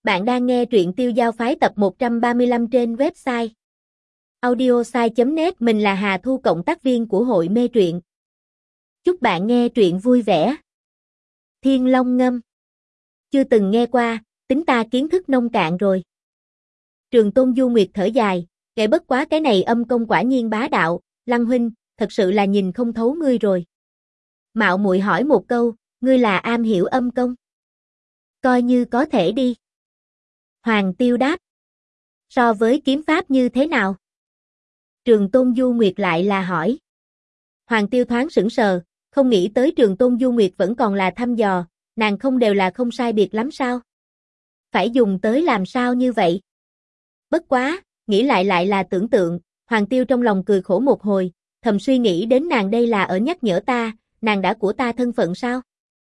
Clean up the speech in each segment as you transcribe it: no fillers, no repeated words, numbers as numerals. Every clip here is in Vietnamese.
Bạn đang nghe truyện Tiêu Giao Phái tập 135 trên website audiosai.net. Mình là Hà Thu, cộng tác viên của hội mê truyện. Chúc bạn nghe truyện vui vẻ. Thiên Long Ngâm. Chưa từng nghe qua, tính ta kiến thức nông cạn rồi. Trường Tôn Du Nguyệt thở dài, kể bất quá cái này âm công quả nhiên bá đạo, Lăng huynh, thật sự là nhìn không thấu ngươi rồi. Mạo muội hỏi một câu, ngươi là am hiểu âm công? Coi như có thể đi. Hoàng Tiêu đáp. So với kiếm pháp như thế nào? Trường Tôn Du Nguyệt lại là hỏi. Hoàng Tiêu thoáng sững sờ, không nghĩ tới Trường Tôn Du Nguyệt vẫn còn là thăm dò, nàng không đều là không sai biệt lắm sao? Phải dùng tới làm sao như vậy? Bất quá, nghĩ lại là tưởng tượng, Hoàng Tiêu trong lòng cười khổ một hồi, thầm suy nghĩ đến nàng đây là ở nhắc nhở ta, nàng đã của ta thân phận sao?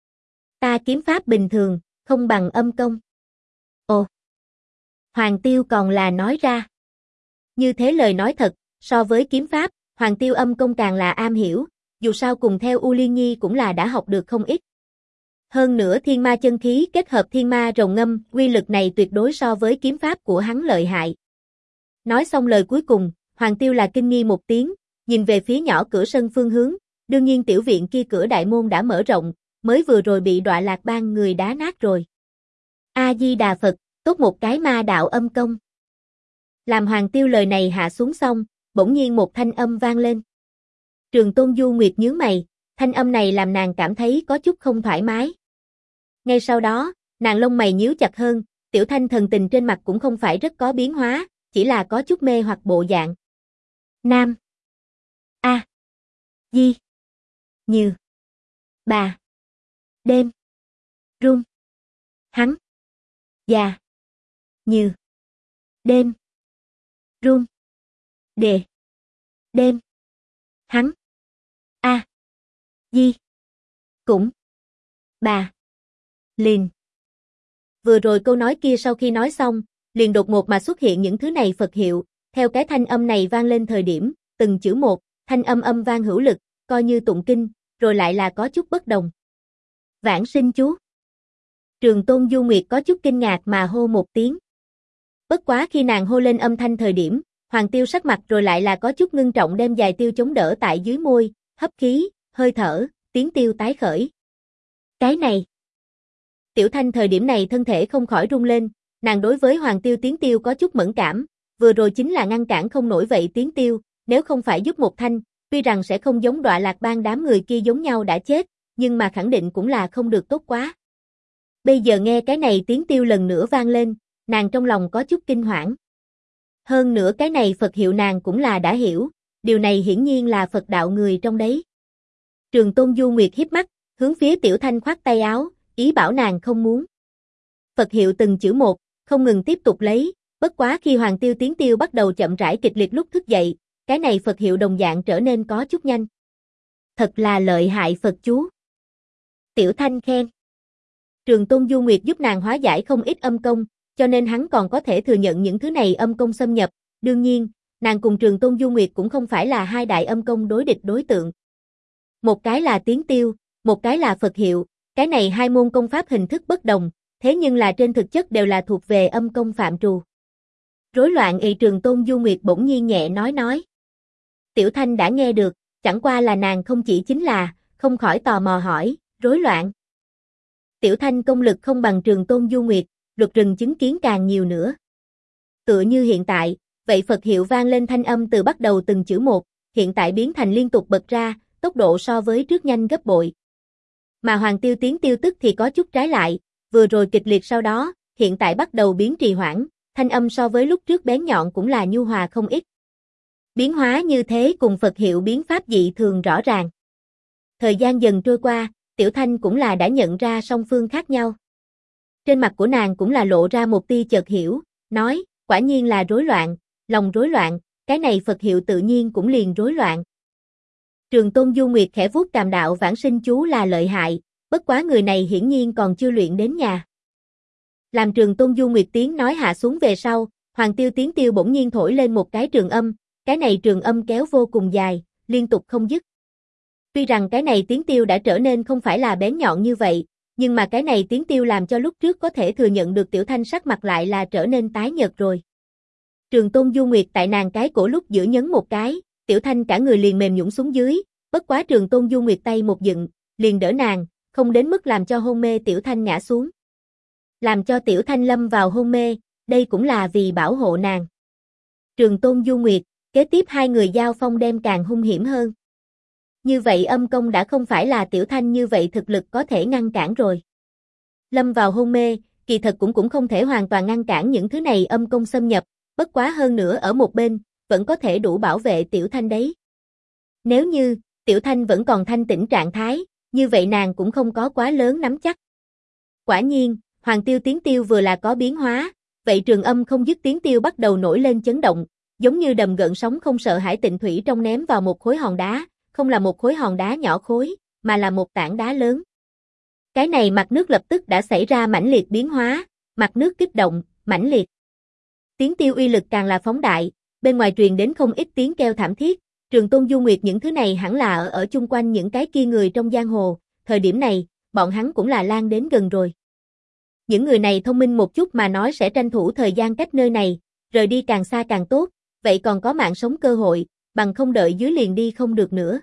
Ta kiếm pháp bình thường, không bằng âm công. Ồ! Hoàng Tiêu còn là nói ra. Như thế lời nói thật, so với kiếm pháp, Hoàng Tiêu âm công càng là am hiểu, dù sao cùng theo U Liên Nhi cũng là đã học được không ít. Hơn nữa thiên ma chân khí kết hợp thiên ma rồng ngâm, quy lực này tuyệt đối so với kiếm pháp của hắn lợi hại. Nói xong lời cuối cùng, Hoàng Tiêu là kinh nghi một tiếng, nhìn về phía nhỏ cửa sân phương hướng, đương nhiên tiểu viện kia cửa đại môn đã mở rộng, mới vừa rồi bị Đọa Lạc Bang người đá nát rồi. A Di Đà Phật, tốt một cái ma đạo âm công. Làm Hoàng Tiêu lời này hạ xuống xong, bỗng nhiên một thanh âm vang lên. Trường Tôn Du Nguyệt nhướng mày, thanh âm này làm nàng cảm thấy có chút không thoải mái. Ngay sau đó, nàng lông mày nhíu chặt hơn, tiểu thanh thần tình trên mặt cũng không phải rất có biến hóa, chỉ là có chút mê hoặc bộ dạng. Nam. A. Di. Như. Bà. Đêm. Rung. Hắn. Già. Như. Đêm. Rung. Đề. Đêm. Hắn. A. Di. Cũng. Bà. Liền. Vừa rồi câu nói kia sau khi nói xong, liền đột ngột mà xuất hiện những thứ này Phật hiệu, theo cái thanh âm này vang lên thời điểm, từng chữ một, thanh âm âm vang hữu lực, coi như tụng kinh, rồi lại là có chút bất đồng. Vãng sinh chú. Trường Tôn Du Nguyệt có chút kinh ngạc mà hô một tiếng. Bất quá khi nàng hô lên âm thanh thời điểm, Hoàng Tiêu sắc mặt rồi lại là có chút ngưng trọng, đem dài tiêu chống đỡ tại dưới môi, hấp khí, hơi thở, tiếng tiêu tái khởi. Cái này. Tiểu Thanh thời điểm này thân thể không khỏi rung lên, nàng đối với Hoàng Tiêu tiếng tiêu có chút mẫn cảm, vừa rồi chính là ngăn cản không nổi vậy tiếng tiêu, nếu không phải giúp một thanh, tuy rằng sẽ không giống Đọa Lạc Bang đám người kia giống nhau đã chết, nhưng mà khẳng định cũng là không được tốt quá. Bây giờ nghe cái này tiếng tiêu lần nữa vang lên, nàng trong lòng có chút kinh hoảng. Hơn nữa cái này Phật hiệu nàng cũng là đã hiểu, điều này hiển nhiên là Phật đạo người trong đấy. Trường Tôn Du Nguyệt híp mắt, hướng phía Tiểu Thanh khoát tay áo, ý bảo nàng không muốn. Phật hiệu từng chữ một, không ngừng tiếp tục lấy, bất quá khi Hoàng Tiêu tiếng tiêu bắt đầu chậm rãi kịch liệt lúc thức dậy, cái này Phật hiệu đồng dạng trở nên có chút nhanh. Thật là lợi hại Phật chú. Tiểu Thanh khen. Trường Tôn Du Nguyệt giúp nàng hóa giải không ít âm công, cho nên hắn còn có thể thừa nhận những thứ này âm công xâm nhập, đương nhiên, nàng cùng Trường Tôn Du Nguyệt cũng không phải là hai đại âm công đối địch đối tượng. Một cái là tiếng tiêu, một cái là Phật hiệu, cái này hai môn công pháp hình thức bất đồng, thế nhưng là trên thực chất đều là thuộc về âm công phạm trù. Rối loạn Trường Tôn Du Nguyệt bỗng nhiên nhẹ nói. Tiểu Thanh đã nghe được, chẳng qua là nàng không chỉ chính là, không khỏi tò mò hỏi, rối loạn. Tiểu Thanh công lực không bằng Trường Tôn Du Nguyệt, luật rừng chứng kiến càng nhiều nữa. Tựa như hiện tại, vậy Phật hiệu vang lên thanh âm từ bắt đầu từng chữ một, hiện tại biến thành liên tục bật ra, tốc độ so với trước nhanh gấp bội. Mà Hoàng Tiêu tiếng tiêu tức thì có chút trái lại, vừa rồi kịch liệt sau đó, hiện tại bắt đầu biến trì hoãn, thanh âm so với lúc trước bén nhọn cũng là nhu hòa không ít. Biến hóa như thế cùng Phật hiệu biến pháp dị thường rõ ràng. Thời gian dần trôi qua, Tiểu Thanh cũng là đã nhận ra song phương khác nhau. Trên mặt của nàng cũng là lộ ra một tia chợt hiểu, nói, quả nhiên là rối loạn, lòng rối loạn, cái này Phật hiệu tự nhiên cũng liền rối loạn. Trường Tôn Du Nguyệt khẽ vuốt cằm đạo vãng sinh chú là lợi hại, bất quá người này hiển nhiên còn chưa luyện đến nhà. Làm Trường Tôn Du Nguyệt tiếng nói hạ xuống về sau, Hoàng Tiêu tiếng tiêu bỗng nhiên thổi lên một cái trường âm, cái này trường âm kéo vô cùng dài, liên tục không dứt. Tuy rằng cái này tiếng tiêu đã trở nên không phải là bén nhọn như vậy, nhưng mà cái này tiếng tiêu làm cho lúc trước có thể thừa nhận được Tiểu Thanh sắc mặt lại là trở nên tái nhợt rồi. Trường Tôn Du Nguyệt tại nàng cái cổ lúc giữa nhấn một cái, Tiểu Thanh cả người liền mềm nhũn xuống dưới, bất quá Trường Tôn Du Nguyệt tay một dựng, liền đỡ nàng, không đến mức làm cho hôn mê Tiểu Thanh ngã xuống. Làm cho Tiểu Thanh lâm vào hôn mê, đây cũng là vì bảo hộ nàng. Trường Tôn Du Nguyệt, kế tiếp hai người giao phong đem càng hung hiểm hơn. Như vậy âm công đã không phải là Tiểu Thanh như vậy thực lực có thể ngăn cản rồi. Lâm vào hôn mê, kỳ thật cũng không thể hoàn toàn ngăn cản những thứ này âm công xâm nhập, bất quá hơn nữa ở một bên, vẫn có thể đủ bảo vệ Tiểu Thanh đấy. Nếu như, Tiểu Thanh vẫn còn thanh tĩnh trạng thái, như vậy nàng cũng không có quá lớn nắm chắc. Quả nhiên, Hoàng Tiêu tiếng tiêu vừa là có biến hóa, vậy trường âm không dứt tiếng tiêu bắt đầu nổi lên chấn động, giống như đầm gợn sóng không sợ hãi tịnh thủy trong ném vào một khối hòn đá, không là một khối hòn đá nhỏ khối, mà là một tảng đá lớn. Cái này mặt nước lập tức đã xảy ra mãnh liệt biến hóa, mặt nước kích động, mãnh liệt. Tiếng tiêu uy lực càng là phóng đại, bên ngoài truyền đến không ít tiếng kêu thảm thiết, Trường Tôn Du Nguyệt những thứ này hẳn là ở chung quanh những cái kia người trong giang hồ, thời điểm này, bọn hắn cũng là lan đến gần rồi. Những người này thông minh một chút mà nói sẽ tranh thủ thời gian cách nơi này, rời đi càng xa càng tốt, vậy còn có mạng sống cơ hội, bằng không đợi dưới liền đi không được nữa.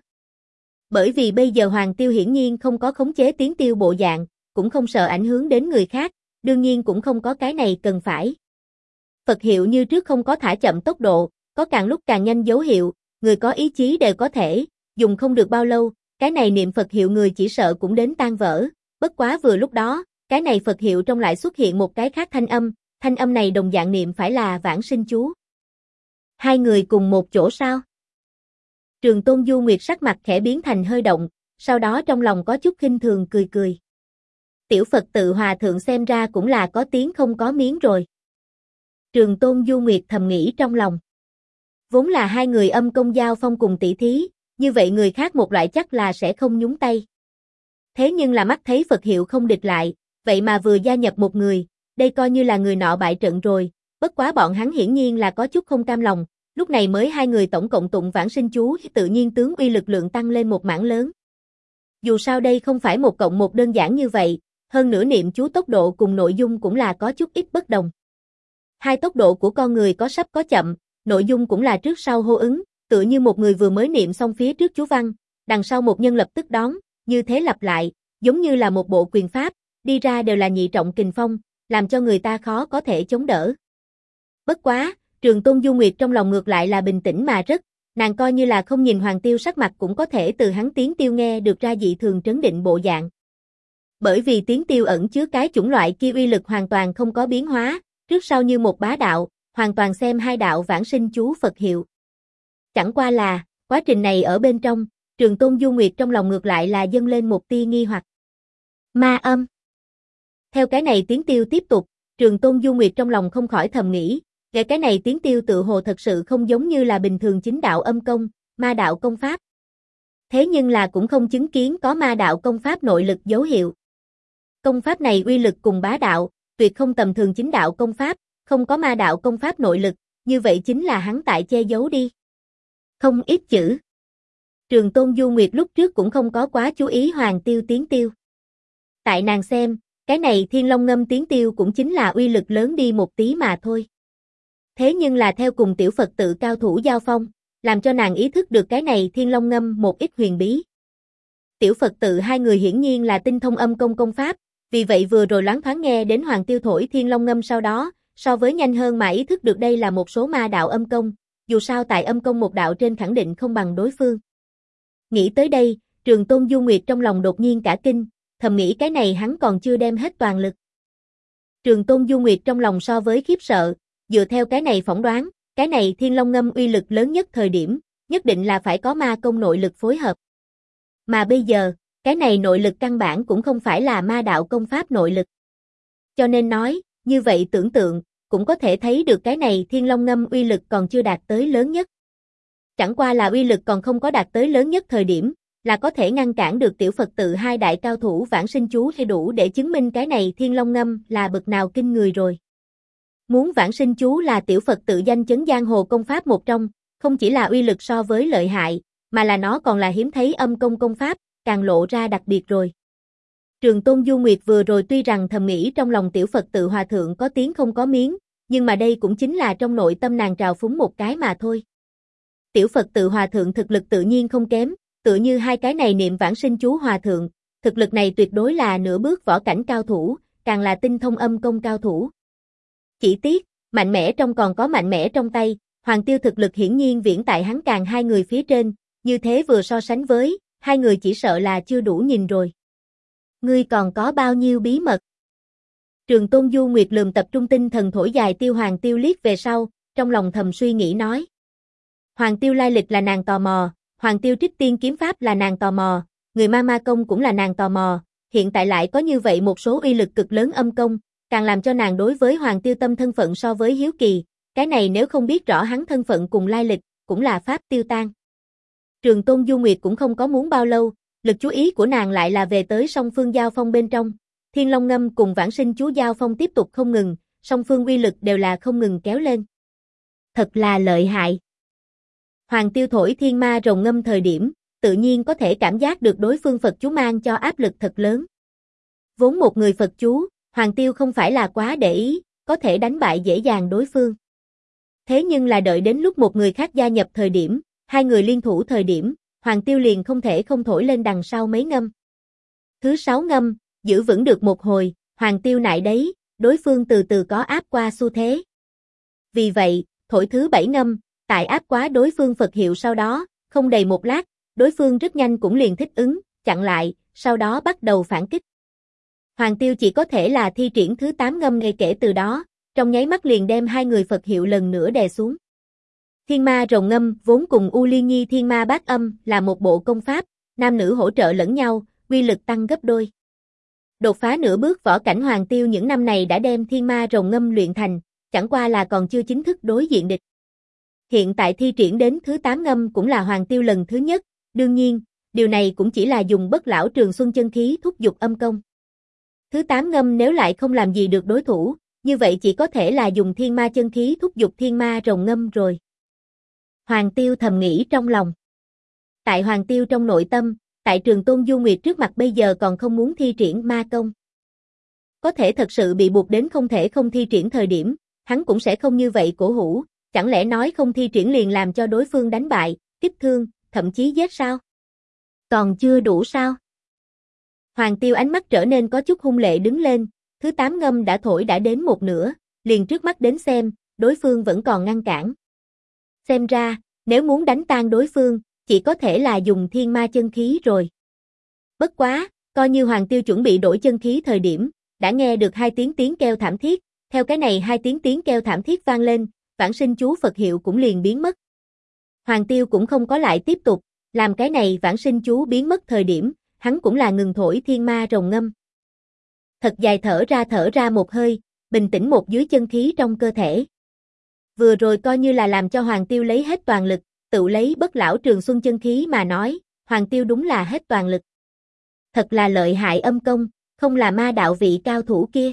Bởi vì bây giờ Hoàng Tiêu hiển nhiên không có khống chế tiếng tiêu bộ dạng, cũng không sợ ảnh hưởng đến người khác, đương nhiên cũng không có cái này cần phải. Phật hiệu như trước không có thả chậm tốc độ, có càng lúc càng nhanh dấu hiệu, người có ý chí đều có thể, dùng không được bao lâu, cái này niệm Phật hiệu người chỉ sợ cũng đến tan vỡ, bất quá vừa lúc đó, cái này Phật hiệu trong lại xuất hiện một cái khác thanh âm này đồng dạng niệm phải là vãng sinh chú. Hai người cùng một chỗ sao? Trường Tôn Du Nguyệt sắc mặt khẽ biến thành hơi động, sau đó trong lòng có chút khinh thường cười cười. Tiểu Phật tự hòa thượng xem ra cũng là có tiếng không có miếng rồi. Trường Tôn Du Nguyệt thầm nghĩ trong lòng. Vốn là hai người âm công giao phong cùng tỷ thí, như vậy người khác một loại chắc là sẽ không nhúng tay. Thế nhưng là mắt thấy Phật hiệu không địch lại, vậy mà vừa gia nhập một người, đây coi như là người nọ bại trận rồi, bất quá bọn hắn hiển nhiên là có chút không cam lòng, lúc này mới hai người tổng cộng tụng vãng sinh chú, tự nhiên tướng uy lực lượng tăng lên một mảng lớn. Dù sao đây không phải một cộng một đơn giản như vậy, hơn nữa niệm chú tốc độ cùng nội dung cũng là có chút ít bất đồng. Hai tốc độ của con người có sắp có chậm, nội dung cũng là trước sau hô ứng, tựa như một người vừa mới niệm xong phía trước chú văn, đằng sau một nhân lập tức đón, như thế lặp lại, giống như là một bộ quyền pháp, đi ra đều là nhị trọng kình phong, làm cho người ta khó có thể chống đỡ. Bất quá, Trường Tôn Du Nguyệt trong lòng ngược lại là bình tĩnh mà rất, nàng coi như là không nhìn Hoàng Tiêu sắc mặt cũng có thể từ hắn tiếng tiêu nghe được ra dị thường trấn định bộ dạng. Bởi vì tiếng tiêu ẩn chứa cái chủng loại kia uy lực hoàn toàn không có biến hóa, trước sau như một bá đạo, hoàn toàn xem hai đạo vãng sinh chú Phật hiệu. Chẳng qua là, quá trình này ở bên trong, Trường Tôn Du Nguyệt trong lòng ngược lại là dâng lên một tia nghi hoặc. Ma âm. Theo cái này tiếng tiêu tiếp tục, Trường Tôn Du Nguyệt trong lòng không khỏi thầm nghĩ, cái này tiếng tiêu tự hồ thật sự không giống như là bình thường chính đạo âm công, ma đạo công pháp. Thế nhưng là cũng không chứng kiến có ma đạo công pháp nội lực dấu hiệu. Công pháp này uy lực cùng bá đạo, tuyệt không tầm thường chính đạo công pháp, không có ma đạo công pháp nội lực, như vậy chính là hắn tại che giấu đi. Không ít chữ. Trường Tôn Du Nguyệt lúc trước cũng không có quá chú ý Hoàng Tiêu tiếng tiêu. Tại nàng xem, cái này Thiên Long Ngâm tiếng tiêu cũng chính là uy lực lớn đi một tí mà thôi. Thế nhưng là theo cùng tiểu Phật tự cao thủ giao phong, làm cho nàng ý thức được cái này Thiên Long Ngâm một ít huyền bí. Tiểu Phật tự hai người hiển nhiên là tinh thông âm công công pháp, vì vậy vừa rồi loáng thoáng nghe đến Hoàng Tiêu thổi Thiên Long Ngâm sau đó, so với nhanh hơn mà ý thức được đây là một số ma đạo âm công, dù sao tại âm công một đạo trên khẳng định không bằng đối phương. Nghĩ tới đây, Trường Tôn Du Nguyệt trong lòng đột nhiên cả kinh, thầm nghĩ cái này hắn còn chưa đem hết toàn lực. Trường Tôn Du Nguyệt trong lòng so với khiếp sợ, dựa theo cái này phỏng đoán, cái này Thiên Long Ngâm uy lực lớn nhất thời điểm, nhất định là phải có ma công nội lực phối hợp. Mà bây giờ, cái này nội lực căn bản cũng không phải là ma đạo công pháp nội lực. Cho nên nói, như vậy tưởng tượng, cũng có thể thấy được cái này Thiên Long Ngâm uy lực còn chưa đạt tới lớn nhất. Chẳng qua là uy lực còn không có đạt tới lớn nhất thời điểm, là có thể ngăn cản được tiểu Phật tự hai đại cao thủ vãng sinh chú hay đủ để chứng minh cái này Thiên Long Ngâm là bậc nào kinh người rồi. Muốn vãng sinh chú là tiểu Phật tự danh chấn giang hồ công pháp một trong, không chỉ là uy lực so với lợi hại, mà là nó còn là hiếm thấy âm công công pháp, càng lộ ra đặc biệt rồi. Trường Tôn Du Nguyệt vừa rồi tuy rằng thầm nghĩ trong lòng tiểu Phật tự hòa thượng có tiếng không có miếng, nhưng mà đây cũng chính là trong nội tâm nàng trào phúng một cái mà thôi. Tiểu Phật tự hòa thượng thực lực tự nhiên không kém, tựa như hai cái này niệm vãng sinh chú hòa thượng, thực lực này tuyệt đối là nửa bước võ cảnh cao thủ, càng là tinh thông âm công cao thủ. Chỉ tiếc, mạnh mẽ trong còn có mạnh mẽ trong tay, Hoàng Tiêu thực lực hiển nhiên viễn tại hắn càng hai người phía trên, như thế vừa so sánh với, hai người chỉ sợ là chưa đủ nhìn rồi. Ngươi còn có bao nhiêu bí mật? Trường Tôn Du Nguyệt lườm tập trung tinh thần thổi dài Tiêu Hoàng Tiêu liếc về sau, trong lòng thầm suy nghĩ nói. Hoàng Tiêu lai lịch là nàng tò mò, Hoàng Tiêu trích tiên kiếm pháp là nàng tò mò, người ma công cũng là nàng tò mò, hiện tại lại có như vậy một số uy lực cực lớn âm công, càng làm cho nàng đối với Hoàng Tiêu tâm thân phận so với hiếu kỳ, cái này nếu không biết rõ hắn thân phận cùng lai lịch, cũng là pháp tiêu tan. Trường Tôn Du Nguyệt cũng không có muốn bao lâu, lực chú ý của nàng lại là về tới song phương giao phong bên trong, Thiên Long Ngâm cùng Vãng Sinh Chú giao phong tiếp tục không ngừng, song phương uy lực đều là không ngừng kéo lên. Thật là lợi hại. Hoàng Tiêu thổi thiên ma rồng ngâm thời điểm, tự nhiên có thể cảm giác được đối phương Phật chú mang cho áp lực thật lớn. Vốn một người Phật chú, Hoàng Tiêu không phải là quá để ý, có thể đánh bại dễ dàng đối phương. Thế nhưng là đợi đến lúc một người khác gia nhập thời điểm, hai người liên thủ thời điểm, Hoàng Tiêu liền không thể không thổi lên đằng sau mấy ngâm. Thứ 6 ngâm, giữ vững được một hồi, Hoàng Tiêu nại đấy, đối phương từ từ có áp qua xu thế. Vì vậy, thổi thứ 7 ngâm, tại áp quá đối phương Phật hiệu sau đó, không đầy một lát, đối phương rất nhanh cũng liền thích ứng, chặn lại, sau đó bắt đầu phản kích. Hoàng Tiêu chỉ có thể là thi triển thứ 8 ngâm ngay kể từ đó, trong nháy mắt liền đem hai người Phật hiệu lần nữa đè xuống. Thiên ma rồng ngâm vốn cùng U Liên Nhi thiên ma bát âm là một bộ công pháp, nam nữ hỗ trợ lẫn nhau, uy lực tăng gấp đôi. Đột phá nửa bước võ cảnh Hoàng Tiêu những năm này đã đem thiên ma rồng ngâm luyện thành, chẳng qua là còn chưa chính thức đối diện địch. Hiện tại thi triển đến thứ 8 ngâm cũng là Hoàng Tiêu lần thứ nhất, đương nhiên, điều này cũng chỉ là dùng bất lão trường xuân chân khí thúc giục âm công. Thứ 8 ngâm nếu lại không làm gì được đối thủ, như vậy chỉ có thể là dùng thiên ma chân khí thúc giục thiên ma rồng ngâm rồi. Hoàng Tiêu thầm nghĩ trong lòng. Tại Hoàng Tiêu trong nội tâm, tại Trường Tôn Du Nguyệt trước mặt bây giờ còn không muốn thi triển ma công. Có thể thật sự bị buộc đến không thể không thi triển thời điểm, hắn cũng sẽ không như vậy cổ hủ, chẳng lẽ nói không thi triển liền làm cho đối phương đánh bại, kích thương, thậm chí giết sao? Còn chưa đủ sao? Hoàng Tiêu ánh mắt trở nên có chút hung lệ đứng lên, thứ 8 ngâm đã thổi đã đến một nửa, liền trước mắt đến xem, đối phương vẫn còn ngăn cản. Xem ra, nếu muốn đánh tan đối phương, chỉ có thể là dùng thiên ma chân khí rồi. Bất quá, coi như Hoàng Tiêu chuẩn bị đổi chân khí thời điểm, đã nghe được hai tiếng kêu thảm thiết, theo cái này hai tiếng kêu thảm thiết vang lên, Vãng Sinh Chú Phật hiệu cũng liền biến mất. Hoàng Tiêu cũng không có lại tiếp tục, làm cái này Vãng Sinh Chú biến mất thời điểm, hắn cũng là ngừng thổi thiên ma rồng ngâm. Thật dài thở ra một hơi, bình tĩnh một dưới chân khí trong cơ thể. Vừa rồi coi như là làm cho Hoàng Tiêu lấy hết toàn lực, tự lấy bất lão trường xuân chân khí mà nói, Hoàng Tiêu đúng là hết toàn lực. Thật là lợi hại âm công, không là ma đạo vị cao thủ kia.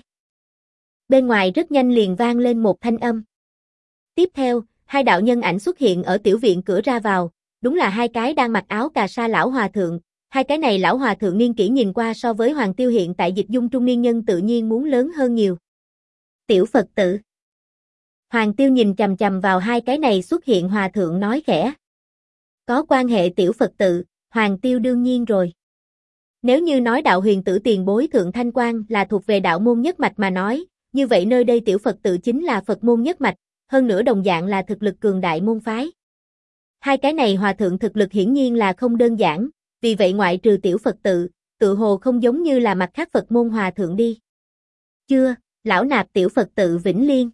Bên ngoài rất nhanh liền vang lên một thanh âm. Tiếp theo, hai đạo nhân ảnh xuất hiện ở tiểu viện cửa ra vào, đúng là hai cái đang mặc áo cà sa lão hòa thượng. Hai cái này lão hòa thượng niên kỷ nhìn qua so với Hoàng Tiêu hiện tại dịch dung trung niên nhân tự nhiên muốn lớn hơn nhiều. Tiểu Phật tử. Hoàng Tiêu nhìn chằm chằm vào hai cái này xuất hiện hòa thượng nói khẽ. Có quan hệ tiểu Phật tử, Hoàng Tiêu đương nhiên rồi. Nếu như nói đạo huyền tử tiền bối Thượng Thanh Quang là thuộc về đạo môn nhất mạch mà nói, như vậy nơi đây tiểu Phật tử chính là Phật môn nhất mạch, hơn nữa đồng dạng là thực lực cường đại môn phái. Hai cái này hòa thượng thực lực hiển nhiên là không đơn giản, vì vậy ngoại trừ tiểu Phật tự, tự hồ không giống như là mặt khác Phật môn hòa thượng đi. Chưa, lão nạp tiểu Phật tự Vĩnh Liên.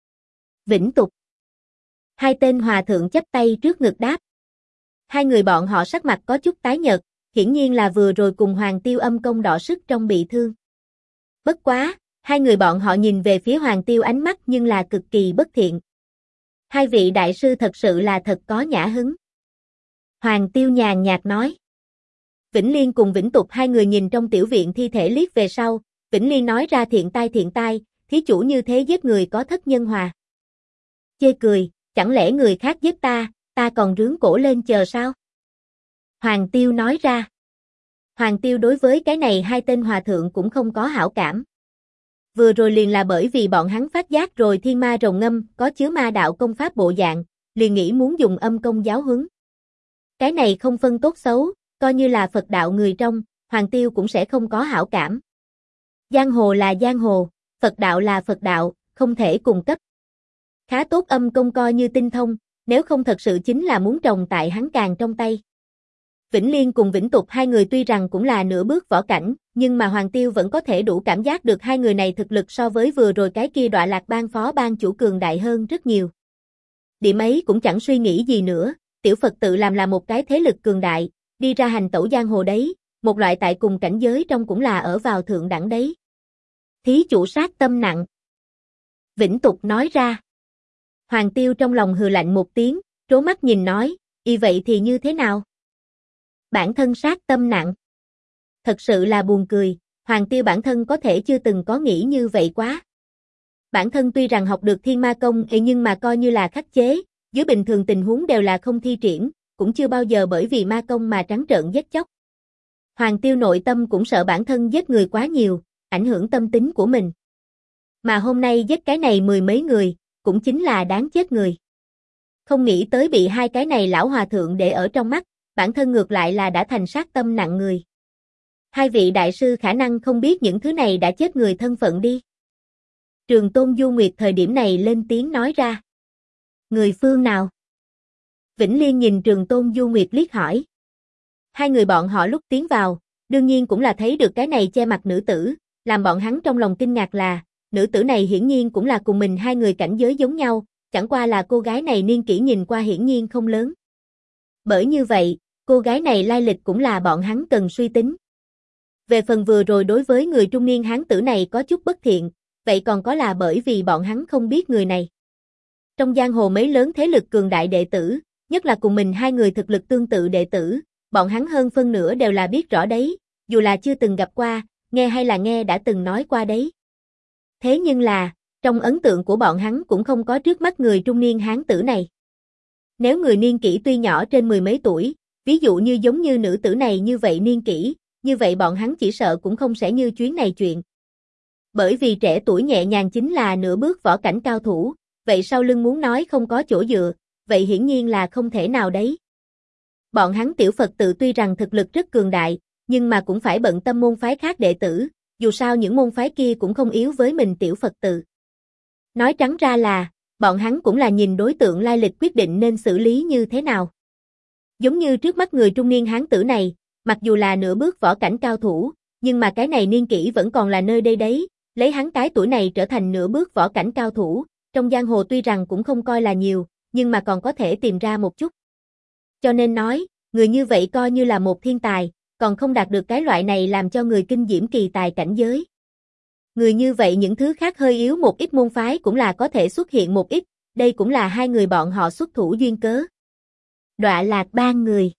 Vĩnh Tục. Hai tên hòa thượng chắp tay trước ngực đáp. Hai người bọn họ sắc mặt có chút tái nhợt, hiển nhiên là vừa rồi cùng Hoàng Tiêu âm công đọ sức trong bị thương. Bất quá, hai người bọn họ nhìn về phía Hoàng Tiêu ánh mắt nhưng là cực kỳ bất thiện. Hai vị đại sư thật sự là thật có nhã hứng. Hoàng Tiêu nhàn nhạt nói. Vĩnh Liên cùng Vĩnh Tục hai người nhìn trong tiểu viện thi thể liếc về sau, Vĩnh Liên nói ra thiện tai, thí chủ như thế giết người có thất nhân hòa. Chê cười, chẳng lẽ người khác giết ta còn rướn cổ lên chờ sao? Hoàng Tiêu nói ra. Hoàng Tiêu đối với cái này hai tên hòa thượng cũng không có hảo cảm. Vừa rồi liền là bởi vì bọn hắn phát giác rồi thiên ma rồng ngâm có chứa ma đạo công pháp bộ dạng, liền nghĩ muốn dùng âm công giáo huấn. Cái này không phân tốt xấu, coi như là Phật đạo người trong, Hoàng Tiêu cũng sẽ không có hảo cảm. Giang hồ là giang hồ, Phật đạo là Phật đạo, không thể cùng cấp. Khá tốt âm công coi như tinh thông, nếu không thật sự chính là muốn trồng tại hắn càng trong tay. Vĩnh Liên cùng Vĩnh Tục hai người tuy rằng cũng là nửa bước võ cảnh, nhưng mà Hoàng Tiêu vẫn có thể đủ cảm giác được hai người này thực lực so với vừa rồi cái kia Đọa Lạc Bang phó bang chủ cường đại hơn rất nhiều. Điểm ấy cũng chẳng suy nghĩ gì nữa, tiểu Phật tự làm là một cái thế lực cường đại, đi ra hành tẩu giang hồ đấy, một loại tại cùng cảnh giới trong cũng là ở vào thượng đẳng đấy. Thí chủ sát tâm nặng. Vĩnh Tục nói ra. Hoàng Tiêu trong lòng hừ lạnh một tiếng, trố mắt nhìn nói, y vậy thì như thế nào? Bản thân sát tâm nặng. Thật sự là buồn cười, Hoàng Tiêu bản thân có thể chưa từng có nghĩ như vậy quá. Bản thân tuy rằng học được thiên ma công nhưng mà coi như là khắc chế, dưới bình thường tình huống đều là không thi triển, cũng chưa bao giờ bởi vì ma công mà trắng trợn giết chóc. Hoàng Tiêu nội tâm cũng sợ bản thân giết người quá nhiều, ảnh hưởng tâm tính của mình. Mà hôm nay giết cái này mười mấy người, cũng chính là đáng chết người. Không nghĩ tới bị hai cái này lão hòa thượng để ở trong mắt, bản thân ngược lại là đã thành sát tâm nặng người. Hai vị đại sư khả năng không biết những thứ này đã chết người thân phận đi. Trường Tôn Du Nguyệt thời điểm này lên tiếng nói ra. Người phương nào? Vĩnh Liên nhìn Trường Tôn Du Nguyệt liếc hỏi. Hai người bọn họ lúc tiến vào, đương nhiên cũng là thấy được cái này che mặt nữ tử, làm bọn hắn trong lòng kinh ngạc là, nữ tử này hiển nhiên cũng là cùng mình hai người cảnh giới giống nhau, chẳng qua là cô gái này niên kỷ nhìn qua hiển nhiên không lớn. Bởi như vậy, cô gái này lai lịch cũng là bọn hắn cần suy tính. Về phần vừa rồi đối với người trung niên hán tử này có chút bất thiện, vậy còn có là bởi vì bọn hắn không biết người này. Trong giang hồ mấy lớn thế lực cường đại đệ tử, nhất là cùng mình hai người thực lực tương tự đệ tử, bọn hắn hơn phân nửa đều là biết rõ đấy, dù là chưa từng gặp qua, nghe hay là nghe đã từng nói qua đấy. Thế nhưng là, trong ấn tượng của bọn hắn cũng không có trước mắt người trung niên hán tử này. Nếu người niên kỷ tuy nhỏ trên mười mấy tuổi, ví dụ như giống như nữ tử này như vậy niên kỷ, như vậy bọn hắn chỉ sợ cũng không sẽ như chuyến này chuyện. Bởi vì trẻ tuổi nhẹ nhàng chính là nửa bước võ cảnh cao thủ, vậy sau lưng muốn nói không có chỗ dựa, vậy hiển nhiên là không thể nào đấy. Bọn hắn tiểu Phật tự tuy rằng thực lực rất cường đại, nhưng mà cũng phải bận tâm môn phái khác đệ tử, dù sao những môn phái kia cũng không yếu với mình tiểu Phật tự. Nói trắng ra là, bọn hắn cũng là nhìn đối tượng lai lịch quyết định nên xử lý như thế nào. Giống như trước mắt người trung niên hán tử này, mặc dù là nửa bước võ cảnh cao thủ, nhưng mà cái này niên kỷ vẫn còn là nơi đây đấy, lấy hắn cái tuổi này trở thành nửa bước võ cảnh cao thủ, trong giang hồ tuy rằng cũng không coi là nhiều, nhưng mà còn có thể tìm ra một chút. Cho nên nói, người như vậy coi như là một thiên tài, còn không đạt được cái loại này làm cho người kinh diễm kỳ tài cảnh giới. Người như vậy những thứ khác hơi yếu một ít môn phái cũng là có thể xuất hiện một ít, đây cũng là hai người bọn họ xuất thủ duyên cớ. Đọa Lạc Bang người.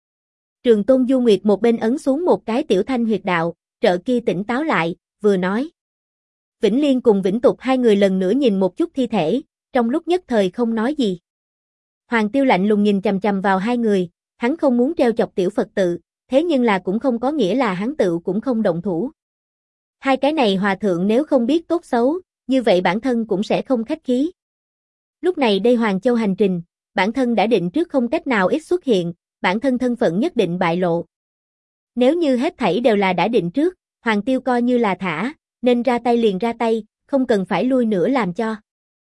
Trường Tôn Du Nguyệt một bên ấn xuống một cái tiểu thanh huyệt đạo, trợ kia tỉnh táo lại, vừa nói. Vĩnh Liên cùng Vĩnh Tục hai người lần nữa nhìn một chút thi thể, trong lúc nhất thời không nói gì. Hoàng Tiêu lạnh lùng nhìn chằm chằm vào hai người, hắn không muốn treo chọc tiểu Phật tự, thế nhưng là cũng không có nghĩa là hắn tự cũng không động thủ. Hai cái này hòa thượng nếu không biết tốt xấu, như vậy bản thân cũng sẽ không khách khí. Lúc này đây Hoàng Châu hành trình, bản thân đã định trước không cách nào ít xuất hiện, bản thân thân phận nhất định bại lộ. Nếu như hết thảy đều là đã định trước, Hoàng Tiêu coi như là thả, nên ra tay liền ra tay, không cần phải lui nữa làm cho.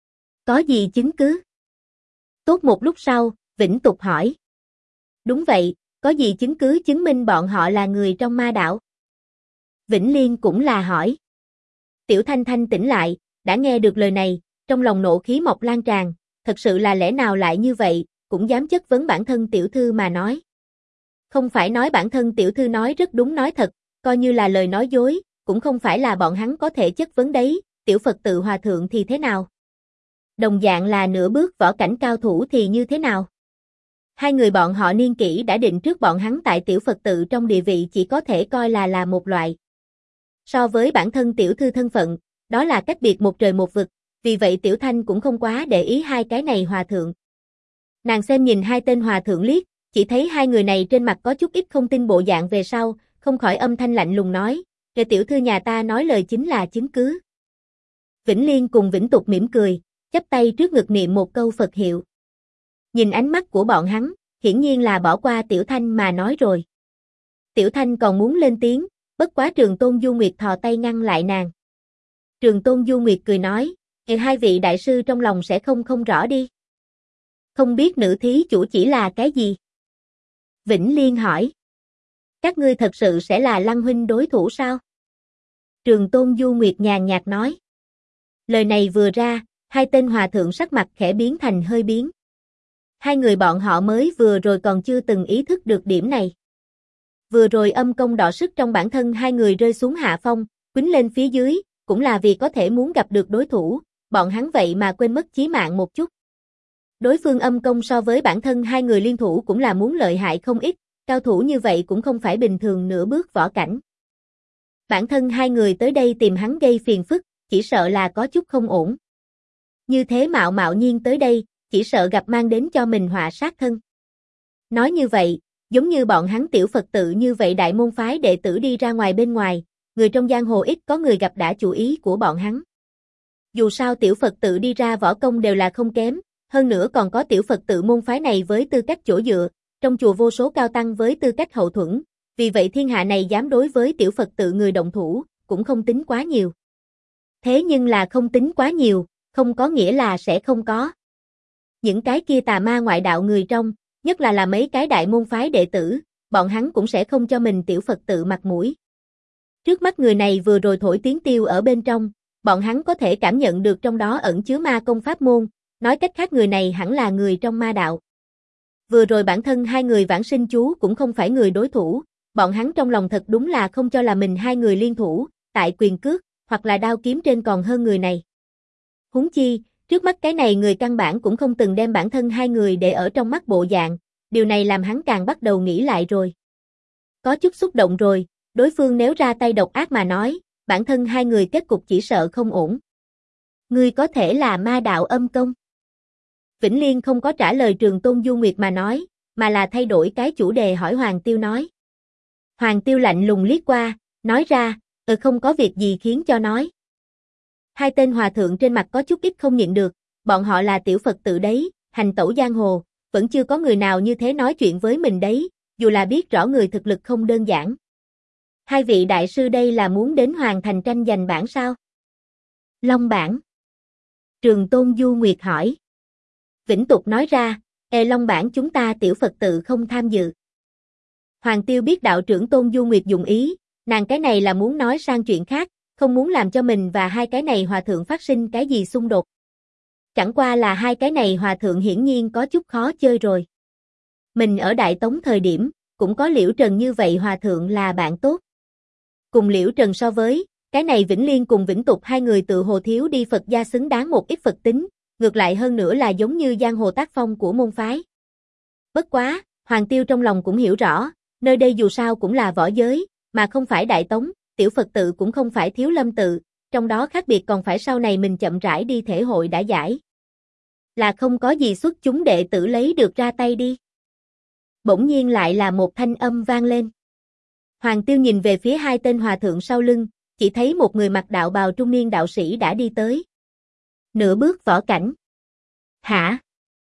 Có gì chứng cứ? Tốt một lúc sau, Vĩnh Tục hỏi. Đúng vậy, có gì chứng cứ chứng minh bọn họ là người trong ma đạo? Vĩnh Liên cũng là hỏi. Tiểu Thanh Thanh tỉnh lại, đã nghe được lời này, trong lòng nộ khí mọc lan tràn, thật sự là lẽ nào lại như vậy, cũng dám chất vấn bản thân tiểu thư mà nói. Không phải nói bản thân tiểu thư nói rất đúng nói thật, coi như là lời nói dối, cũng không phải là bọn hắn có thể chất vấn đấy, tiểu Phật tự hòa thượng thì thế nào? Đồng dạng là nửa bước võ cảnh cao thủ thì như thế nào? Hai người bọn họ niên kỷ đã định trước bọn hắn tại tiểu Phật tự trong địa vị chỉ có thể coi là một loại. So với bản thân tiểu thư thân phận, đó là cách biệt một trời một vực, vì vậy Tiểu Thanh cũng không quá để ý hai cái này hòa thượng. Nàng xem nhìn hai tên hòa thượng liếc, chỉ thấy hai người này trên mặt có chút ít không tin bộ dạng về sau, không khỏi âm thanh lạnh lùng nói, "Kẻ tiểu thư nhà ta nói lời chính là chứng cứ." Vĩnh Liên cùng Vĩnh Tục mỉm cười, chắp tay trước ngực niệm một câu Phật hiệu. Nhìn ánh mắt của bọn hắn, hiển nhiên là bỏ qua Tiểu Thanh mà nói rồi. Tiểu Thanh còn muốn lên tiếng, bất quá Trường Tôn Du Nguyệt thò tay ngăn lại nàng. Trường Tôn Du Nguyệt cười nói, hai vị đại sư trong lòng sẽ không rõ đi. Không biết nữ thí chủ chỉ là cái gì? Vĩnh Liên hỏi. Các ngươi thật sự sẽ là Lăng huynh đối thủ sao? Trường Tôn Du Nguyệt nhàn nhạt nói. Lời này vừa ra, hai tên hòa thượng sắc mặt khẽ biến thành hơi biến. Hai người bọn họ mới vừa rồi còn chưa từng ý thức được điểm này. Vừa rồi âm công đọ sức trong bản thân hai người rơi xuống hạ phong, quýnh lên phía dưới, cũng là vì có thể muốn gặp được đối thủ, bọn hắn vậy mà quên mất chí mạng một chút. Đối phương âm công so với bản thân hai người liên thủ cũng là muốn lợi hại không ít, cao thủ như vậy cũng không phải bình thường nửa bước võ cảnh. Bản thân hai người tới đây tìm hắn gây phiền phức, chỉ sợ là có chút không ổn. Như thế mạo mạo nhiên tới đây, chỉ sợ gặp mang đến cho mình họa sát thân. Nói như vậy, giống như bọn hắn tiểu Phật tự như vậy đại môn phái đệ tử đi ra ngoài bên ngoài, người trong giang hồ ít có người gặp đã chủ ý của bọn hắn. Dù sao tiểu Phật tự đi ra võ công đều là không kém, hơn nữa còn có tiểu Phật tự môn phái này với tư cách chỗ dựa, trong chùa vô số cao tăng với tư cách hậu thuẫn, vì vậy thiên hạ này dám đối với tiểu Phật tự người động thủ, cũng không tính quá nhiều. Thế nhưng là không tính quá nhiều, không có nghĩa là sẽ không có. Những cái kia tà ma ngoại đạo người trong, nhất là mấy cái đại môn phái đệ tử, bọn hắn cũng sẽ không cho mình tiểu Phật tự mặt mũi. Trước mắt người này vừa rồi thổi tiếng tiêu ở bên trong, bọn hắn có thể cảm nhận được trong đó ẩn chứa ma công pháp môn, nói cách khác người này hẳn là người trong ma đạo. Vừa rồi bản thân hai người vãng sinh chú cũng không phải người đối thủ, bọn hắn trong lòng thật đúng là không cho là mình hai người liên thủ, tại quyền cước, hoặc là đao kiếm trên còn hơn người này. Huống chi, trước mắt cái này người căn bản cũng không từng đem bản thân hai người để ở trong mắt bộ dạng, điều này làm hắn càng bắt đầu nghĩ lại rồi. Có chút xúc động rồi, đối phương nếu ra tay độc ác mà nói, bản thân hai người kết cục chỉ sợ không ổn. Ngươi có thể là ma đạo âm công. Vĩnh Liên không có trả lời Trường Tôn Du Nguyệt mà nói, mà là thay đổi cái chủ đề hỏi Hoàng Tiêu nói. Hoàng Tiêu lạnh lùng liếc qua, nói ra, không có việc gì khiến cho nói. Hai tên hòa thượng trên mặt có chút ít không nhịn được, bọn họ là tiểu Phật tự đấy, hành tẩu giang hồ, vẫn chưa có người nào như thế nói chuyện với mình đấy, dù là biết rõ người thực lực không đơn giản. Hai vị đại sư đây là muốn đến Hoàng Thành tranh giành bảng sao? Long bảng. Trường Tôn Du Nguyệt hỏi. Vĩnh Tục nói ra, Long bảng chúng ta tiểu Phật tự không tham dự. Hoàng Tiêu biết đạo trưởng Tôn Du Nguyệt dụng ý, nàng cái này là muốn nói sang chuyện khác, không muốn làm cho mình và hai cái này hòa thượng phát sinh cái gì xung đột. Chẳng qua là hai cái này hòa thượng hiển nhiên có chút khó chơi rồi. Mình ở Đại Tống thời điểm, cũng có Liễu Trần như vậy hòa thượng là bạn tốt. Cùng Liễu Trần so với, cái này Vĩnh Liên cùng Vĩnh Tục hai người tự hồ thiếu đi Phật gia xứng đáng một ít Phật tính, ngược lại hơn nữa là giống như giang hồ tác phong của môn phái. Bất quá, Hoàng Tiêu trong lòng cũng hiểu rõ, nơi đây dù sao cũng là võ giới, mà không phải Đại Tống, tiểu Phật tự cũng không phải Thiếu Lâm tự, trong đó khác biệt còn phải sau này mình chậm rãi đi thể hội đã giải. Là không có gì xuất chúng đệ tử lấy được ra tay đi. Bỗng nhiên lại là một thanh âm vang lên. Hoàng Tiêu nhìn về phía hai tên hòa thượng sau lưng, chỉ thấy một người mặc đạo bào trung niên đạo sĩ đã đi tới. Nửa bước võ cảnh. Hả?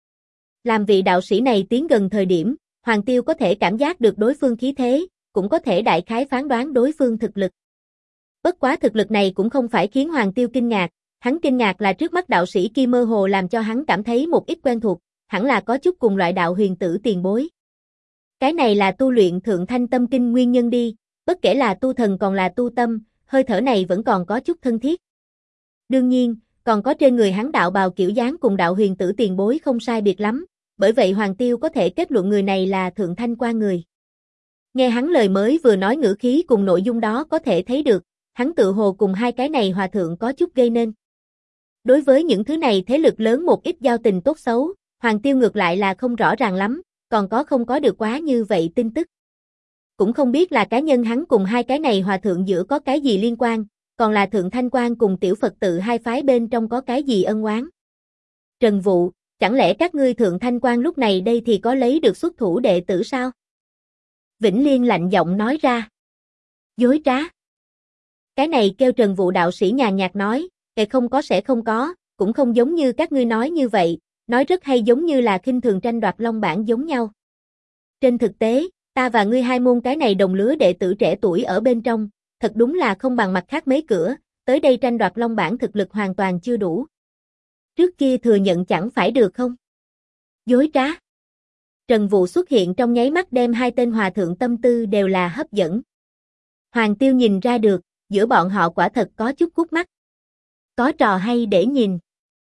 Làm vị đạo sĩ này tiến gần thời điểm, Hoàng Tiêu có thể cảm giác được đối phương khí thế, cũng có thể đại khái phán đoán đối phương thực lực. Bất quá thực lực này cũng không phải khiến Hoàng Tiêu kinh ngạc, hắn kinh ngạc là trước mắt đạo sĩ kia mơ hồ làm cho hắn cảm thấy một ít quen thuộc, hẳn là có chút cùng loại đạo huyền tử tiền bối. Cái này là tu luyện Thượng Thanh Tâm Kinh nguyên nhân đi, bất kể là tu thần còn là tu tâm, hơi thở này vẫn còn có chút thân thiết. Đương nhiên, còn có trên người hắn đạo bào kiểu dáng cùng đạo huyền tử tiền bối không sai biệt lắm, bởi vậy Hoàng Tiêu có thể kết luận người này là Thượng Thanh quan người. Nghe hắn lời mới vừa nói ngữ khí cùng nội dung đó có thể thấy được, hắn tự hồ cùng hai cái này hòa thượng có chút gây nên. Đối với những thứ này thế lực lớn một ít giao tình tốt xấu, Hoàng Tiêu ngược lại là không rõ ràng lắm, còn có không có được quá như vậy tin tức. Cũng không biết là cá nhân hắn cùng hai cái này hòa thượng giữa có cái gì liên quan, còn là Thượng Thanh quan cùng tiểu Phật tự hai phái bên trong có cái gì ân oán. Trần Vụ, chẳng lẽ các ngươi Thượng Thanh quan lúc này đây thì có lấy được xuất thủ đệ tử sao? Vĩnh Liên lạnh giọng nói ra. Dối trá. Cái này kêu Trần Vũ đạo sĩ nhàn nhạt nói, không có sẽ không có, cũng không giống như các ngươi nói như vậy, nói rất hay giống như là khinh thường tranh đoạt long bảng giống nhau. Trên thực tế, ta và ngươi hai môn cái này đồng lứa đệ tử trẻ tuổi ở bên trong, thật đúng là không bằng mặt khác mấy cửa, tới đây tranh đoạt long bảng thực lực hoàn toàn chưa đủ. Trước kia thừa nhận chẳng phải được không? Dối trá. Trần Vũ xuất hiện trong nháy mắt đem hai tên hòa thượng tâm tư đều là hấp dẫn. Hoàng Tiêu nhìn ra được, giữa bọn họ quả thật có chút khúc mắc. Có trò hay để nhìn.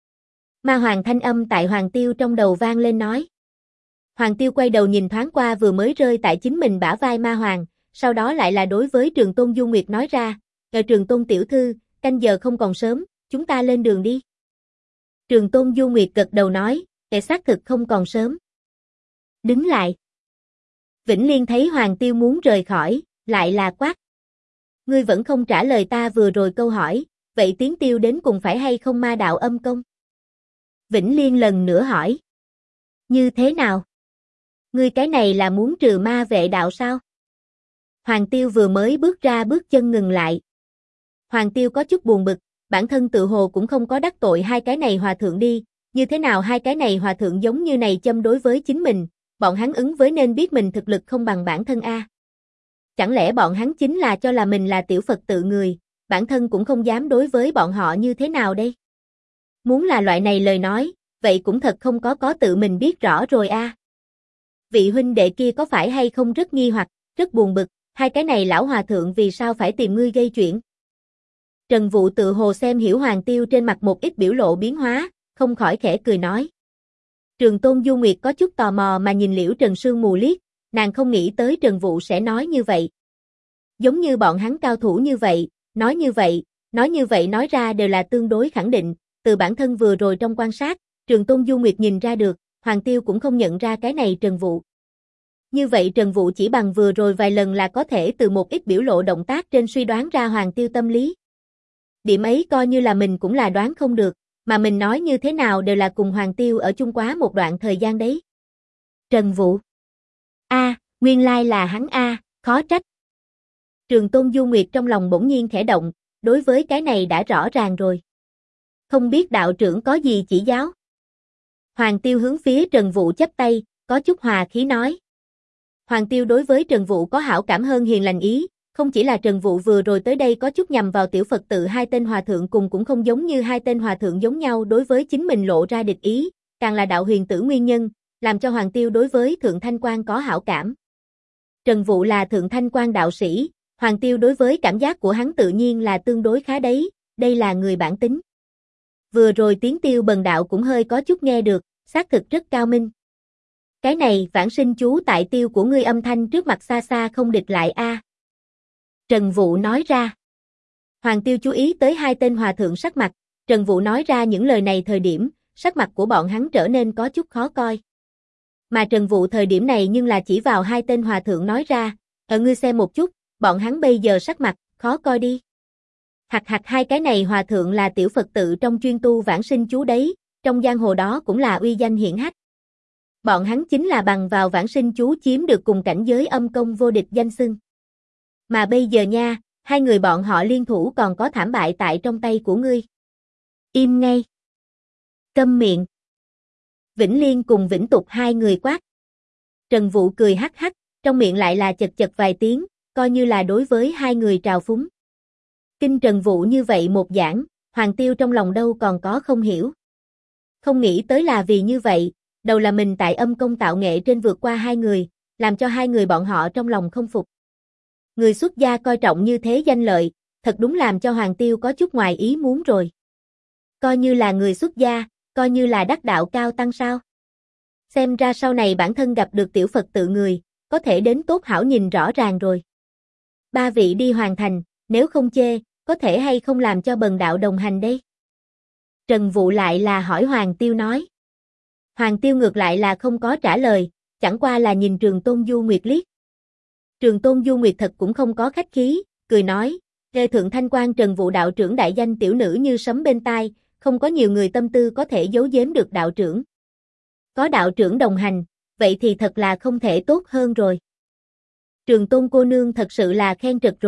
Ma Hoàng thanh âm tại Hoàng Tiêu trong đầu vang lên nói. Hoàng Tiêu quay đầu nhìn thoáng qua vừa mới rơi tại chính mình bả vai Ma Hoàng, sau đó lại là đối với Trường Tôn Du Nguyệt nói ra, Trường Tôn tiểu thư, canh giờ không còn sớm, chúng ta lên đường đi. Trường Tôn Du Nguyệt gật đầu nói, xác thực không còn sớm. Đứng lại. Vĩnh Liên thấy Hoàng Tiêu muốn rời khỏi, lại là quát. Ngươi vẫn không trả lời ta vừa rồi câu hỏi, vậy Tiến Tiêu đến cùng phải hay không ma đạo âm công? Vĩnh Liên lần nữa hỏi. Như thế nào? Ngươi cái này là muốn trừ ma vệ đạo sao? Hoàng Tiêu vừa mới bước ra bước chân ngừng lại. Hoàng Tiêu có chút buồn bực, bản thân tự hồ cũng không có đắc tội hai cái này hòa thượng đi, như thế nào hai cái này hòa thượng giống như này châm đối với chính mình, bọn hắn ứng với nên biết mình thực lực không bằng bản thân a. Chẳng lẽ bọn hắn chính là cho là mình là tiểu Phật tự người, bản thân cũng không dám đối với bọn họ như thế nào đây? Muốn là loại này lời nói, vậy cũng thật không có tự mình biết rõ rồi a. Vị huynh đệ kia có phải hay không rất nghi hoặc, rất buồn bực, hai cái này lão hòa thượng vì sao phải tìm ngươi gây chuyện? Trần Vũ tự hồ xem hiểu Hoàng Tiêu trên mặt một ít biểu lộ biến hóa, không khỏi khẽ cười nói. Trường Tôn Du Nguyệt có chút tò mò mà nhìn Liễu Trần Sương Mù liếc, nàng không nghĩ tới Trần Vũ sẽ nói như vậy. Giống như bọn hắn cao thủ như vậy, nói như vậy nói ra đều là tương đối khẳng định, từ bản thân vừa rồi trong quan sát, Trường Tôn Du Nguyệt nhìn ra được, Hoàng Tiêu cũng không nhận ra cái này Trần Vũ. Như vậy Trần Vũ chỉ bằng vừa rồi vài lần là có thể từ một ít biểu lộ động tác trên suy đoán ra Hoàng Tiêu tâm lý. Điểm ấy coi như là mình cũng là đoán không được, mà mình nói như thế nào đều là cùng Hoàng Tiêu ở chung quá một đoạn thời gian đấy. Trần Vũ. Nguyên lai là hắn khó trách. Trường Tôn Du Nguyệt trong lòng bỗng nhiên khẽ động, đối với cái này đã rõ ràng rồi. Không biết đạo trưởng có gì chỉ giáo? Hoàng Tiêu hướng phía Trần Vũ chắp tay, có chút hòa khí nói. Hoàng Tiêu đối với Trần Vũ có hảo cảm hơn hiền lành ý, không chỉ là Trần Vũ vừa rồi tới đây có chút nhằm vào tiểu Phật tự hai tên hòa thượng cùng cũng không giống như hai tên hòa thượng giống nhau đối với chính mình lộ ra địch ý, càng là đạo huyền tử nguyên nhân, làm cho Hoàng Tiêu đối với Thượng Thanh Quan có hảo cảm. Trần Vũ là Thượng Thanh Quan đạo sĩ, Hoàng Tiêu đối với cảm giác của hắn tự nhiên là tương đối khá đấy, đây là người bản tính. Vừa rồi tiếng Tiêu Bần đạo cũng hơi có chút nghe được, xác thực rất cao minh. Cái này vãng sinh chú tại tiêu của ngươi âm thanh trước mặt xa xa không địch lại a. Trần Vũ nói ra. Hoàng Tiêu chú ý tới hai tên hòa thượng sắc mặt, Trần Vũ nói ra những lời này thời điểm, sắc mặt của bọn hắn trở nên có chút khó coi. Mà Trần Vũ thời điểm này nhưng là chỉ vào hai tên hòa thượng nói ra, ngươi xem một chút, bọn hắn bây giờ sắc mặt, khó coi đi. Hạt hai cái này hòa thượng là tiểu Phật tự trong chuyên tu vãng sinh chú đấy, trong giang hồ đó cũng là uy danh hiển hách. Bọn hắn chính là bằng vào vãng sinh chú chiếm được cùng cảnh giới âm công vô địch danh xưng. Mà bây giờ nha, hai người bọn họ liên thủ còn có thảm bại tại trong tay của ngươi. Im ngay. Câm miệng. Vĩnh Liên cùng Vĩnh Tục hai người quát. Trần Vũ cười hắc hắc, trong miệng lại là chật chật vài tiếng, coi như là đối với hai người trào phúng. Kinh Trần Vũ như vậy một giảng, Hoàng Tiêu trong lòng đâu còn có không hiểu. Không nghĩ tới là vì như vậy, đầu là mình tại âm công tạo nghệ trên vượt qua hai người, làm cho hai người bọn họ trong lòng không phục. Người xuất gia coi trọng như thế danh lợi, thật đúng làm cho Hoàng Tiêu có chút ngoài ý muốn rồi. Coi như là người xuất gia, coi như là đắc đạo cao tăng sao. Xem ra sau này bản thân gặp được tiểu Phật tự người, có thể đến tốt hảo nhìn rõ ràng rồi. Ba vị đi hoàn thành, nếu không chê, có thể hay không làm cho bần đạo đồng hành đây? Trần Vũ lại là hỏi Hoàng Tiêu nói. Hoàng Tiêu ngược lại là không có trả lời, chẳng qua là nhìn Trường Tôn Du Nguyệt liếc. Trường Tôn Du Nguyệt thật cũng không có khách khí, cười nói, Thượng Thanh Quan Trần Vũ đạo trưởng đại danh tiểu nữ như sấm bên tai, không có nhiều người tâm tư có thể giấu giếm được đạo trưởng. Có đạo trưởng đồng hành, vậy thì thật là không thể tốt hơn rồi. Trường Tôn cô nương thật sự là khen trật rồi,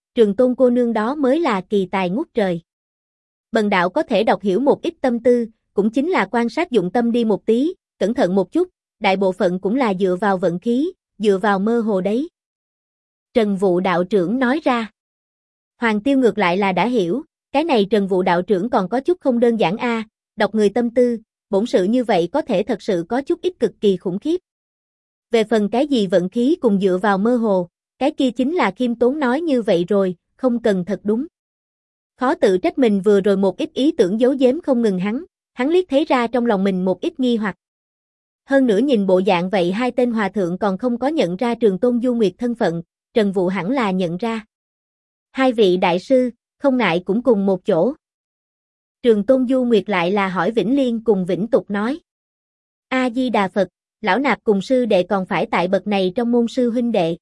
Trường Tôn cô nương đó mới là kỳ tài ngút trời. Bần đạo có thể đọc hiểu một ít tâm tư, cũng chính là quan sát dụng tâm đi một tí, cẩn thận một chút, đại bộ phận cũng là dựa vào vận khí, dựa vào mơ hồ đấy. Trần Vụ đạo trưởng nói ra. Hoàng Tiêu ngược lại là đã hiểu, cái này Trần Vụ đạo trưởng còn có chút không đơn giản a, đọc người tâm tư, bổn sự như vậy có thể thật sự có chút ít cực kỳ khủng khiếp. Về phần cái gì vận khí cùng dựa vào mơ hồ, cái kia chính là khiêm tốn nói như vậy rồi, không cần thật đúng. Khó tự trách mình vừa rồi một ít ý tưởng giấu giếm không ngừng hắn liếc thấy ra trong lòng mình một ít nghi hoặc. Hơn nữa nhìn bộ dạng vậy hai tên hòa thượng còn không có nhận ra Trường Tôn Du Nguyệt thân phận, Trần Vụ hẳn là nhận ra. Hai vị đại sư, không ngại cũng cùng một chỗ. Trường Tôn Du Nguyệt lại là hỏi Vĩnh Liên cùng Vĩnh Tục nói. A-di-đà Phật, lão nạp cùng sư đệ còn phải tại bậc này trong môn sư huynh đệ.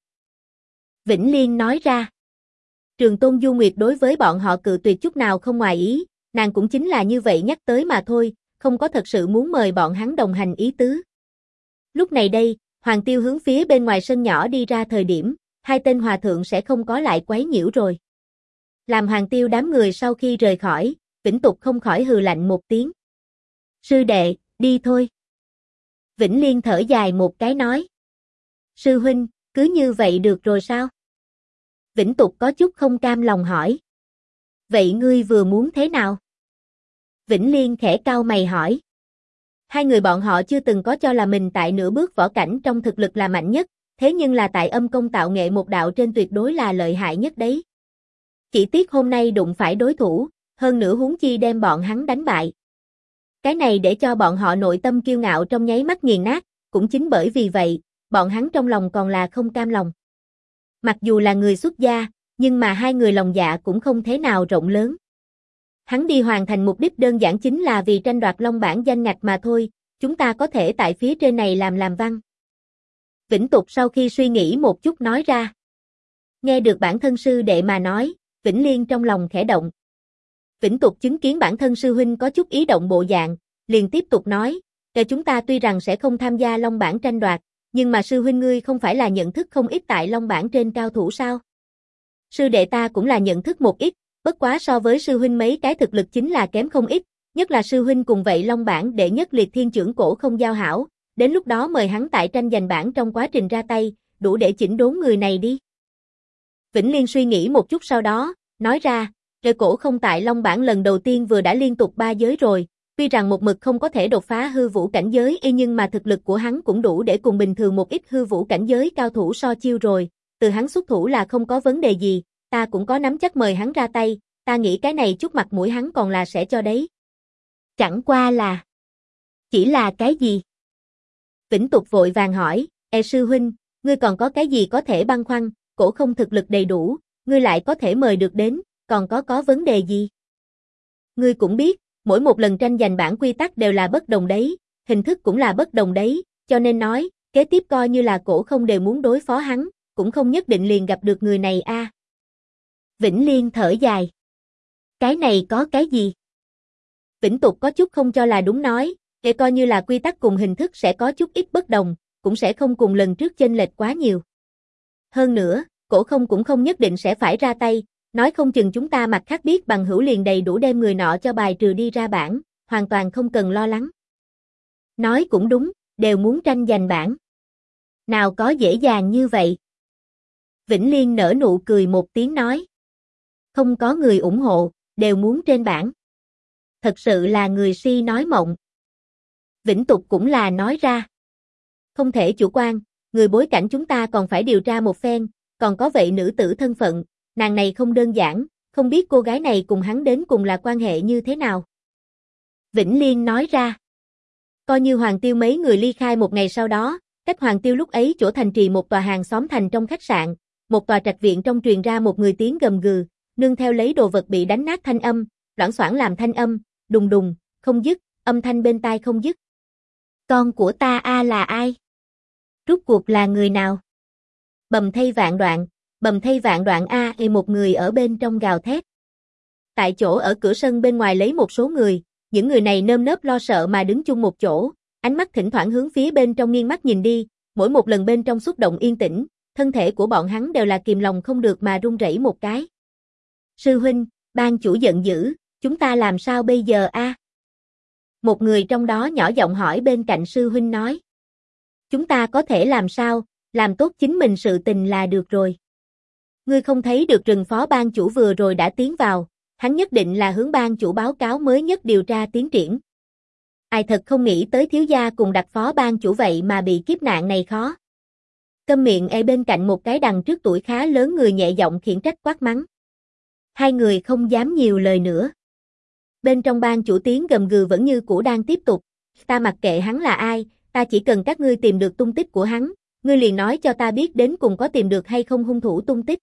Vĩnh Liên nói ra. Trường Tôn Du Nguyệt đối với bọn họ cự tuyệt chút nào không ngoài ý, nàng cũng chính là như vậy nhắc tới mà thôi, không có thật sự muốn mời bọn hắn đồng hành ý tứ. Lúc này đây, Hoàng Tiêu hướng phía bên ngoài sân nhỏ đi ra thời điểm, hai tên hòa thượng sẽ không có lại quấy nhiễu rồi. Làm Hoàng Tiêu đám người sau khi rời khỏi, Vĩnh Tục không khỏi hừ lạnh một tiếng. Sư đệ, đi thôi. Vĩnh Liên thở dài một cái nói. Sư huynh, cứ như vậy được rồi sao? Vĩnh Tục có chút không cam lòng hỏi. Vậy ngươi vừa muốn thế nào? Vĩnh Liên khẽ cau mày hỏi. Hai người bọn họ chưa từng có cho là mình tại nửa bước võ cảnh trong thực lực là mạnh nhất, thế nhưng là tại âm công tạo nghệ một đạo trên tuyệt đối là lợi hại nhất đấy. Chỉ tiếc hôm nay đụng phải đối thủ, hơn nữa huống chi đem bọn hắn đánh bại. Cái này để cho bọn họ nội tâm kiêu ngạo trong nháy mắt nghiền nát, cũng chính bởi vì vậy, bọn hắn trong lòng còn là không cam lòng. Mặc dù là người xuất gia, nhưng mà hai người lòng dạ cũng không thế nào rộng lớn. Hắn đi hoàn thành mục đích đơn giản chính là vì tranh đoạt Long bảng danh ngạch mà thôi, chúng ta có thể tại phía trên này làm văn. Vĩnh Tục sau khi suy nghĩ một chút nói ra. Nghe được bản thân sư đệ mà nói, Vĩnh Liên trong lòng khẽ động. Vĩnh Tục chứng kiến bản thân sư huynh có chút ý động bộ dạng, liền tiếp tục nói, chúng ta tuy rằng sẽ không tham gia Long bảng tranh đoạt, nhưng mà sư huynh ngươi không phải là nhận thức không ít tại Long bảng trên cao thủ sao? Sư đệ ta cũng là nhận thức một ít, bất quá so với sư huynh mấy cái thực lực chính là kém không ít, nhất là sư huynh cùng vậy Long bảng đệ nhất liệt thiên trưởng cổ không giao hảo, đến lúc đó mời hắn tại tranh giành bảng trong quá trình ra tay, đủ để chỉnh đốn người này đi. Vĩnh Liên suy nghĩ một chút sau đó, nói ra, cổ không tại Long bảng lần đầu tiên vừa đã liên tục 3 giới rồi, tuy rằng một mực không có thể đột phá hư vũ cảnh giới nhưng mà thực lực của hắn cũng đủ để cùng bình thường một ít hư vũ cảnh giới cao thủ so chiêu rồi, từ hắn xuất thủ là không có vấn đề gì, ta cũng có nắm chắc mời hắn ra tay, ta nghĩ cái này chút mặt mũi hắn còn là sẽ cho đấy. Chẳng qua là... Chỉ là cái gì? Vĩnh Tục vội vàng hỏi, sư huynh, ngươi còn có cái gì có thể băn khoăn, cổ không thực lực đầy đủ, ngươi lại có thể mời được đến, còn có vấn đề gì? Ngươi cũng biết, mỗi một lần tranh giành bảng quy tắc đều là bất đồng đấy, hình thức cũng là bất đồng đấy, cho nên nói, kế tiếp coi như là cổ không đều muốn đối phó hắn, cũng không nhất định liền gặp được người này a. Vĩnh Liên thở dài. Cái này có cái gì? Vĩnh Tục có chút không cho là đúng nói, coi như là quy tắc cùng hình thức sẽ có chút ít bất đồng, cũng sẽ không cùng lần trước chênh lệch quá nhiều. Hơn nữa, cổ không cũng không nhất định sẽ phải ra tay, nói không chừng chúng ta mặt khác biết bằng hữu liền đầy đủ đem người nọ cho bài trừ đi ra bảng, hoàn toàn không cần lo lắng. Nói cũng đúng, đều muốn tranh giành bảng. Nào có dễ dàng như vậy. Vĩnh Liên nở nụ cười một tiếng nói. Không có người ủng hộ, đều muốn trên bảng. Thật sự là người si nói mộng. Vĩnh Tục cũng là nói ra. Không thể chủ quan, người bối cảnh chúng ta còn phải điều tra một phen, còn có vậy nữ tử thân phận, nàng này không đơn giản, không biết cô gái này cùng hắn đến cùng là quan hệ như thế nào. Vĩnh Liên nói ra. Coi như Hoàng Tiêu mấy người ly khai một ngày sau đó, cách Hoàng Tiêu lúc ấy chỗ thành trì một tòa hàng xóm thành trong khách sạn, một tòa trạch viện trong truyền ra một người tiếng gầm gừ, nương theo lấy đồ vật bị đánh nát thanh âm, loảng xoảng làm thanh âm, đùng đùng, không dứt, âm thanh bên tai không dứt. Con của ta a là ai? Rốt cuộc là người nào? Bầm thây vạn đoạn a một người ở bên trong gào thét. Tại chỗ ở cửa sân bên ngoài lấy một số người, những người này nơm nớp lo sợ mà đứng chung một chỗ, ánh mắt thỉnh thoảng hướng phía bên trong nghiêng mắt nhìn đi, mỗi một lần bên trong xúc động yên tĩnh, thân thể của bọn hắn đều là kìm lòng không được mà run rẩy một cái. Sư huynh, ban chủ giận dữ, chúng ta làm sao bây giờ a? Một người trong đó nhỏ giọng hỏi bên cạnh sư huynh nói. Chúng ta có thể làm sao, làm tốt chính mình sự tình là được rồi. Ngươi không thấy được rừng phó ban chủ vừa rồi đã tiến vào, hắn nhất định là hướng ban chủ báo cáo mới nhất điều tra tiến triển. Ai thật không nghĩ tới thiếu gia cùng đặc phó ban chủ vậy mà bị kiếp nạn này khó. Câm miệng bên cạnh một cái đằng trước tuổi khá lớn người nhẹ giọng khiển trách quát mắng. Hai người không dám nhiều lời nữa. Bên trong ban chủ tiếng gầm gừ vẫn như cũ đang tiếp tục, ta mặc kệ hắn là ai, ta chỉ cần các ngươi tìm được tung tích của hắn, ngươi liền nói cho ta biết đến cùng có tìm được hay không hung thủ tung tích.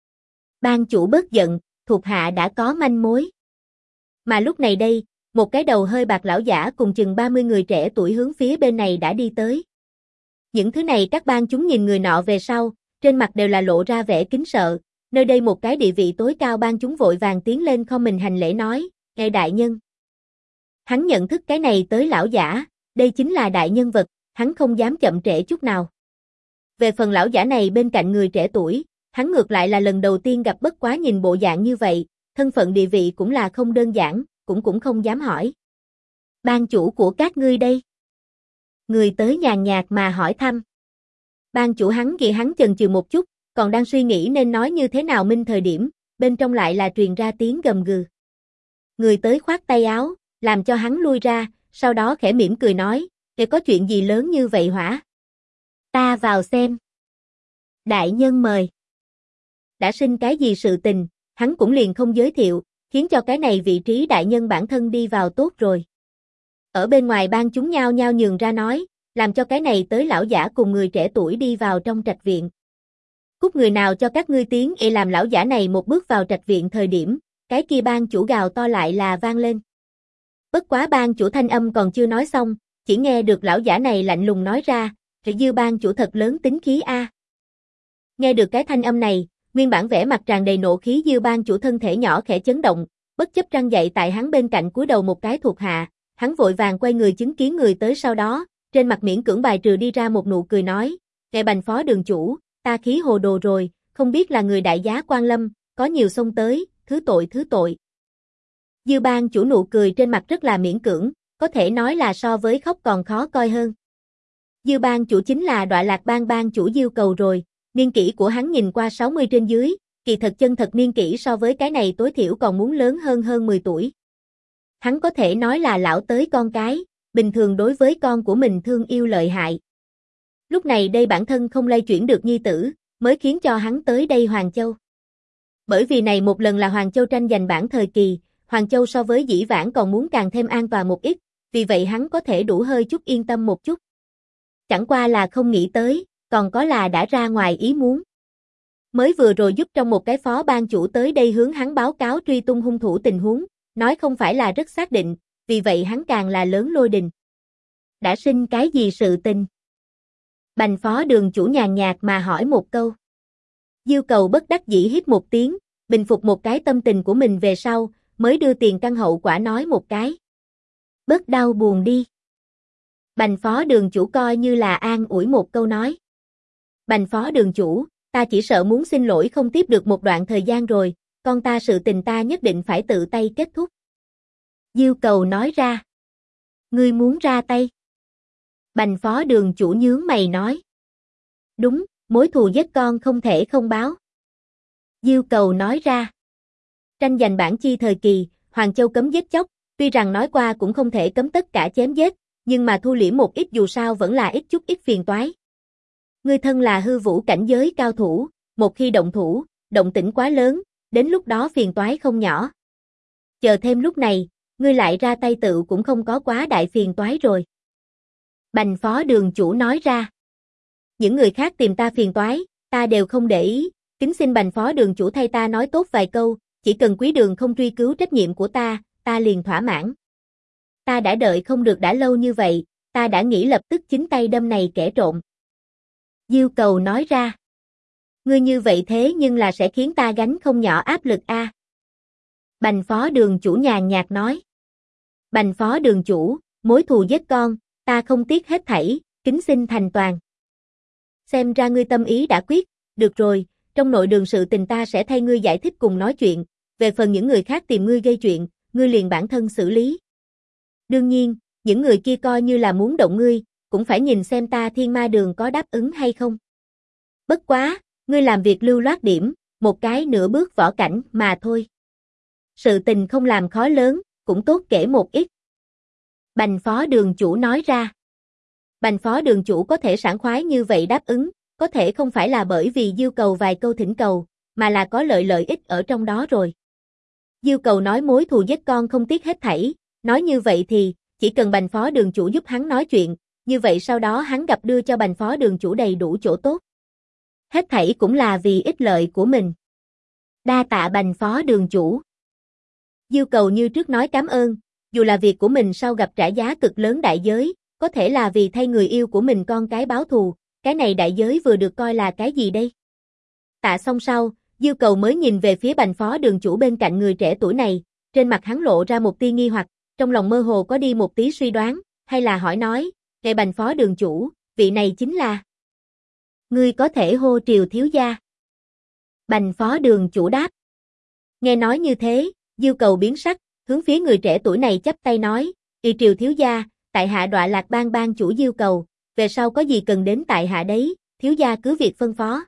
Ban chủ bớt giận, thuộc hạ đã có manh mối. Mà lúc này đây, một cái đầu hơi bạc lão giả cùng chừng 30 người trẻ tuổi hướng phía bên này đã đi tới. Những thứ này các ban chúng nhìn người nọ về sau, trên mặt đều là lộ ra vẻ kính sợ, nơi đây một cái địa vị tối cao ban chúng vội vàng tiến lên không mình hành lễ nói, nghe đại nhân. Hắn nhận thức cái này tới lão giả, đây chính là đại nhân vật, hắn không dám chậm trễ chút nào. Về phần lão giả này bên cạnh người trẻ tuổi, hắn ngược lại là lần đầu tiên gặp bất quá nhìn bộ dạng như vậy, thân phận địa vị cũng là không đơn giản, cũng không dám hỏi. Ban chủ của các ngươi đây. Người tới nhàn nhạt mà hỏi thăm. Ban chủ hắn chần chừ một chút, còn đang suy nghĩ nên nói như thế nào minh thời điểm, bên trong lại là truyền ra tiếng gầm gừ. Người tới khoát tay áo, làm cho hắn lui ra, sau đó khẽ mỉm cười nói, để có chuyện gì lớn như vậy hỏa? Ta vào xem. Đại nhân mời. Đã sinh cái gì sự tình, hắn cũng liền không giới thiệu, khiến cho cái này vị trí đại nhân bản thân đi vào tốt rồi. Ở bên ngoài ban chúng nhao nhao nhường ra nói, làm cho cái này tới lão giả cùng người trẻ tuổi đi vào trong trạch viện. Cút người nào cho các ngươi tiếng làm lão giả này một bước vào trạch viện thời điểm, cái kia ban chủ gào to lại là vang lên. Bất quá ban chủ thanh âm còn chưa nói xong, chỉ nghe được lão giả này lạnh lùng nói ra, Dư ban chủ thật lớn tính khí a. Nghe được cái thanh âm này, nguyên bản vẻ mặt tràn đầy nộ khí Dư ban chủ thân thể nhỏ khẽ chấn động, bất chấp răng dậy tại hắn bên cạnh cúi đầu một cái thuộc hạ, hắn vội vàng quay người chứng kiến người tới sau đó, trên mặt miễn cưỡng bài trừ đi ra một nụ cười nói, "Ngài Bành phó đường chủ, ta khí hồ đồ rồi, không biết là người đại giá quan lâm, có nhiều xông tới, thứ tội thứ tội." Dư ban chủ nụ cười trên mặt rất là miễn cưỡng, có thể nói là so với khóc còn khó coi hơn. Dư ban chủ chính là Đọa Lạc Bang ban chủ Diêu Cầu rồi, niên kỷ của hắn nhìn qua 60 trên dưới, kỳ thật chân thật niên kỷ so với cái này tối thiểu còn muốn lớn hơn 10 tuổi. Hắn có thể nói là lão tới con cái, bình thường đối với con của mình thương yêu lợi hại. Lúc này đây bản thân không lay chuyển được nhi tử, mới khiến cho hắn tới đây Hoàng Châu. Bởi vì này một lần là Hoàng Châu tranh giành bảng thời kỳ, Hoàng Châu so với dĩ vãng còn muốn càng thêm an toàn một ít, vì vậy hắn có thể đủ hơi chút yên tâm một chút. Chẳng qua là không nghĩ tới, còn có là đã ra ngoài ý muốn. Mới vừa rồi giúp trong một cái phó ban chủ tới đây hướng hắn báo cáo truy tung hung thủ tình huống, nói không phải là rất xác định, vì vậy hắn càng là lớn lôi đình. Đã sinh cái gì sự tình? Bành phó đường chủ nhàn nhạt mà hỏi một câu. Diêu Cầu bất đắc dĩ hít một tiếng, bình phục một cái tâm tình của mình về sau, mới đưa tiền căn hậu quả nói một cái. Bớt đau buồn đi. Bành phó đường chủ coi như là an ủi một câu nói. Bành phó đường chủ, ta chỉ sợ muốn xin lỗi không tiếp được một đoạn thời gian rồi, con ta sự tình ta nhất định phải tự tay kết thúc. Diêu Cầu nói ra. Ngươi muốn ra tay? Bành phó đường chủ nhướng mày nói. Đúng, mối thù giết con không thể không báo. Diêu Cầu nói ra. Tranh giành bảng chi thời kỳ, Hoàng Châu cấm giết chóc, tuy rằng nói qua cũng không thể cấm tất cả chém giết, nhưng mà thu liễm một ít dù sao vẫn là ít chút ít phiền toái. Ngươi thân là hư vũ cảnh giới cao thủ, một khi động thủ, động tĩnh quá lớn, đến lúc đó phiền toái không nhỏ. Chờ thêm lúc này, ngươi lại ra tay tự cũng không có quá đại phiền toái rồi. Bành phó đường chủ nói ra. Những người khác tìm ta phiền toái, ta đều không để ý, kính xin bành phó đường chủ thay ta nói tốt vài câu, chỉ cần quý đường không truy cứu trách nhiệm của ta liền thỏa mãn. Ta đã đợi không được đã lâu như vậy, ta đã nghĩ lập tức chính tay đâm này kẻ trộm. Diêu Cầu nói ra. Ngươi như vậy thế nhưng là sẽ khiến ta gánh không nhỏ áp lực a. Bành phó đường chủ nhàn nhạt nói. Bành phó đường chủ, mối thù giết con, ta không tiếc hết thảy, kính xin thành toàn. Xem ra ngươi tâm ý đã quyết, được rồi, trong nội đường sự tình ta sẽ thay ngươi giải thích cùng nói chuyện, về phần những người khác tìm ngươi gây chuyện, ngươi liền bản thân xử lý. Đương nhiên, những người kia coi như là muốn động ngươi, cũng phải nhìn xem ta Thiên Ma Đường có đáp ứng hay không. Bất quá, ngươi làm việc lưu loát điểm, một cái nửa bước võ cảnh mà thôi. Sự tình không làm khó lớn, cũng tốt kể một ít. Bành phó đường chủ nói ra. Bành phó đường chủ có thể sảng khoái như vậy đáp ứng, có thể không phải là bởi vì Diêu Cầu vài câu thỉnh cầu, mà là có lợi ích ở trong đó rồi. Diêu Cầu nói mối thù giết con không tiếc hết thảy, nói như vậy thì, chỉ cần bành phó đường chủ giúp hắn nói chuyện, như vậy sau đó hắn gặp đưa cho bành phó đường chủ đầy đủ chỗ tốt. Hết thảy cũng là vì ích lợi của mình. Đa tạ bành phó đường chủ. Diêu Cầu như trước nói cảm ơn, dù là việc của mình sau gặp trả giá cực lớn đại giới, có thể là vì thay người yêu của mình con cái báo thù, cái này đại giới vừa được coi là cái gì đây? Tạ xong sau, Diêu Cầu mới nhìn về phía bành phó đường chủ bên cạnh người trẻ tuổi này, trên mặt hắn lộ ra một tia nghi hoặc, trong lòng mơ hồ có đi một tí suy đoán, hay là hỏi nói, "Ngài bành phó đường chủ, vị này chính là..." "Ngươi có thể hô Triều thiếu gia." Bành phó đường chủ đáp. Nghe nói như thế, Diêu Cầu biến sắc, hướng phía người trẻ tuổi này chắp tay nói, "Y Triều thiếu gia, tại hạ Đọa Lạc Bang bang chủ Diêu Cầu, về sau có gì cần đến tại hạ đấy, thiếu gia cứ việc phân phó."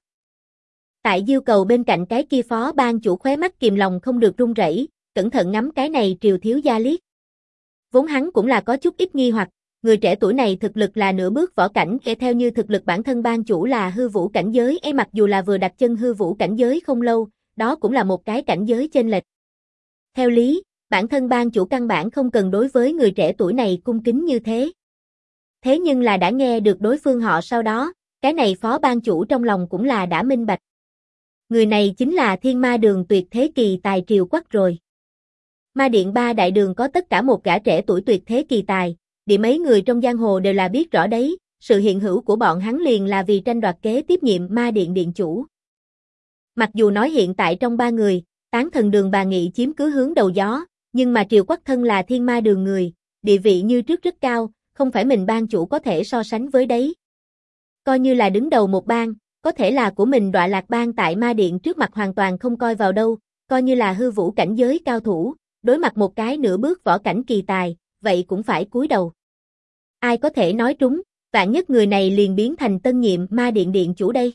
Tại Diêu Cầu bên cạnh cái kia phó bang chủ khóe mắt kìm lòng không được run rẩy, cẩn thận ngắm cái này Triều thiếu gia liếc. Vốn hắn cũng là có chút ít nghi hoặc, người trẻ tuổi này thực lực là nửa bước võ cảnh, theo như thực lực bản thân bang chủ là hư vũ cảnh giới, mặc dù là vừa đặt chân hư vũ cảnh giới không lâu, đó cũng là một cái cảnh giới chênh lệch. Theo lý, bản thân bang chủ căn bản không cần đối với người trẻ tuổi này cung kính như thế. Thế nhưng là đã nghe được đối phương họ sau đó, cái này phó bang chủ trong lòng cũng là đã minh bạch. Người này chính là Thiên Ma Đường tuyệt thế kỳ tài Triều Quắc rồi. Ma Điện ba đại đường có tất cả một gã trẻ tuổi tuyệt thế kỳ tài, địa mấy người trong giang hồ đều là biết rõ đấy, sự hiện hữu của bọn hắn liền là vì tranh đoạt kế tiếp nhiệm Ma Điện điện chủ. Mặc dù nói hiện tại trong ba người, Tán Thần Đường bà Nghị chiếm cứ hướng đầu gió, nhưng mà Triều Quắc thân là Thiên Ma Đường người, địa vị như trước rất cao, không phải mình bang chủ có thể so sánh với đấy. Coi như là đứng đầu một bang, có thể là của mình Đọa Lạc Bang tại Ma Điện trước mặt hoàn toàn không coi vào đâu, coi như là hư vũ cảnh giới cao thủ, đối mặt một cái nửa bước võ cảnh kỳ tài, vậy cũng phải cúi đầu. Ai có thể nói trúng, vạn nhất người này liền biến thành tân nhiệm Ma Điện điện chủ đây.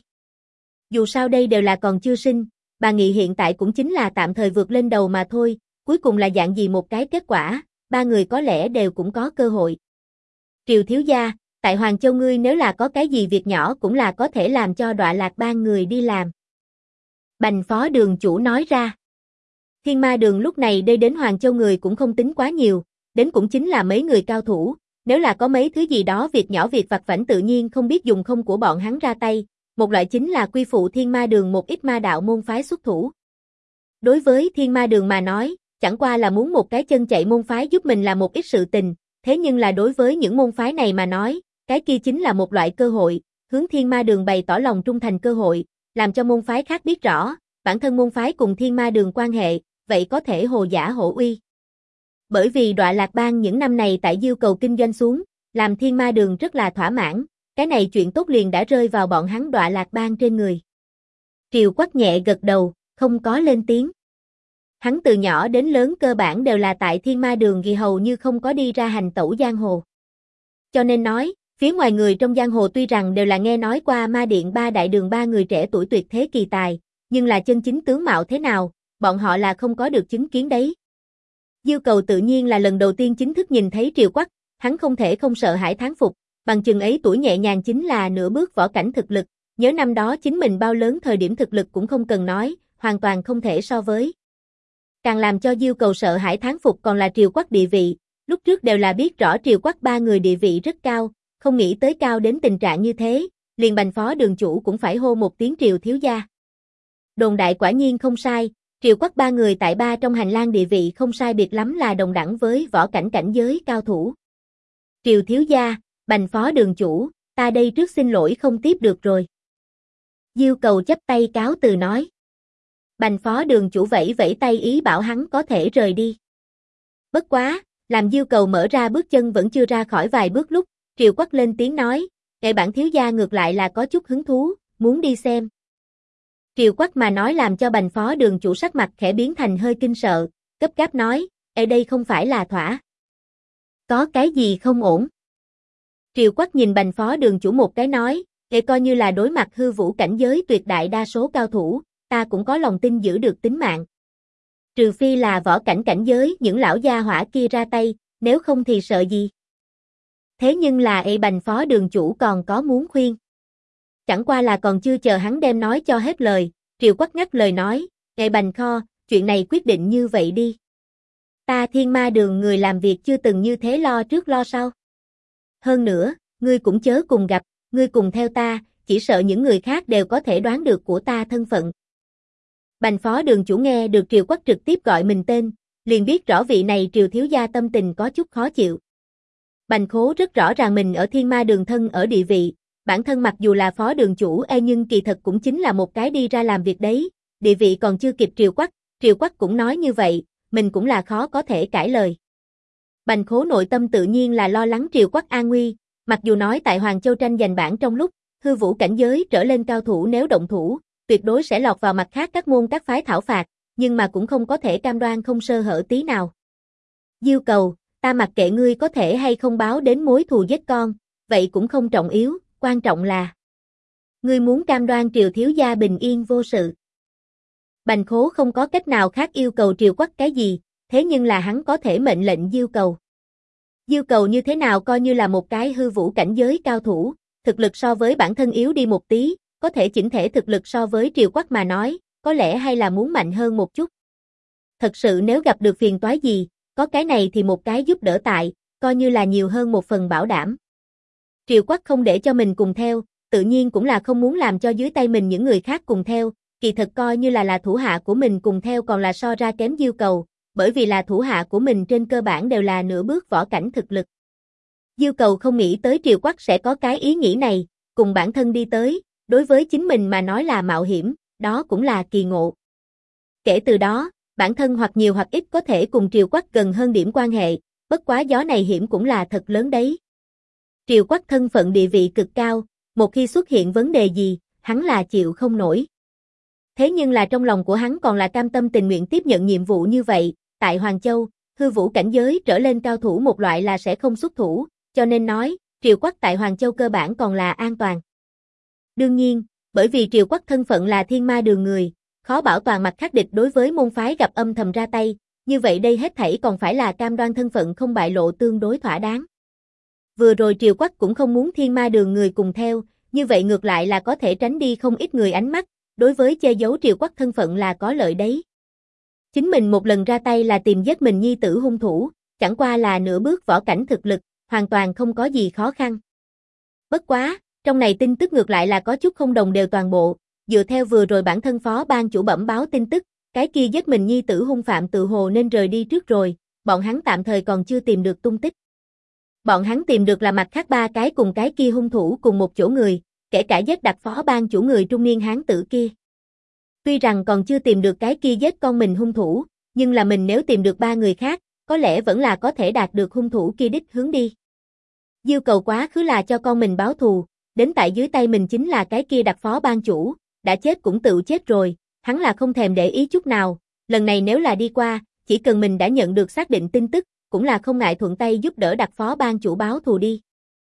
Dù sao đây đều là còn chưa sinh, bà Nghị hiện tại cũng chính là tạm thời vượt lên đầu mà thôi, cuối cùng là dạng gì một cái kết quả, ba người có lẽ đều cũng có cơ hội. Triều thiếu gia, tại Hoàng Châu ngươi nếu là có cái gì việc nhỏ cũng là có thể làm cho Đọa Lạc Bang người đi làm. Bành phó đường chủ nói ra. Thiên Ma Đường lúc này đi đến Hoàng Châu người cũng không tính quá nhiều, đến cũng chính là mấy người cao thủ, nếu là có mấy thứ gì đó việc nhỏ việc vặt vãnh tự nhiên không biết dùng không của bọn hắn ra tay, một loại chính là quy phụ Thiên Ma Đường một ít ma đạo môn phái xuất thủ. Đối với Thiên Ma Đường mà nói, chẳng qua là muốn một cái chân chạy môn phái giúp mình làm một ít sự tình, thế nhưng là đối với những môn phái này mà nói, cái kia chính là một loại cơ hội, hướng Thiên Ma Đường bày tỏ lòng trung thành cơ hội, làm cho môn phái khác biết rõ, bản thân môn phái cùng Thiên Ma Đường quan hệ, vậy có thể hồ giả hổ uy. Bởi vì Đọa Lạc Bang những năm này tại Diêu Cầu kinh doanh xuống, làm Thiên Ma Đường rất là thỏa mãn, cái này chuyện tốt liền đã rơi vào bọn hắn Đọa Lạc Bang trên người. Triều Quắc nhẹ gật đầu, không có lên tiếng. Hắn từ nhỏ đến lớn cơ bản đều là tại Thiên Ma Đường vì hầu như không có đi ra hành tẩu giang hồ. Cho nên nói, phía ngoài người trong giang hồ tuy rằng đều là nghe nói qua Ma Điện ba đại đường ba người trẻ tuổi tuyệt thế kỳ tài, nhưng là chân chính tướng mạo thế nào, bọn họ là không có được chứng kiến đấy. Diêu Cầu tự nhiên là lần đầu tiên chính thức nhìn thấy Triều Quắc, hắn không thể không sợ hãi thán phục, bằng chừng ấy tuổi nhẹ nhàng chính là nửa bước võ cảnh thực lực, nhớ năm đó chính mình bao lớn thời điểm thực lực cũng không cần nói, hoàn toàn không thể so với. Càng làm cho Diêu Cầu sợ hãi thán phục còn là Triều Quắc địa vị, lúc trước đều là biết rõ Triều Quắc ba người địa vị rất cao, không nghĩ tới cao đến tình trạng như thế, liền bành phó đường chủ cũng phải hô một tiếng Triều thiếu gia. Đồn đại quả nhiên không sai, Triều Quắc ba người tại ba trong hành lang địa vị không sai biệt lắm là đồng đẳng với võ cảnh cảnh giới cao thủ. Triều thiếu gia, bành phó đường chủ, ta đây trước xin lỗi không tiếp được rồi. Diêu Cầu chắp tay cáo từ nói. Bành phó đường chủ vẫy vẫy tay ý bảo hắn có thể rời đi. Bất quá, làm Diêu Cầu mở ra bước chân vẫn chưa ra khỏi vài bước lúc, Triều Quắc lên tiếng nói, "Ngài bản thiếu gia ngược lại là có chút hứng thú, muốn đi xem." Triều Quắc mà nói làm cho Bành phó đường chủ sắc mặt khẽ biến thành hơi kinh sợ, gấp gáp nói, ở đây không phải là thỏa. Có cái gì không ổn? Triều Quắc nhìn Bành phó đường chủ một cái nói, để coi như là đối mặt hư vũ cảnh giới tuyệt đại đa số cao thủ, ta cũng có lòng tin giữ được tính mạng. Trừ phi là võ cảnh cảnh giới những lão gia hỏa kia ra tay, nếu không thì sợ gì. Thế nhưng là Bành phó đường chủ còn có muốn khuyên. Chẳng qua là còn chưa chờ hắn đem nói cho hết lời, Triều Quắc ngắt lời nói, Bành kho, chuyện này quyết định như vậy đi. Ta Thiên Ma Đường người làm việc chưa từng như thế lo trước lo sau. Hơn nữa, ngươi cũng chớ cùng gặp, ngươi cùng theo ta, chỉ sợ những người khác đều có thể đoán được của ta thân phận. Bành phó đường chủ nghe được Triều Quắc trực tiếp gọi mình tên, liền biết rõ vị này Triều thiếu gia tâm tình có chút khó chịu. Bành Khố rất rõ ràng mình ở Thiên Ma Đường thân ở địa vị, bản thân mặc dù là phó đường chủ nhưng kỳ thật cũng chính là một cái đi ra làm việc đấy, địa vị còn chưa kịp Triều Quắc cũng nói như vậy, mình cũng là khó có thể cãi lời. Bành Khố nội tâm tự nhiên là lo lắng Triều Quắc an nguy, mặc dù nói tại Hoàng Châu tranh giành bảng trong lúc, hư vũ cảnh giới trở lên cao thủ nếu động thủ, tuyệt đối sẽ lọt vào mặt khác các môn các phái thảo phạt, nhưng mà cũng không có thể cam đoan không sơ hở tí nào. Diêu Cầu, ta mặc kệ ngươi có thể hay không báo đến mối thù giết con, vậy cũng không trọng yếu, quan trọng là ngươi muốn cam đoan Triều thiếu gia bình yên vô sự. Bành Khố không có cách nào khác yêu cầu Triều Quắc cái gì, thế nhưng là hắn có thể mệnh lệnh Diêu Cầu. Diêu Cầu như thế nào coi như là một cái hư vũ cảnh giới cao thủ, thực lực so với bản thân yếu đi một tí, có thể chỉnh thể thực lực so với Triều Quắc mà nói, có lẽ hay là muốn mạnh hơn một chút. Thật sự nếu gặp được phiền toái gì, có cái này thì một cái giúp đỡ tại, coi như là nhiều hơn một phần bảo đảm. Triều Quắc không để cho mình cùng theo, tự nhiên cũng là không muốn làm cho dưới tay mình những người khác cùng theo, kỳ thật coi như là thủ hạ của mình cùng theo còn là so ra kém Diêu Cầu, bởi vì là thủ hạ của mình trên cơ bản đều là nửa bước võ cảnh thực lực. Diêu Cầu không nghĩ tới Triều Quắc sẽ có cái ý nghĩ này, cùng bản thân đi tới, đối với chính mình mà nói là mạo hiểm, đó cũng là kỳ ngộ. Kể từ đó, bản thân hoặc nhiều hoặc ít có thể cùng Triều Quắc gần hơn điểm quan hệ, bất quá gió này hiểm cũng là thật lớn đấy. Triều Quắc thân phận địa vị cực cao, một khi xuất hiện vấn đề gì, hắn là chịu không nổi. Thế nhưng là trong lòng của hắn còn là cam tâm tình nguyện tiếp nhận nhiệm vụ như vậy, tại Hoàng Châu, hư vũ cảnh giới trở lên cao thủ một loại là sẽ không xuất thủ, cho nên nói, Triều Quắc tại Hoàng Châu cơ bản còn là an toàn. Đương nhiên, bởi vì Triều Quắc thân phận là Thiên Ma Đường người, khó bảo toàn mặt khác địch đối với môn phái gặp âm thầm ra tay, như vậy đây hết thảy còn phải là cam đoan thân phận không bại lộ tương đối thỏa đáng. Vừa rồi Triều Quắc cũng không muốn Thiên Ma Đường người cùng theo, như vậy ngược lại là có thể tránh đi không ít người ánh mắt, đối với che giấu Triều Quắc thân phận là có lợi đấy. Chính mình một lần ra tay là tìm giết mình nhi tử hung thủ, chẳng qua là nửa bước võ cảnh thực lực, hoàn toàn không có gì khó khăn. Bất quá, trong này tin tức ngược lại là có chút không đồng đều toàn bộ, dựa theo vừa rồi bản thân phó ban chủ bẩm báo tin tức, cái kia giết mình nhi tử hung phạm tự hồ nên rời đi trước rồi, bọn hắn tạm thời còn chưa tìm được tung tích. Bọn hắn tìm được là mặt khác ba cái cùng cái kia hung thủ cùng một chỗ người, kể cả giết đặt phó ban chủ người trung niên hán tử kia. Tuy rằng còn chưa tìm được cái kia giết con mình hung thủ, nhưng là mình nếu tìm được ba người khác, có lẽ vẫn là có thể đạt được hung thủ kia đích hướng đi. Diêu Cầu quá khứ là cho con mình báo thù, đến tại dưới tay mình chính là cái kia đặt phó ban chủ, đã chết cũng tự chết rồi, hắn là không thèm để ý chút nào, lần này nếu là đi qua, chỉ cần mình đã nhận được xác định tin tức, cũng là không ngại thuận tay giúp đỡ đặt phó ban chủ báo thù đi.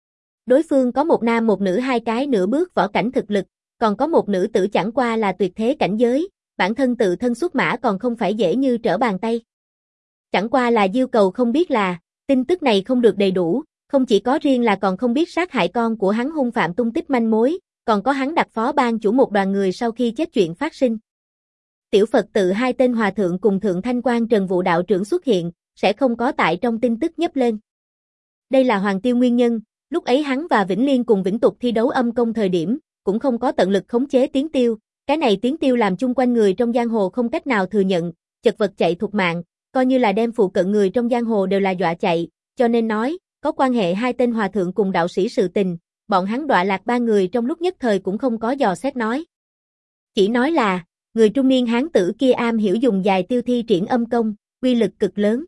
Đối phương có một nam một nữ hai cái nửa bước võ cảnh thực lực, còn có một nữ tử chẳng qua là tuyệt thế cảnh giới, bản thân tự thân xuất mã còn không phải dễ như trở bàn tay. Chẳng qua là Diêu Cầu không biết là, tin tức này không được đầy đủ, không chỉ có riêng là còn không biết sát hại con của hắn hung phạm tung tích manh mối, còn có hắn đặt phó ban chủ một đoàn người sau khi chết chuyện phát sinh. Tiểu Phật tự hai tên hòa thượng cùng Thượng Thanh Quan Trần Vụ đạo trưởng xuất hiện, sẽ không có tại trong tin tức nhấp lên. Đây là Hoàng Tiêu nguyên nhân, lúc ấy hắn và Vĩnh Liên cùng Vĩnh Tục thi đấu âm công thời điểm, cũng không có tận lực khống chế Tiến Tiêu, cái này Tiến Tiêu làm chung quanh người trong giang hồ không cách nào thừa nhận, chật vật chạy thục mạng, coi như là đem phụ cận người trong giang hồ đều là dọa chạy, cho nên nói, có quan hệ hai tên hòa thượng cùng đạo sĩ sự tình, bọn hắn đọa lạc ba người trong lúc nhất thời cũng không có dò xét nói. Chỉ nói là, người trung niên hán tử kia am hiểu dùng dài tiêu thi triển âm công, uy lực cực lớn.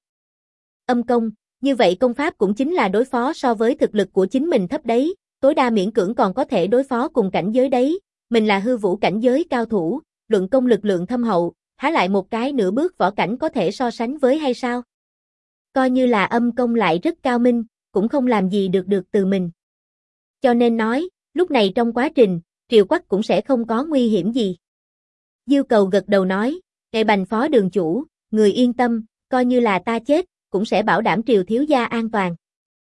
Âm công, như vậy công pháp cũng chính là đối phó so với thực lực của chính mình thấp đấy, tối đa miễn cưỡng còn có thể đối phó cùng cảnh giới đấy, mình là hư vũ cảnh giới cao thủ, luận công lực lượng thâm hậu, há lại một cái nửa bước võ cảnh có thể so sánh với hay sao? Coi như là âm công lại rất cao minh, cũng không làm gì được từ mình. Cho nên nói, lúc này trong quá trình, Triều Quắc cũng sẽ không có nguy hiểm gì. Diêu Cầu gật đầu nói, ngài bành phó đường chủ, người yên tâm, coi như là ta chết, cũng sẽ bảo đảm Triều thiếu gia an toàn.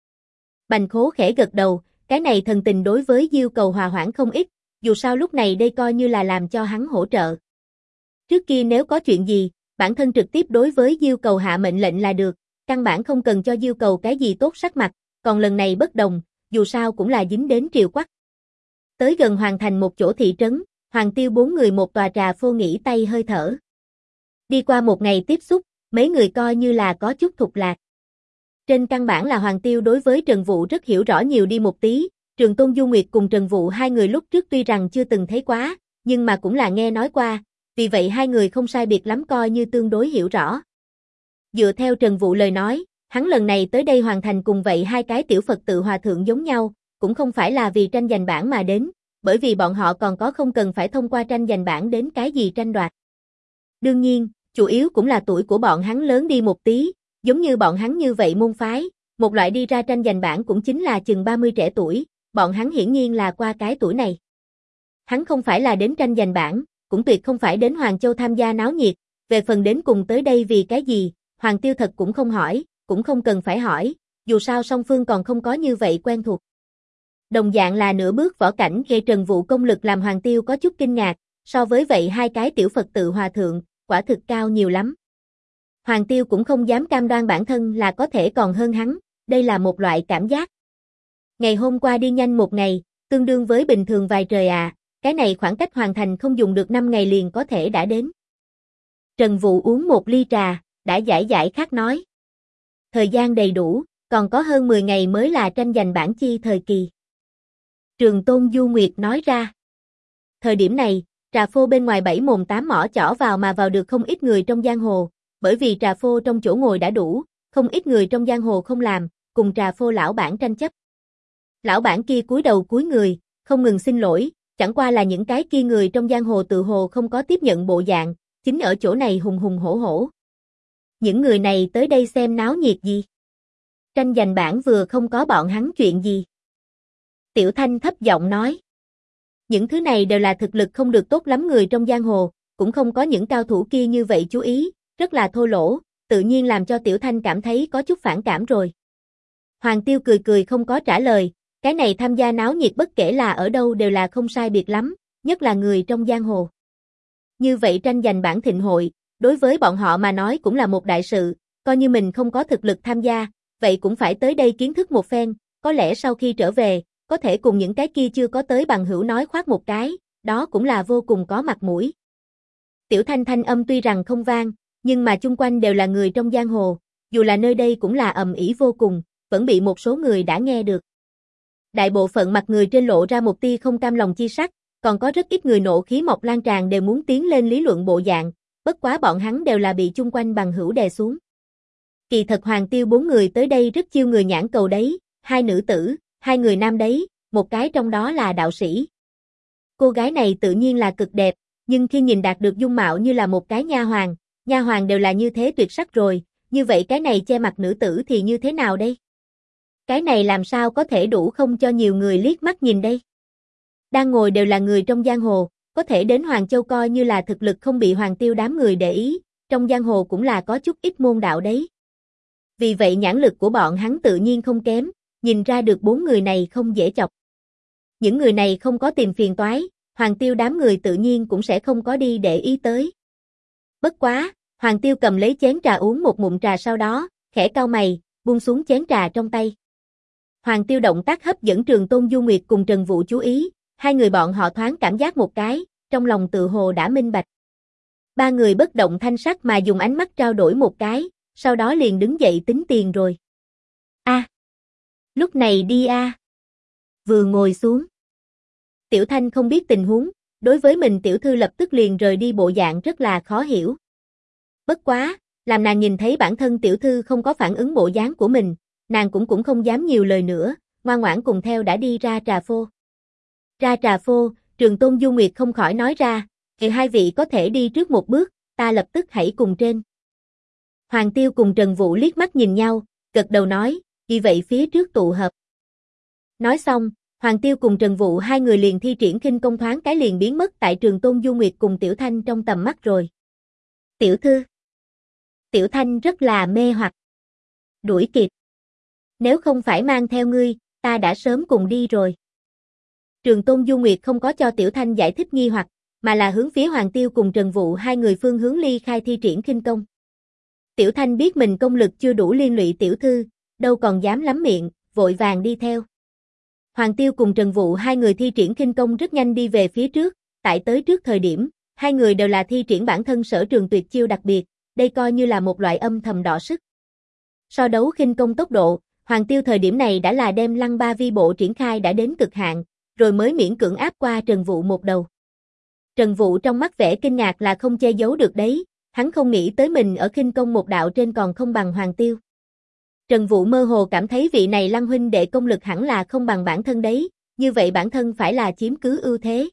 Bành Khố khẽ gật đầu, cái này thần tình đối với Diêu Cầu hòa hoãn không ít, dù sao lúc này đây coi như là làm cho hắn hỗ trợ. Trước kia nếu có chuyện gì, bản thân trực tiếp đối với Diêu Cầu hạ mệnh lệnh là được, căn bản không cần cho Diêu Cầu cái gì tốt sắc mặt, còn lần này bất đồng, dù sao cũng là dính đến Triều Quắc. Tới gần hoàn thành một chỗ thị trấn, Hoàng Tiêu bốn người một tòa trà phô nghỉ tay hơi thở. Đi qua một ngày tiếp xúc, mấy người coi như là có chút thục lạc. Trên căn bản là Hoàng Tiêu đối với Trần Vũ rất hiểu rõ nhiều đi một tí, Trường Tôn Du Nguyệt cùng Trần Vũ hai người lúc trước tuy rằng chưa từng thấy quá, nhưng mà cũng là nghe nói qua, vì vậy hai người không sai biệt lắm coi như tương đối hiểu rõ. Dựa theo Trần Vũ lời nói, hắn lần này tới đây hoàn thành cùng vậy hai cái tiểu Phật tự hòa thượng giống nhau, cũng không phải là vì tranh giành bảng mà đến, bởi vì bọn họ còn có không cần phải thông qua tranh giành bảng đến cái gì tranh đoạt. Đương nhiên, chủ yếu cũng là tuổi của bọn hắn lớn đi một tí, giống như bọn hắn như vậy môn phái, một loại đi ra tranh giành bảng cũng chính là chừng 30 trẻ tuổi, bọn hắn hiển nhiên là qua cái tuổi này. Hắn không phải là đến tranh giành bảng, cũng tuyệt không phải đến Hoàng Châu tham gia náo nhiệt, về phần đến cùng tới đây vì cái gì, Hoàng Tiêu thật cũng không hỏi, cũng không cần phải hỏi, dù sao song phương còn không có như vậy quen thuộc. Đồng dạng là nửa bước võ cảnh gây Trần Vũ công lực làm Hoàng Tiêu có chút kinh ngạc, so với vậy hai cái tiểu Phật tự hòa thượng, quả thực cao nhiều lắm. Hoàng Tiêu cũng không dám cam đoan bản thân là có thể còn hơn hắn, đây là một loại cảm giác. Ngày hôm qua đi nhanh một ngày, tương đương với bình thường vài trời à, cái này khoảng cách hoàn thành không dùng được 5 ngày liền có thể đã đến. Trần Vũ uống một ly trà, đã giải khát nói. Thời gian đầy đủ, còn có hơn 10 ngày mới là tranh giành bảng chi thời kỳ. Trường Tôn Du Nguyệt nói ra. Thời điểm này, trà phô bên ngoài 7 mồm 8 mỏ chỏ vào mà vào được không ít người trong giang hồ, bởi vì trà phô trong chỗ ngồi đã đủ, không ít người trong giang hồ không làm, cùng trà phô lão bản tranh chấp. Lão bản kia cúi đầu cúi người, không ngừng xin lỗi, chẳng qua là những cái kia người trong giang hồ tự hồ không có tiếp nhận bộ dạng, chính ở chỗ này hùng hùng hổ hổ. Những người này tới đây xem náo nhiệt gì? Tranh giành bảng vừa không có bọn hắn chuyện gì. Tiểu Thanh thấp giọng nói. Những thứ này đều là thực lực không được tốt lắm người trong giang hồ, cũng không có những cao thủ kia như vậy chú ý, rất là thô lỗ, tự nhiên làm cho Tiểu Thanh cảm thấy có chút phản cảm rồi. Hoàng Tiêu cười không có trả lời, cái này tham gia náo nhiệt bất kể là ở đâu đều là không sai biệt lắm, nhất là người trong giang hồ. Như vậy tranh giành bảng thịnh hội, đối với bọn họ mà nói cũng là một đại sự, coi như mình không có thực lực tham gia, vậy cũng phải tới đây kiến thức một phen, có lẽ sau khi trở về, có thể cùng những cái kia chưa có tới bằng hữu nói khoác một cái, đó cũng là vô cùng có mặt mũi. Tiểu Thanh thanh âm tuy rằng không vang, nhưng mà chung quanh đều là người trong giang hồ, dù là nơi đây cũng là ầm ĩ vô cùng, vẫn bị một số người đã nghe được. Đại bộ phận mặt người trên lộ ra một tia không cam lòng chi sắc, còn có rất ít người nộ khí mọc lan tràn đều muốn tiến lên lý luận bộ dạng, bất quá bọn hắn đều là bị chung quanh bằng hữu đè xuống. Kỳ thật Hoàng Tiêu bốn người tới đây rất chiêu người nhãn cầu đấy, hai nữ tử, hai người nam đấy, một cái trong đó là đạo sĩ. Cô gái này tự nhiên là cực đẹp, nhưng khi nhìn đạt được dung mạo như là một cái nha hoàn đều là như thế tuyệt sắc rồi, như vậy cái này che mặt nữ tử thì như thế nào đây? Cái này làm sao có thể đủ không cho nhiều người liếc mắt nhìn đây? Đang ngồi đều là người trong giang hồ, có thể đến Hoàng Châu coi như là thực lực không bị Hoàng Tiêu đám người để ý, trong giang hồ cũng là có chút ít môn đạo đấy. Vì vậy nhãn lực của bọn hắn tự nhiên không kém, nhìn ra được bốn người này không dễ chọc. Những người này không có tìm phiền toái, Hoàng Tiêu đám người tự nhiên cũng sẽ không có đi để ý tới. Bất quá, Hoàng Tiêu cầm lấy chén trà uống một ngụm trà sau đó, khẽ cau mày, buông xuống chén trà trong tay. Hoàng Tiêu động tác hấp dẫn Trường Tôn Du Nguyệt cùng Trần Vũ chú ý, hai người bọn họ thoáng cảm giác một cái, trong lòng tự hồ đã minh bạch. Ba người bất động thanh sắc mà dùng ánh mắt trao đổi một cái, sau đó liền đứng dậy tính tiền rồi. Lúc này đi a. Vừa ngồi xuống. Tiểu Thanh không biết tình huống, đối với mình tiểu thư lập tức liền rời đi bộ dạng rất là khó hiểu. Bất quá, làm nàng nhìn thấy bản thân tiểu thư không có phản ứng bộ dáng của mình, nàng cũng không dám nhiều lời nữa, ngoan ngoãn cùng theo đã đi ra trà phô. Ra trà phô, Trường Tôn Du Nguyệt không khỏi nói ra, Hai vị có thể đi trước một bước, ta lập tức hãy cùng trên. Hoàng Tiêu cùng Trần Vũ liếc mắt nhìn nhau, gật đầu nói, vì vậy phía trước tụ hợp. Nói xong, Hoàng Tiêu cùng Trần Vũ hai người liền thi triển khinh công thoáng cái liền biến mất tại Trường Tôn Du Nguyệt cùng Tiểu Thanh trong tầm mắt rồi. Tiểu thư. Tiểu Thanh rất là mê hoặc. Đuổi kịp. Nếu không phải mang theo ngươi, ta đã sớm cùng đi rồi. Trường Tôn Du Nguyệt không có cho Tiểu Thanh giải thích nghi hoặc, mà là hướng phía Hoàng Tiêu cùng Trần Vũ hai người phương hướng ly khai thi triển khinh công. Tiểu Thanh biết mình công lực chưa đủ liên lụy tiểu thư, đâu còn dám lắm miệng, vội vàng đi theo. Hoàng Tiêu cùng Trần Vũ hai người thi triển khinh công rất nhanh đi về phía trước, tại tới trước thời điểm, hai người đều là thi triển bản thân sở trường tuyệt chiêu đặc biệt, đây coi như là một loại âm thầm đọ sức. So đấu khinh công tốc độ, Hoàng Tiêu thời điểm này đã là đem Lăng Ba Vi bộ triển khai đã đến cực hạn, rồi mới miễn cưỡng áp qua Trần Vũ một đầu. Trần Vũ trong mắt vẻ kinh ngạc là không che giấu được đấy, hắn không nghĩ tới mình ở khinh công một đạo trên còn không bằng Hoàng Tiêu. Trần Vũ mơ hồ cảm thấy vị này Lăng huynh đệ công lực hẳn là không bằng bản thân đấy, như vậy bản thân phải là chiếm cứ ưu thế.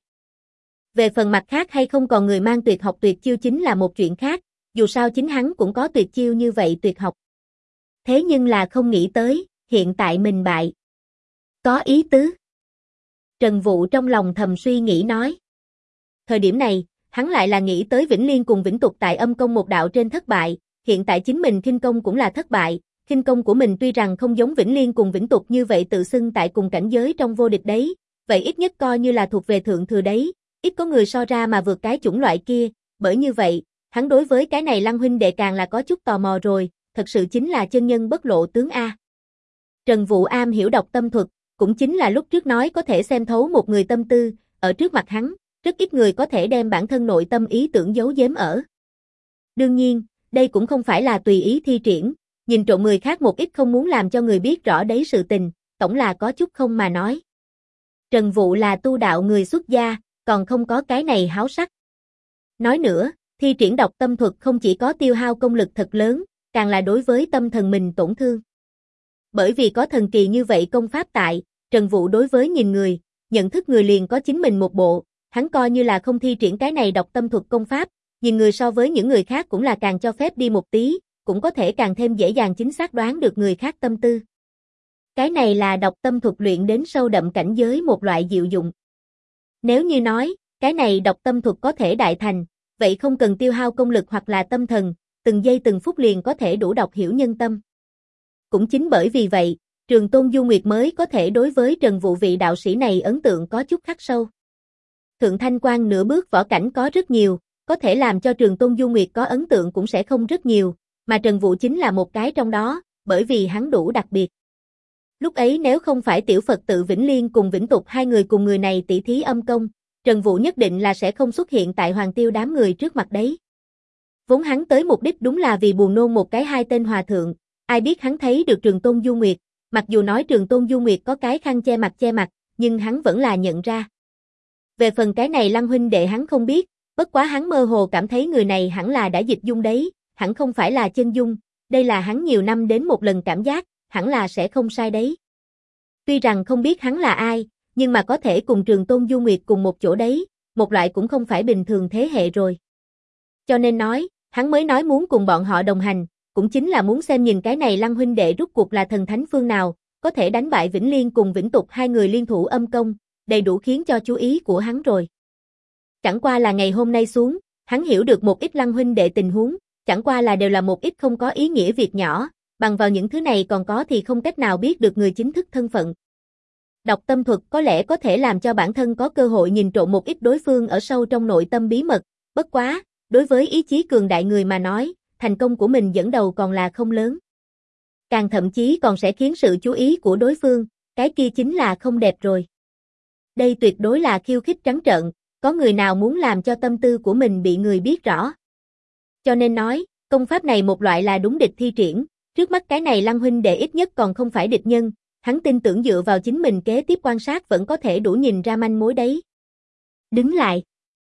Về phần mặt khác hay không còn người mang tuyệt học tuyệt chiêu chính là một chuyện khác, dù sao chính hắn cũng có tuyệt chiêu như vậy tuyệt học. Thế nhưng là không nghĩ tới, hiện tại mình bại. Có ý tứ. Trần Vũ trong lòng thầm suy nghĩ nói. Thời điểm này, hắn lại là nghĩ tới Vĩnh Liên cùng Vĩnh Tục tại âm công một đạo trên thất bại, hiện tại chính mình khinh công cũng là thất bại, khinh công của mình tuy rằng không giống Vĩnh Liên cùng Vĩnh Tục như vậy tự xưng tại cùng cảnh giới trong vô địch đấy, vậy ít nhất coi như là thuộc về thượng thừa đấy, ít có người so ra mà vượt cái chủng loại kia, bởi như vậy, hắn đối với cái này Lăng huynh đệ càng là có chút tò mò rồi, thật sự chính là chân nhân bất lộ tướng A. Trần Vũ am hiểu đọc tâm thuật, cũng chính là lúc trước nói có thể xem thấu một người tâm tư, ở trước mặt hắn, rất ít người có thể đem bản thân nội tâm ý tưởng giấu giếm ở. Đương nhiên, đây cũng không phải là tùy ý thi triển, nhìn trộm người khác một ít không muốn làm cho người biết rõ đấy sự tình, tổng là có chút không mà nói. Trần Vũ là tu đạo người xuất gia, còn không có cái này háo sắc. Nói nữa, thi triển đọc tâm thuật không chỉ có tiêu hao công lực thật lớn, càng là đối với tâm thần mình tổn thương. Bởi vì có thần kỳ như vậy công pháp tại, Trần Vũ đối với nhìn người, nhận thức người liền có chính mình một bộ, hắn coi như là không thi triển cái này đọc tâm thuật công pháp, nhìn người so với những người khác cũng là càng cho phép đi một tí, cũng có thể càng thêm dễ dàng chính xác đoán được người khác tâm tư. Cái này là đọc tâm thuật luyện đến sâu đậm cảnh giới một loại diệu dụng. Nếu như nói, cái này đọc tâm thuật có thể đại thành, vậy không cần tiêu hao công lực hoặc là tâm thần, từng giây từng phút liền có thể đủ đọc hiểu nhân tâm. Cũng chính bởi vì vậy, Trường Tôn Du Nguyệt mới có thể đối với Trần Vũ vị đạo sĩ này ấn tượng có chút khắc sâu. Thượng Thanh Quan nửa bước võ cảnh có rất nhiều, có thể làm cho Trường Tôn Du Nguyệt có ấn tượng cũng sẽ không rất nhiều, mà Trần Vũ chính là một cái trong đó, bởi vì hắn đủ đặc biệt. Lúc ấy nếu không phải tiểu Phật tự Vĩnh Liên cùng Vĩnh Tục hai người cùng người này tỷ thí âm công, Trần Vũ nhất định là sẽ không xuất hiện tại Hoàng Tiêu đám người trước mặt đấy. Vốn hắn tới mục đích đúng là vì buồn nôn một cái hai tên hòa thượng, ai biết hắn thấy được Trường Tôn Du Nguyệt, mặc dù nói Trường Tôn Du Nguyệt có cái khăn che mặt, nhưng hắn vẫn là nhận ra. Về phần cái này Lăng huynh đệ hắn không biết, bất quá hắn mơ hồ cảm thấy người này hẳn là đã dịch dung đấy, hẳn không phải là chân dung, đây là hắn nhiều năm đến một lần cảm giác, hẳn là sẽ không sai đấy. Tuy rằng không biết hắn là ai, nhưng mà có thể cùng Trường Tôn Du Nguyệt cùng một chỗ đấy, một loại cũng không phải bình thường thế hệ rồi. Cho nên nói, hắn mới nói muốn cùng bọn họ đồng hành, cũng chính là muốn xem nhìn cái này Lăng huynh đệ rút cuộc là thần thánh phương nào, có thể đánh bại Vĩnh Liên cùng Vĩnh Tục hai người liên thủ âm công, đầy đủ khiến cho chú ý của hắn rồi. Chẳng qua là ngày hôm nay xuống, hắn hiểu được một ít Lăng huynh đệ tình huống, chẳng qua là đều là một ít không có ý nghĩa việc nhỏ, bằng vào những thứ này còn có thì không cách nào biết được người chính thức thân phận. Đọc tâm thuật có lẽ có thể làm cho bản thân có cơ hội nhìn trộm một ít đối phương ở sâu trong nội tâm bí mật, bất quá, đối với ý chí cường đại người mà nói, thành công của mình dẫn đầu còn là không lớn. Càng thậm chí còn sẽ khiến sự chú ý của đối phương, cái kia chính là không đẹp rồi. Đây tuyệt đối là khiêu khích trắng trợn, có người nào muốn làm cho tâm tư của mình bị người biết rõ. Cho nên nói, công pháp này một loại là đúng địch thi triển, trước mắt cái này Lăng huynh đệ ít nhất còn không phải địch nhân, hắn tin tưởng dựa vào chính mình kế tiếp quan sát vẫn có thể đủ nhìn ra manh mối đấy. Đứng lại.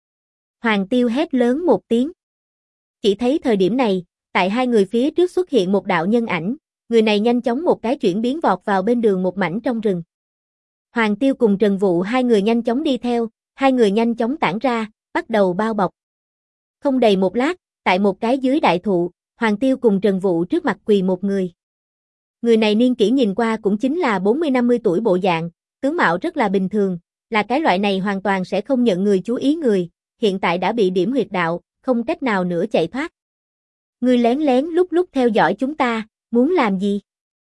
Hoàng Tiêu hét lớn một tiếng. Chỉ thấy thời điểm này, tại hai người phía trước xuất hiện một đạo nhân ảnh, người này nhanh chóng một cái chuyển biến vọt vào bên đường một mảnh trong rừng. Hoàng Tiêu cùng Trần Vũ hai người nhanh chóng đi theo, hai người nhanh chóng tản ra, bắt đầu bao bọc. Không đầy một lát, tại một cái dưới đại thụ, Hoàng Tiêu cùng Trần Vũ trước mặt quỳ một người. Người này niên kỷ nhìn qua cũng chính là 40-50 tuổi bộ dạng, tướng mạo rất là bình thường, là cái loại này hoàn toàn sẽ không nhận người chú ý người, hiện tại đã bị điểm huyệt đạo, không cách nào nữa chạy thoát. Ngươi lén lén lúc lúc theo dõi chúng ta, muốn làm gì?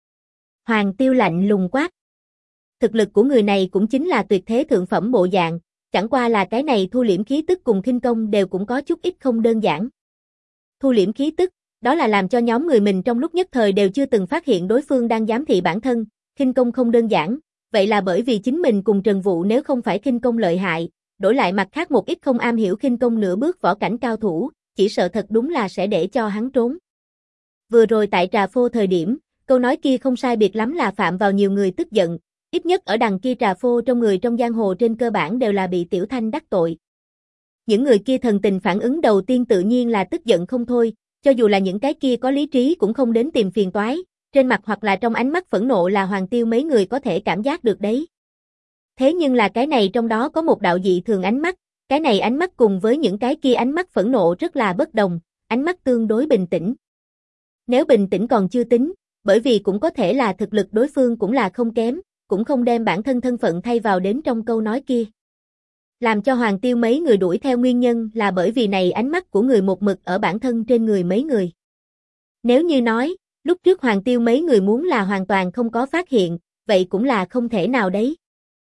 Hoàng Tiêu lạnh lùng quát. Thực lực của người này cũng chính là tuyệt thế thượng phẩm bộ dạng, chẳng qua là cái này thu liễm khí tức cùng khinh công đều cũng có chút ít không đơn giản. Thu liễm khí tức, đó là làm cho nhóm người mình trong lúc nhất thời đều chưa từng phát hiện đối phương đang giám thị bản thân, khinh công không đơn giản, vậy là bởi vì chính mình cùng Trần Vũ nếu không phải khinh công lợi hại, đổi lại mặt khác một ít không am hiểu khinh công nửa bước võ cảnh cao thủ, chỉ sợ thật đúng là sẽ để cho hắn trốn. Vừa rồi tại trà phô thời điểm, câu nói kia không sai biệt lắm là phạm vào nhiều người tức giận, ít nhất ở đằng kia trà phô trong người trong giang hồ trên cơ bản đều là bị Tiểu Thanh đắc tội. Những người kia thần tình phản ứng đầu tiên tự nhiên là tức giận không thôi, cho dù là những cái kia có lý trí cũng không đến tìm phiền toái, trên mặt hoặc là trong ánh mắt phẫn nộ là Hoàng Tiêu mấy người có thể cảm giác được đấy. Thế nhưng là cái này trong đó có một đạo dị thường ánh mắt, cái này ánh mắt cùng với những cái kia ánh mắt phẫn nộ rất là bất đồng, ánh mắt tương đối bình tĩnh. Nếu bình tĩnh còn chưa tính, bởi vì cũng có thể là thực lực đối phương cũng là không kém, cũng không đem bản thân thân phận thay vào đến trong câu nói kia. Làm cho Hoàng Tiêu mấy người đuổi theo nguyên nhân là bởi vì này ánh mắt của người một mực ở bản thân trên người mấy người. Nếu như nói, lúc trước Hoàng Tiêu mấy người muốn là hoàn toàn không có phát hiện, vậy cũng là không thể nào đấy.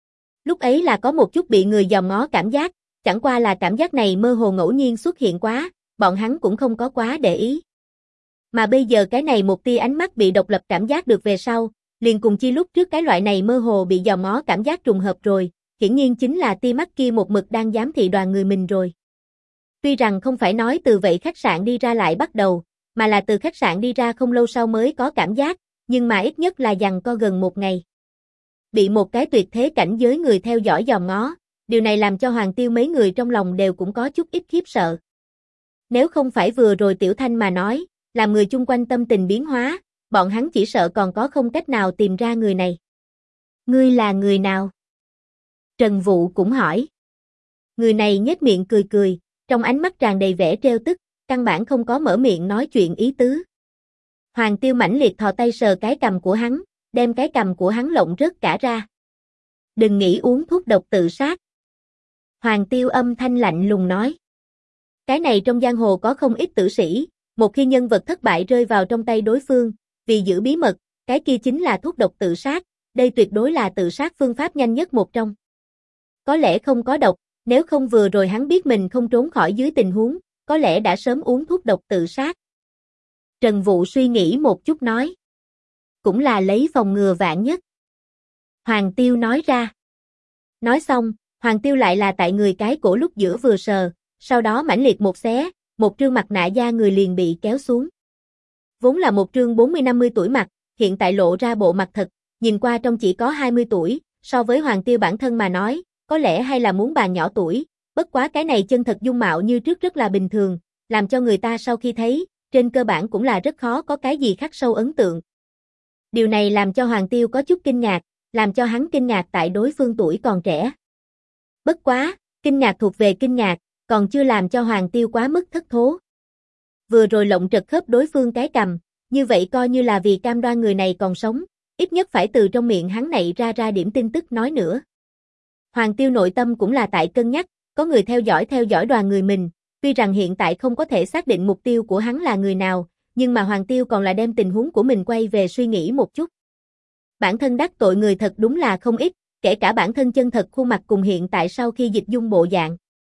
Lúc ấy là có một chút bị người dòm ngó cảm giác, chẳng qua là cảm giác này mơ hồ ngẫu nhiên xuất hiện quá, bọn hắn cũng không có quá để ý. Mà bây giờ cái này một tia ánh mắt bị độc lập cảm giác được về sau, liền cùng chi lúc trước cái loại này mơ hồ bị dòm ngó cảm giác trùng hợp rồi, hiển nhiên chính là tia mắt kia một mực đang giám thị đoàn người mình rồi. Tuy rằng không phải nói từ vậy khách sạn đi ra lại bắt đầu, mà là từ khách sạn đi ra không lâu sau mới có cảm giác, nhưng mà ít nhất là giằng co gần một ngày. Bị một cái tuyệt thế cảnh giới người theo dõi dòm ngó, điều này làm cho Hoàng Tiêu mấy người trong lòng đều cũng có chút ít khiếp sợ. Nếu không phải vừa rồi Tiểu Thanh mà nói, làm người chung quanh tâm tình biến hóa, bọn hắn chỉ sợ còn có không cách nào tìm ra người này. Ngươi là người nào? Trần Vũ cũng hỏi. Người này nhếch miệng cười cười, trong ánh mắt tràn đầy vẻ trêu tức, căn bản không có mở miệng nói chuyện ý tứ. Hoàng Tiêu mãnh liệt thò tay sờ cái cằm của hắn, đem cái cằm của hắn lộng rớt cả ra. Đừng nghĩ uống thuốc độc tự sát. Hoàng Tiêu âm thanh lạnh lùng nói. Cái này trong giang hồ có không ít tử sĩ, một khi nhân vật thất bại rơi vào trong tay đối phương, vì giữ bí mật, cái kia chính là thuốc độc tự sát, đây tuyệt đối là tự sát phương pháp nhanh nhất một trong. Có lẽ không có độc, nếu không vừa rồi hắn biết mình không trốn khỏi dưới tình huống, có lẽ đã sớm uống thuốc độc tự sát. Trần Vũ suy nghĩ một chút nói. Cũng là lấy phòng ngừa vạn nhất. Hoàng Tiêu nói ra. Nói xong, Hoàng Tiêu lại là tại người cái cổ lúc giữa vừa sờ, sau đó mãnh liệt một xé, một trương mặt nạ da người liền bị kéo xuống. Vốn là một trương 40-50 tuổi mặt, hiện tại lộ ra bộ mặt thật, nhìn qua trông chỉ có 20 tuổi, so với Hoàng Tiêu bản thân mà nói, có lẽ hay là muốn bà nhỏ tuổi, bất quá cái này chân thật dung mạo như trước rất là bình thường, làm cho người ta sau khi thấy, trên cơ bản cũng là rất khó có cái gì khắc sâu ấn tượng. Điều này làm cho Hoàng Tiêu có chút kinh ngạc, làm cho hắn kinh ngạc tại đối phương tuổi còn trẻ. Bất quá, kinh ngạc thuộc về kinh ngạc, còn chưa làm cho Hoàng Tiêu quá mức thất thố. Vừa rồi lộng trật khớp đối phương cái cằm, như vậy coi như là vì cam đoan người này còn sống, ít nhất phải từ trong miệng hắn nảy ra điểm tin tức nói nữa. Hoàng Tiêu nội tâm cũng là tại cân nhắc, có người theo dõi đoàn người mình, tuy rằng hiện tại không có thể xác định mục tiêu của hắn là người nào, nhưng mà Hoàng Tiêu còn là đem tình huống của mình quay về suy nghĩ một chút. Bản thân đắc tội người thật đúng là không ít, kể cả bản thân chân thật khuôn mặt cùng hiện tại sau khi dịch dung bộ dạng.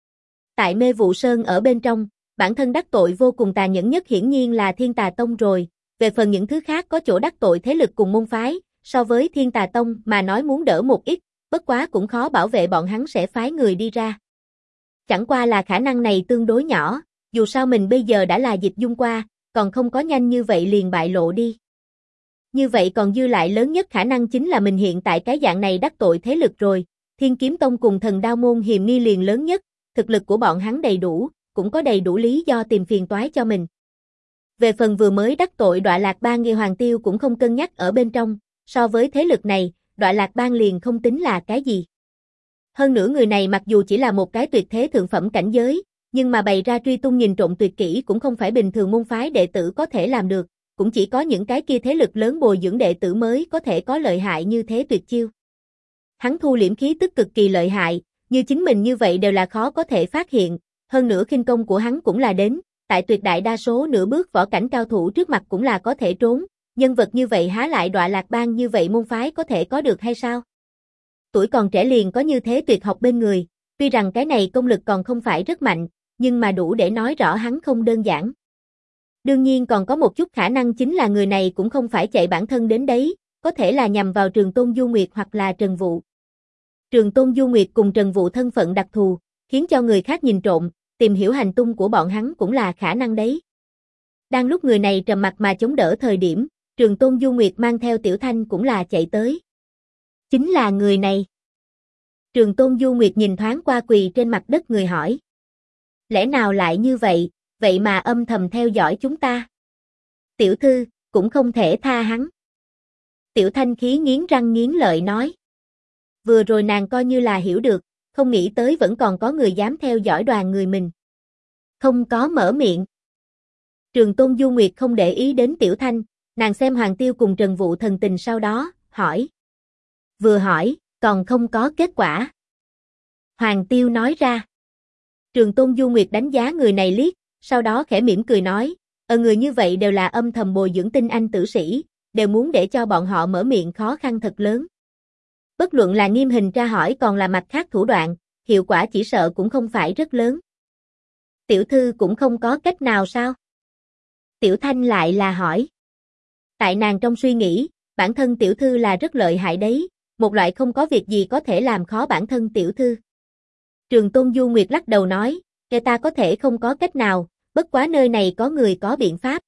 Tại Mê Vụ Sơn ở bên trong, bản thân đắc tội vô cùng tàn nhẫn nhất hiển nhiên là Thiên Tà Tông rồi, về phần những thứ khác có chỗ đắc tội thế lực cùng môn phái, so với Thiên Tà Tông mà nói muốn đỡ một ít, bất quá cũng khó bảo vệ bọn hắn sẽ phái người đi ra. Chẳng qua là khả năng này tương đối nhỏ, dù sao mình bây giờ đã là dịch dung qua, còn không có nhanh như vậy liền bại lộ đi. Như vậy còn dư lại lớn nhất khả năng chính là mình hiện tại cái dạng này đắc tội thế lực rồi, Thiên Kiếm Tông cùng Thần Đao Môn hiềm nghi liền lớn nhất, thực lực của bọn hắn đầy đủ, cũng có đầy đủ lý do tìm phiền toái cho mình. Về phần vừa mới đắc tội Đọa Lạc Bang nghe Hoàng Tiêu cũng không cân nhắc ở bên trong, so với thế lực này, Đọa Lạc Bang liền không tính là cái gì. Hơn nữa người này mặc dù chỉ là một cái tuyệt thế thượng phẩm cảnh giới, nhưng mà bày ra truy tung nhìn trộm tuyệt kỹ cũng không phải bình thường môn phái đệ tử có thể làm được, cũng chỉ có những cái kia thế lực lớn bồi dưỡng đệ tử mới có thể có lợi hại như thế tuyệt chiêu. Hắn thu liễm khí tức cực kỳ lợi hại, như chính mình như vậy đều là khó có thể phát hiện, hơn nữa khinh công của hắn cũng là đến, tại tuyệt đại đa số nửa bước võ cảnh cao thủ trước mặt cũng là có thể trốn, nhân vật như vậy há lại đọa lạc bang như vậy môn phái có thể có được hay sao? Tuổi còn trẻ liền có như thế tuyệt học bên người, tuy rằng cái này công lực còn không phải rất mạnh, nhưng mà đủ để nói rõ hắn không đơn giản. Đương nhiên còn có một chút khả năng chính là người này cũng không phải chạy bản thân đến đấy, có thể là nhằm vào Trường Tôn Du Nguyệt hoặc là Trần Vũ. Trường Tôn Du Nguyệt cùng Trần Vũ thân phận đặc thù, khiến cho người khác nhìn trộm, tìm hiểu hành tung của bọn hắn cũng là khả năng đấy. Đang lúc người này trầm mặc mà chống đỡ thời điểm, Trường Tôn Du Nguyệt mang theo Tiểu Thanh cũng là chạy tới. Chính là người này. Trường Tôn Du Nguyệt nhìn thoáng qua quỳ trên mặt đất người hỏi. Lẽ nào lại như vậy, vậy mà âm thầm theo dõi chúng ta? Tiểu thư, cũng không thể tha hắn. Tiểu Thanh khí nghiến răng nghiến lợi nói. Vừa rồi nàng coi như là hiểu được, không nghĩ tới vẫn còn có người dám theo dõi đoàn người mình. Không có mở miệng. Trường Tôn Du Nguyệt không để ý đến Tiểu Thanh, nàng xem Hoàng Tiêu cùng Trần Vũ thần tình sau đó, hỏi. Vừa hỏi, còn không có kết quả. Hoàng Tiêu nói ra. Trường Tôn Du Nguyệt đánh giá người này liếc, sau đó khẽ mỉm cười nói, người như vậy đều là âm thầm bồi dưỡng tinh anh tử sĩ, đều muốn để cho bọn họ mở miệng khó khăn thật lớn. Bất luận là nghiêm hình tra hỏi còn là mặt khác thủ đoạn, hiệu quả chỉ sợ cũng không phải rất lớn. Tiểu thư cũng không có cách nào sao? Tiểu Thanh lại là hỏi. Tại nàng trong suy nghĩ, bản thân tiểu thư là rất lợi hại đấy, một loại không có việc gì có thể làm khó bản thân tiểu thư. Trường Tôn Du Nguyệt lắc đầu nói, ta có thể không có cách nào, bất quá nơi này có người có biện pháp.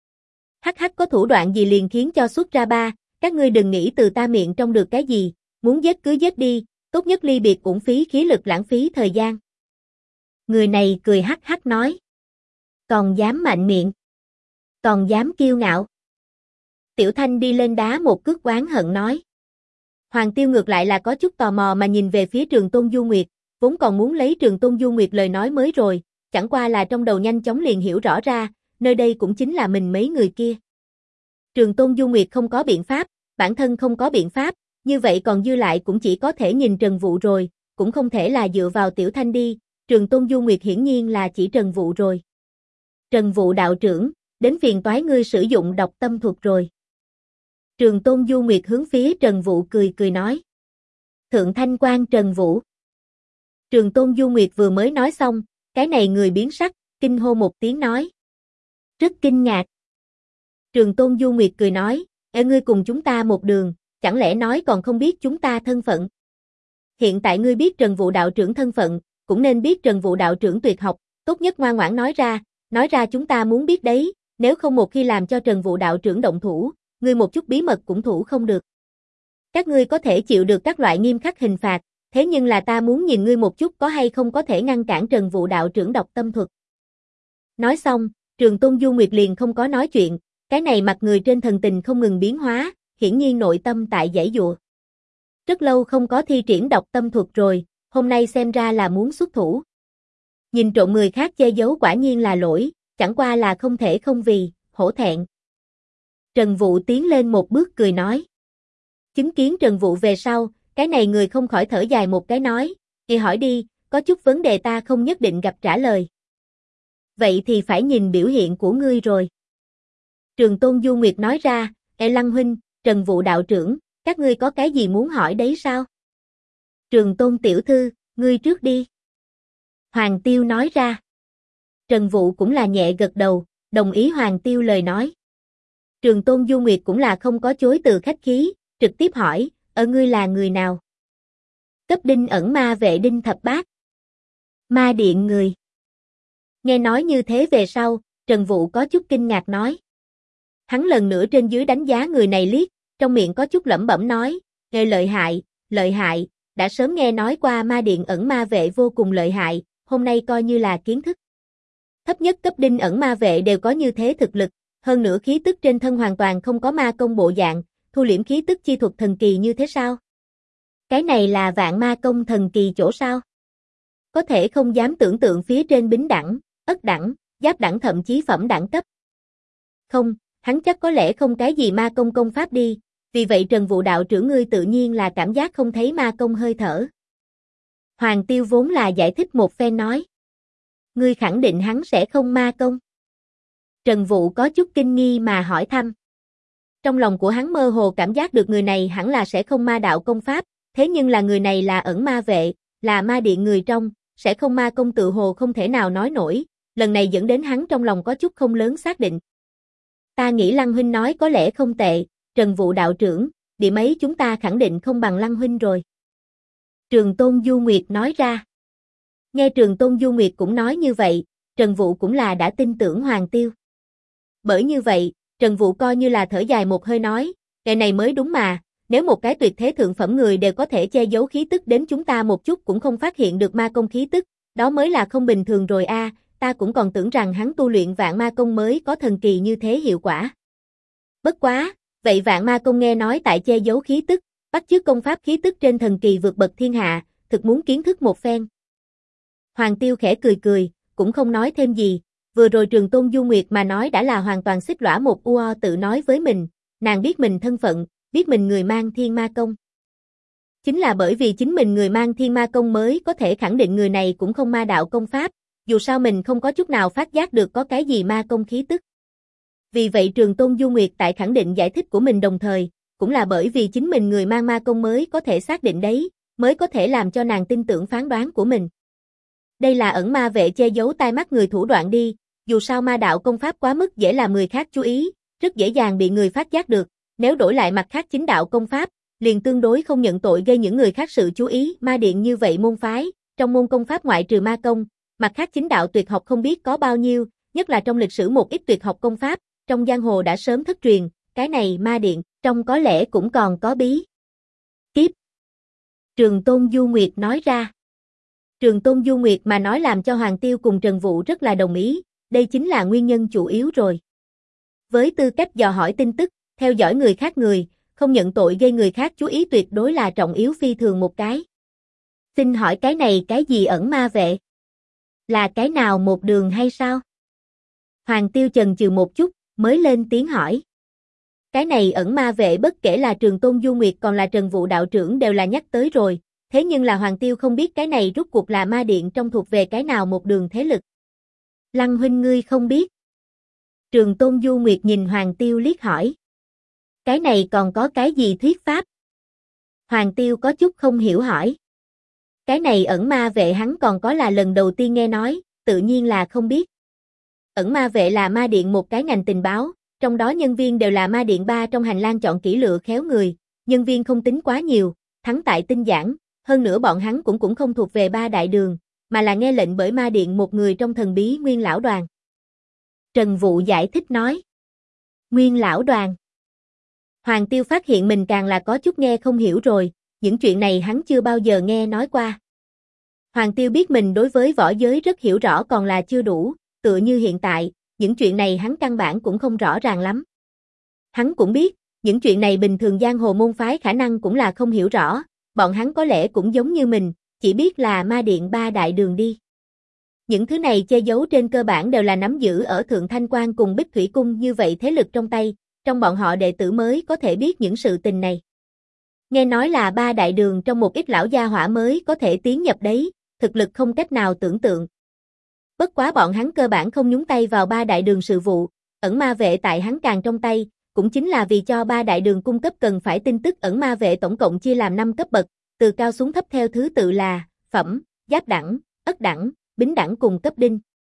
Hắc hắc có thủ đoạn gì liền khiến cho xuất ra ba, các ngươi đừng nghĩ từ ta miệng trong được cái gì, muốn giết cứ giết đi, tốt nhất ly biệt uổng phí khí lực lãng phí thời gian. Người này cười hắc hắc nói. Còn dám mạnh miệng. Còn dám kiêu ngạo. Tiểu Thanh đi lên đá một cước oán hận nói. Hoàng Tiêu ngược lại là có chút tò mò mà nhìn về phía Trường Tôn Du Nguyệt, vốn còn muốn lấy Trường Tôn Du Nguyệt lời nói mới rồi, chẳng qua là trong đầu nhanh chóng liền hiểu rõ ra, nơi đây cũng chính là mình mấy người kia. Trường Tôn Du Nguyệt không có biện pháp, bản thân không có biện pháp, như vậy còn dư lại cũng chỉ có thể nhìn Trần Vũ rồi, cũng không thể là dựa vào Tiểu Thanh đi, Trường Tôn Du Nguyệt hiển nhiên là chỉ Trần Vũ rồi. Trần Vũ đạo trưởng, đến phiền toái ngươi sử dụng độc tâm thuật rồi. Trường Tôn Du Nguyệt hướng phía Trần Vũ cười cười nói. Thượng Thanh Quan Trần Vũ. Trường Tôn Du Nguyệt vừa mới nói xong, cái này người biến sắc, kinh hô một tiếng nói. Rất kinh ngạc. Trường Tôn Du Nguyệt cười nói, ngươi cùng chúng ta một đường, chẳng lẽ nói còn không biết chúng ta thân phận? Hiện tại ngươi biết Trần Vũ đạo trưởng thân phận, cũng nên biết Trần Vũ đạo trưởng tuyệt học, tốt nhất ngoan ngoãn nói ra chúng ta muốn biết đấy, nếu không một khi làm cho Trần Vũ đạo trưởng động thủ, ngươi một chút bí mật cũng thủ không được. Các ngươi có thể chịu được các loại nghiêm khắc hình phạt, thế nhưng là ta muốn nhìn ngươi một chút có hay không có thể ngăn cản Trần Vũ đạo trưởng độc tâm thuật. Nói xong, Trường Tôn Du Nguyệt liền không có nói chuyện, cái này mặt người trên thần tình không ngừng biến hóa, hiển nhiên nội tâm tại giãy giụa. Rất lâu không có thi triển độc tâm thuật rồi, hôm nay xem ra là muốn xuất thủ. Nhìn trộm người khác che giấu quả nhiên là lỗi, chẳng qua là không thể không vì, hổ thẹn. Trần Vũ tiến lên một bước cười nói. Chứng kiến Trần Vũ về sau, cái này người không khỏi thở dài một cái nói, thì hỏi đi, có chút vấn đề ta không nhất định gặp trả lời. Vậy thì phải nhìn biểu hiện của ngươi rồi. Trường Tôn Du Nguyệt nói ra, Lăng huynh, Trần Vũ đạo trưởng, các ngươi có cái gì muốn hỏi đấy sao? Trường Tôn tiểu thư, ngươi trước đi. Hoàng Tiêu nói ra. Trần Vũ cũng là nhẹ gật đầu, đồng ý Hoàng Tiêu lời nói. Trường Tôn Du Nguyệt cũng là không có chối từ khách khí, trực tiếp hỏi, ngươi là người nào? Cấp Đinh ẩn ma vệ Đinh Thập Bát. Ma điện người. Nghe nói như thế về sau, Trần Vũ có chút kinh ngạc nói. Hắn lần nữa trên dưới đánh giá người này liếc, trong miệng có chút lẩm bẩm nói, lợi hại, đã sớm nghe nói qua ma điện ẩn ma vệ vô cùng lợi hại, hôm nay coi như là kiến thức. Thấp nhất cấp Đinh ẩn ma vệ đều có như thế thực lực, hơn nữa khí tức trên thân hoàn toàn không có ma công bộ dạng, thu liễm khí tức chi thuật thần kỳ như thế sao? Cái này là vạn ma công thần kỳ chỗ sao? Có thể không dám tưởng tượng phía trên bính đẳng, ất đẳng, giáp đẳng thậm chí phẩm đẳng cấp. Không, hắn chắc có lẽ không cái gì ma công công pháp đi, vì vậy Trần Vũ đạo trưởng ngươi tự nhiên là cảm giác không thấy ma công hơi thở. Hoàng Tiêu vốn là giải thích một phen nói. Ngươi khẳng định hắn sẽ không ma công. Trần Vũ có chút kinh nghi mà hỏi thăm. Trong lòng của hắn mơ hồ cảm giác được người này hẳn là sẽ không ma đạo công pháp, thế nhưng là người này là ẩn ma vệ, là ma điện người trong, sẽ không ma công tự hồ không thể nào nói nổi, lần này dẫn đến hắn trong lòng có chút không lớn xác định. Ta nghĩ Lăng huynh nói có lẽ không tệ, Trần Vũ đạo trưởng, điểm ấy chúng ta khẳng định không bằng Lăng huynh rồi. Trường Tôn Du Nguyệt nói ra. Nghe Trường Tôn Du Nguyệt cũng nói như vậy, Trần Vũ cũng là đã tin tưởng Hoàng Tiêu. Bởi như vậy, Trần Vũ coi như là thở dài một hơi nói, cái này mới đúng mà, nếu một cái tuyệt thế thượng phẩm người đều có thể che giấu khí tức đến chúng ta một chút cũng không phát hiện được ma công khí tức, đó mới là không bình thường rồi a, ta cũng còn tưởng rằng hắn tu luyện vạn ma công mới có thần kỳ như thế hiệu quả. Bất quá, vậy vạn ma công nghe nói tại che giấu khí tức, bắt chước công pháp khí tức trên thần kỳ vượt bậc thiên hạ, thực muốn kiến thức một phen. Hoàng Tiêu khẽ cười cười, cũng không nói thêm gì, vừa rồi Trường Tôn Du Nguyệt mà nói đã là hoàn toàn xích lõa một uo tự nói với mình, nàng biết mình thân phận, biết mình người mang thiên ma công. Chính là bởi vì chính mình người mang thiên ma công mới có thể khẳng định người này cũng không ma đạo công pháp, dù sao mình không có chút nào phát giác được có cái gì ma công khí tức. Vì vậy Trường Tôn Du Nguyệt tại khẳng định giải thích của mình đồng thời, cũng là bởi vì chính mình người mang ma công mới có thể xác định đấy, mới có thể làm cho nàng tin tưởng phán đoán của mình. Đây là ẩn ma vệ che giấu tai mắt người thủ đoạn đi, dù sao ma đạo công pháp quá mức dễ làm người khác chú ý, rất dễ dàng bị người phát giác được, nếu đổi lại mặt khác chính đạo công pháp, liền tương đối không nhận tội gây những người khác sự chú ý, ma điện như vậy môn phái, trong môn công pháp ngoại trừ ma công, mặt khác chính đạo tuyệt học không biết có bao nhiêu, nhất là trong lịch sử một ít tuyệt học công pháp, trong giang hồ đã sớm thất truyền, cái này ma điện, trong có lẽ cũng còn có bí kíp. Trường Tôn Du Nguyệt nói ra. Trường Tôn Du Nguyệt mà nói làm cho Hoàng Tiêu cùng Trần Vũ rất là đồng ý, đây chính là nguyên nhân chủ yếu rồi. Với tư cách dò hỏi tin tức, theo dõi người khác người, không nhận tội gây người khác chú ý tuyệt đối là trọng yếu phi thường một cái. Xin hỏi cái này cái gì ẩn ma vệ? Là cái nào một đường hay sao? Hoàng Tiêu chần chừ một chút, mới lên tiếng hỏi. Cái này ẩn ma vệ bất kể là Trường Tôn Du Nguyệt còn là Trần Vũ đạo trưởng đều là nhắc tới rồi, thế nhưng là Hoàng Tiêu không biết cái này rút cuộc là ma điện trong thuộc về cái nào một đường thế lực. Lăng huynh ngươi không biết. Trường Tôn Du Nguyệt nhìn Hoàng Tiêu liếc hỏi. Cái này còn có cái gì thuyết pháp? Hoàng Tiêu có chút không hiểu hỏi. Cái này ẩn ma vệ hắn còn có là lần đầu tiên nghe nói, tự nhiên là không biết. Ẩn ma vệ là ma điện một cái ngành tình báo, trong đó nhân viên đều là ma điện 3 trong hành lang chọn kỹ lựa khéo người, nhân viên không tính quá nhiều, thắng tại tinh giản, hơn nữa bọn hắn cũng không thuộc về 3 đại đường, mà là nghe lệnh bởi ma điện một người trong thần bí Nguyên lão đoàn. Trần Vũ giải thích nói. Nguyên lão đoàn. Hoàng Tiêu phát hiện mình càng là có chút nghe không hiểu rồi, những chuyện này hắn chưa bao giờ nghe nói qua. Hoàng Tiêu biết mình đối với võ giới rất hiểu rõ còn là chưa đủ, tựa như hiện tại, những chuyện này hắn căn bản cũng không rõ ràng lắm. Hắn cũng biết, những chuyện này bình thường giang hồ môn phái khả năng cũng là không hiểu rõ, bọn hắn có lẽ cũng giống như mình, chỉ biết là ma điện 3 đại đường đi. Những thứ này che giấu trên cơ bản đều là nắm giữ ở Thượng Thanh Quan cùng Bích Thủy Cung như vậy thế lực trong tay, trong bọn họ đệ tử mới có thể biết những sự tình này. Nghe nói là 3 đại đường trong một ít lão gia hỏa mới có thể tiến nhập đấy, thực lực không cách nào tưởng tượng. Bất quá bọn hắn cơ bản không nhúng tay vào 3 đại đường sự vụ, ẩn ma vệ tại hắn càng trong tay, cũng chính là vì cho 3 đại đường cung cấp cần phải tin tức ẩn ma vệ tổng cộng chia làm 5 cấp bậc, từ cao xuống thấp theo thứ tự là phẩm, giáp đẳng, ất đẳng, bính đẳng cùng cấp đinh.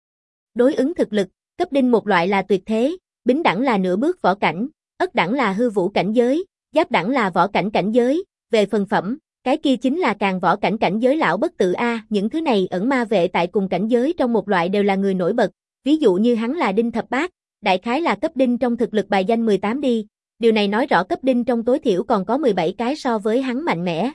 Đối ứng thực lực, cấp đinh một loại là tuyệt thế, bính đẳng là nửa bước võ cảnh, ất đẳng là hư vũ cảnh giới, giáp đẳng là võ cảnh cảnh giới, về phần phẩm, cái kia chính là càng võ cảnh cảnh giới lão bất tử a, những thứ này ẩn ma vệ tại cùng cảnh giới trong một loại đều là người nổi bật, ví dụ như hắn là Đinh Thập Bát, đại khái là cấp đinh trong thực lực bài danh 18 đi, điều này nói rõ cấp đinh trong tối thiểu còn có 17 cái so với hắn mạnh mẽ.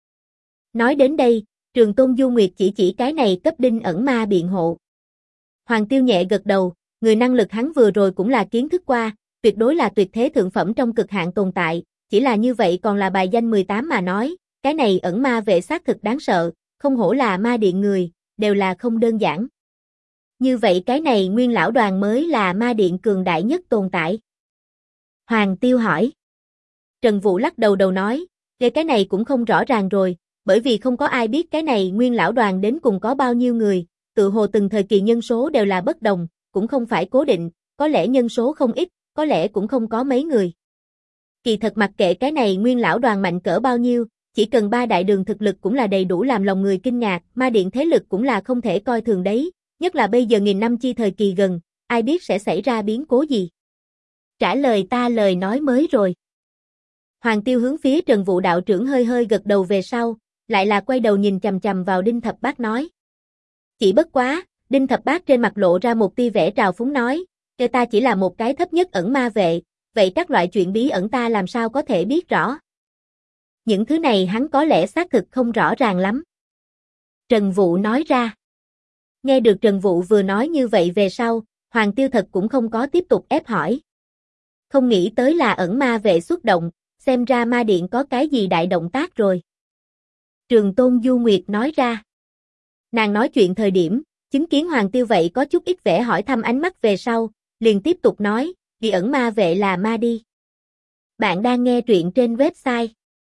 Nói đến đây, Trường Tôn Du Nguyệt chỉ cái này cấp đinh ẩn ma biện hộ. Hoàng Tiêu nhẹ gật đầu, người năng lực hắn vừa rồi cũng là kiến thức qua, tuyệt đối là tuyệt thế thượng phẩm trong cực hạn tồn tại, chỉ là như vậy còn là bài danh 18 mà nói, cái này ẩn ma vệ xác thực đáng sợ, không hổ là ma điện người, đều là không đơn giản. Như vậy cái này Nguyên lão đoàn mới là ma điện cường đại nhất tồn tại. Hoàng Tiêu hỏi. Trần Vũ lắc đầu nói, cái này cũng không rõ ràng rồi, bởi vì không có ai biết cái này Nguyên lão đoàn đến cùng có bao nhiêu người, tự hồ từng thời kỳ nhân số đều là bất đồng, cũng không phải cố định, có lẽ nhân số không ít, có lẽ cũng không có mấy người. Kỳ thật mặc kệ cái này Nguyên lão đoàn mạnh cỡ bao nhiêu, chỉ cần 3 đại đường thực lực cũng là đầy đủ làm lòng người kinh ngạc, ma điện thế lực cũng là không thể coi thường đấy, nhất là bây giờ nghìn năm chi thời kỳ gần, ai biết sẽ xảy ra biến cố gì. Trả lời ta lời nói mới rồi. Hoàng Tiêu hướng phía Trần Vũ đạo trưởng hơi hơi gật đầu về sau, lại là quay đầu nhìn chằm chằm vào Đinh Thập Bát nói. Chỉ bất quá, Đinh Thập Bát trên mặt lộ ra một tia vẻ trào phúng nói, ta chỉ là một cái thấp nhất ẩn ma vệ, vậy các loại chuyện bí ẩn ta làm sao có thể biết rõ. Những thứ này hắn có lẽ xác thực không rõ ràng lắm. Trần Vũ nói ra. Nghe được Trần Vũ vừa nói như vậy về sau, Hoàng Tiêu thật cũng không có tiếp tục ép hỏi. Không nghĩ tới là ẩn ma vệ xuất động, xem ra ma điện có cái gì đại động tác rồi. Trường Tôn Du Nguyệt nói ra. Nàng nói chuyện thời điểm, chứng kiến Hoàng Tiêu vậy có chút ít vẻ hỏi thăm ánh mắt về sau, liền tiếp tục nói, vì ẩn ma vệ là ma đi. Bạn đang nghe truyện trên website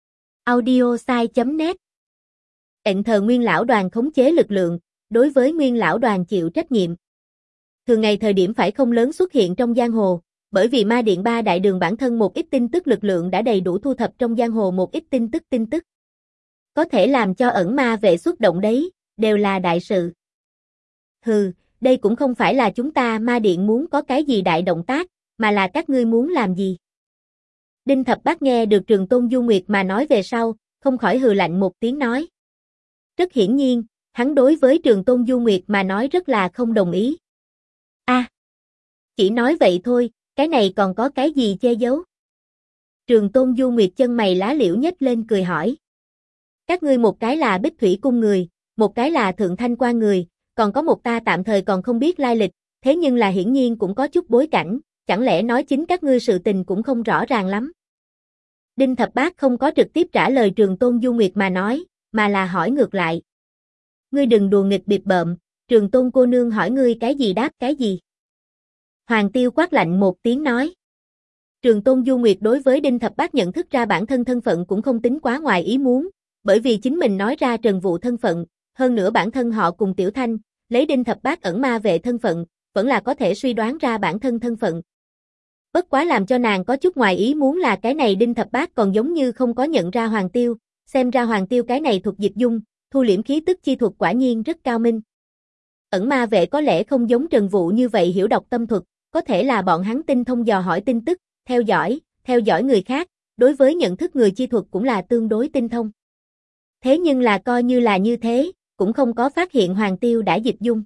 audiosai.net. Ệnh thờ Nguyên lão đoàn khống chế lực lượng, đối với Nguyên lão đoàn chịu trách nhiệm. Thường ngày thời điểm phải không lớn xuất hiện trong giang hồ, bởi vì ma điện 3 đại đường bản thân một ít tin tức lực lượng đã đầy đủ thu thập trong giang hồ một ít tin tức. Có thể làm cho ẩn ma vệ xuất động đấy, đều là đại sự. Hừ, đây cũng không phải là chúng ta ma điện muốn có cái gì đại động tác, mà là các ngươi muốn làm gì. Đinh Thập Bát nghe được Trường Tôn Du Nguyệt mà nói về sau, không khỏi hừ lạnh một tiếng nói. Rất hiển nhiên, hắn đối với Trường Tôn Du Nguyệt mà nói rất là không đồng ý. Chỉ nói vậy thôi, cái này còn có cái gì che giấu? Trường Tôn Du Nguyệt chân mày lá liễu nhếch lên cười hỏi. Các ngươi một cái là Bích Thủy cung người, một cái là Thượng Thanh quan người, còn có một ta tạm thời còn không biết lai lịch, thế nhưng là hiển nhiên cũng có chút bối cảnh, chẳng lẽ nói chính các ngươi sự tình cũng không rõ ràng lắm. Đinh Thập Bát không có trực tiếp trả lời Trường Tôn Du Nguyệt mà nói, mà là hỏi ngược lại. Ngươi đừng đùa nghịch bịp bợm, Trường Tôn cô nương hỏi ngươi cái gì đáp cái gì. Hoàng Tiêu quát lạnh một tiếng nói. Trường Tôn Du Nguyệt đối với Đinh Thập Bát nhận thức ra bản thân thân phận cũng không tính quá ngoài ý muốn, bởi vì chính mình nói ra Trần Vũ thân phận, hơn nữa bản thân họ cùng Tiểu Thanh, lấy Đinh Thập Bát ẩn ma vệ thân phận, vẫn là có thể suy đoán ra bản thân thân phận. Bất quá làm cho nàng có chút ngoài ý muốn là cái này Đinh Thập Bát còn giống như không có nhận ra Hoàng Tiêu, xem ra Hoàng Tiêu cái này thuộc dịch dung, thu liễm khí tức chi thuật quả nhiên rất cao minh. Ẩn ma vệ có lẽ không giống Trần Vũ như vậy hiểu đọc tâm thuật, có thể là bọn hắn tinh thông dò hỏi tin tức, theo dõi người khác, đối với nhận thức người chi thuật cũng là tương đối tinh thông. Thế nhưng là coi như là như thế, cũng không có phát hiện Hoàng Tiêu đã dịch dung.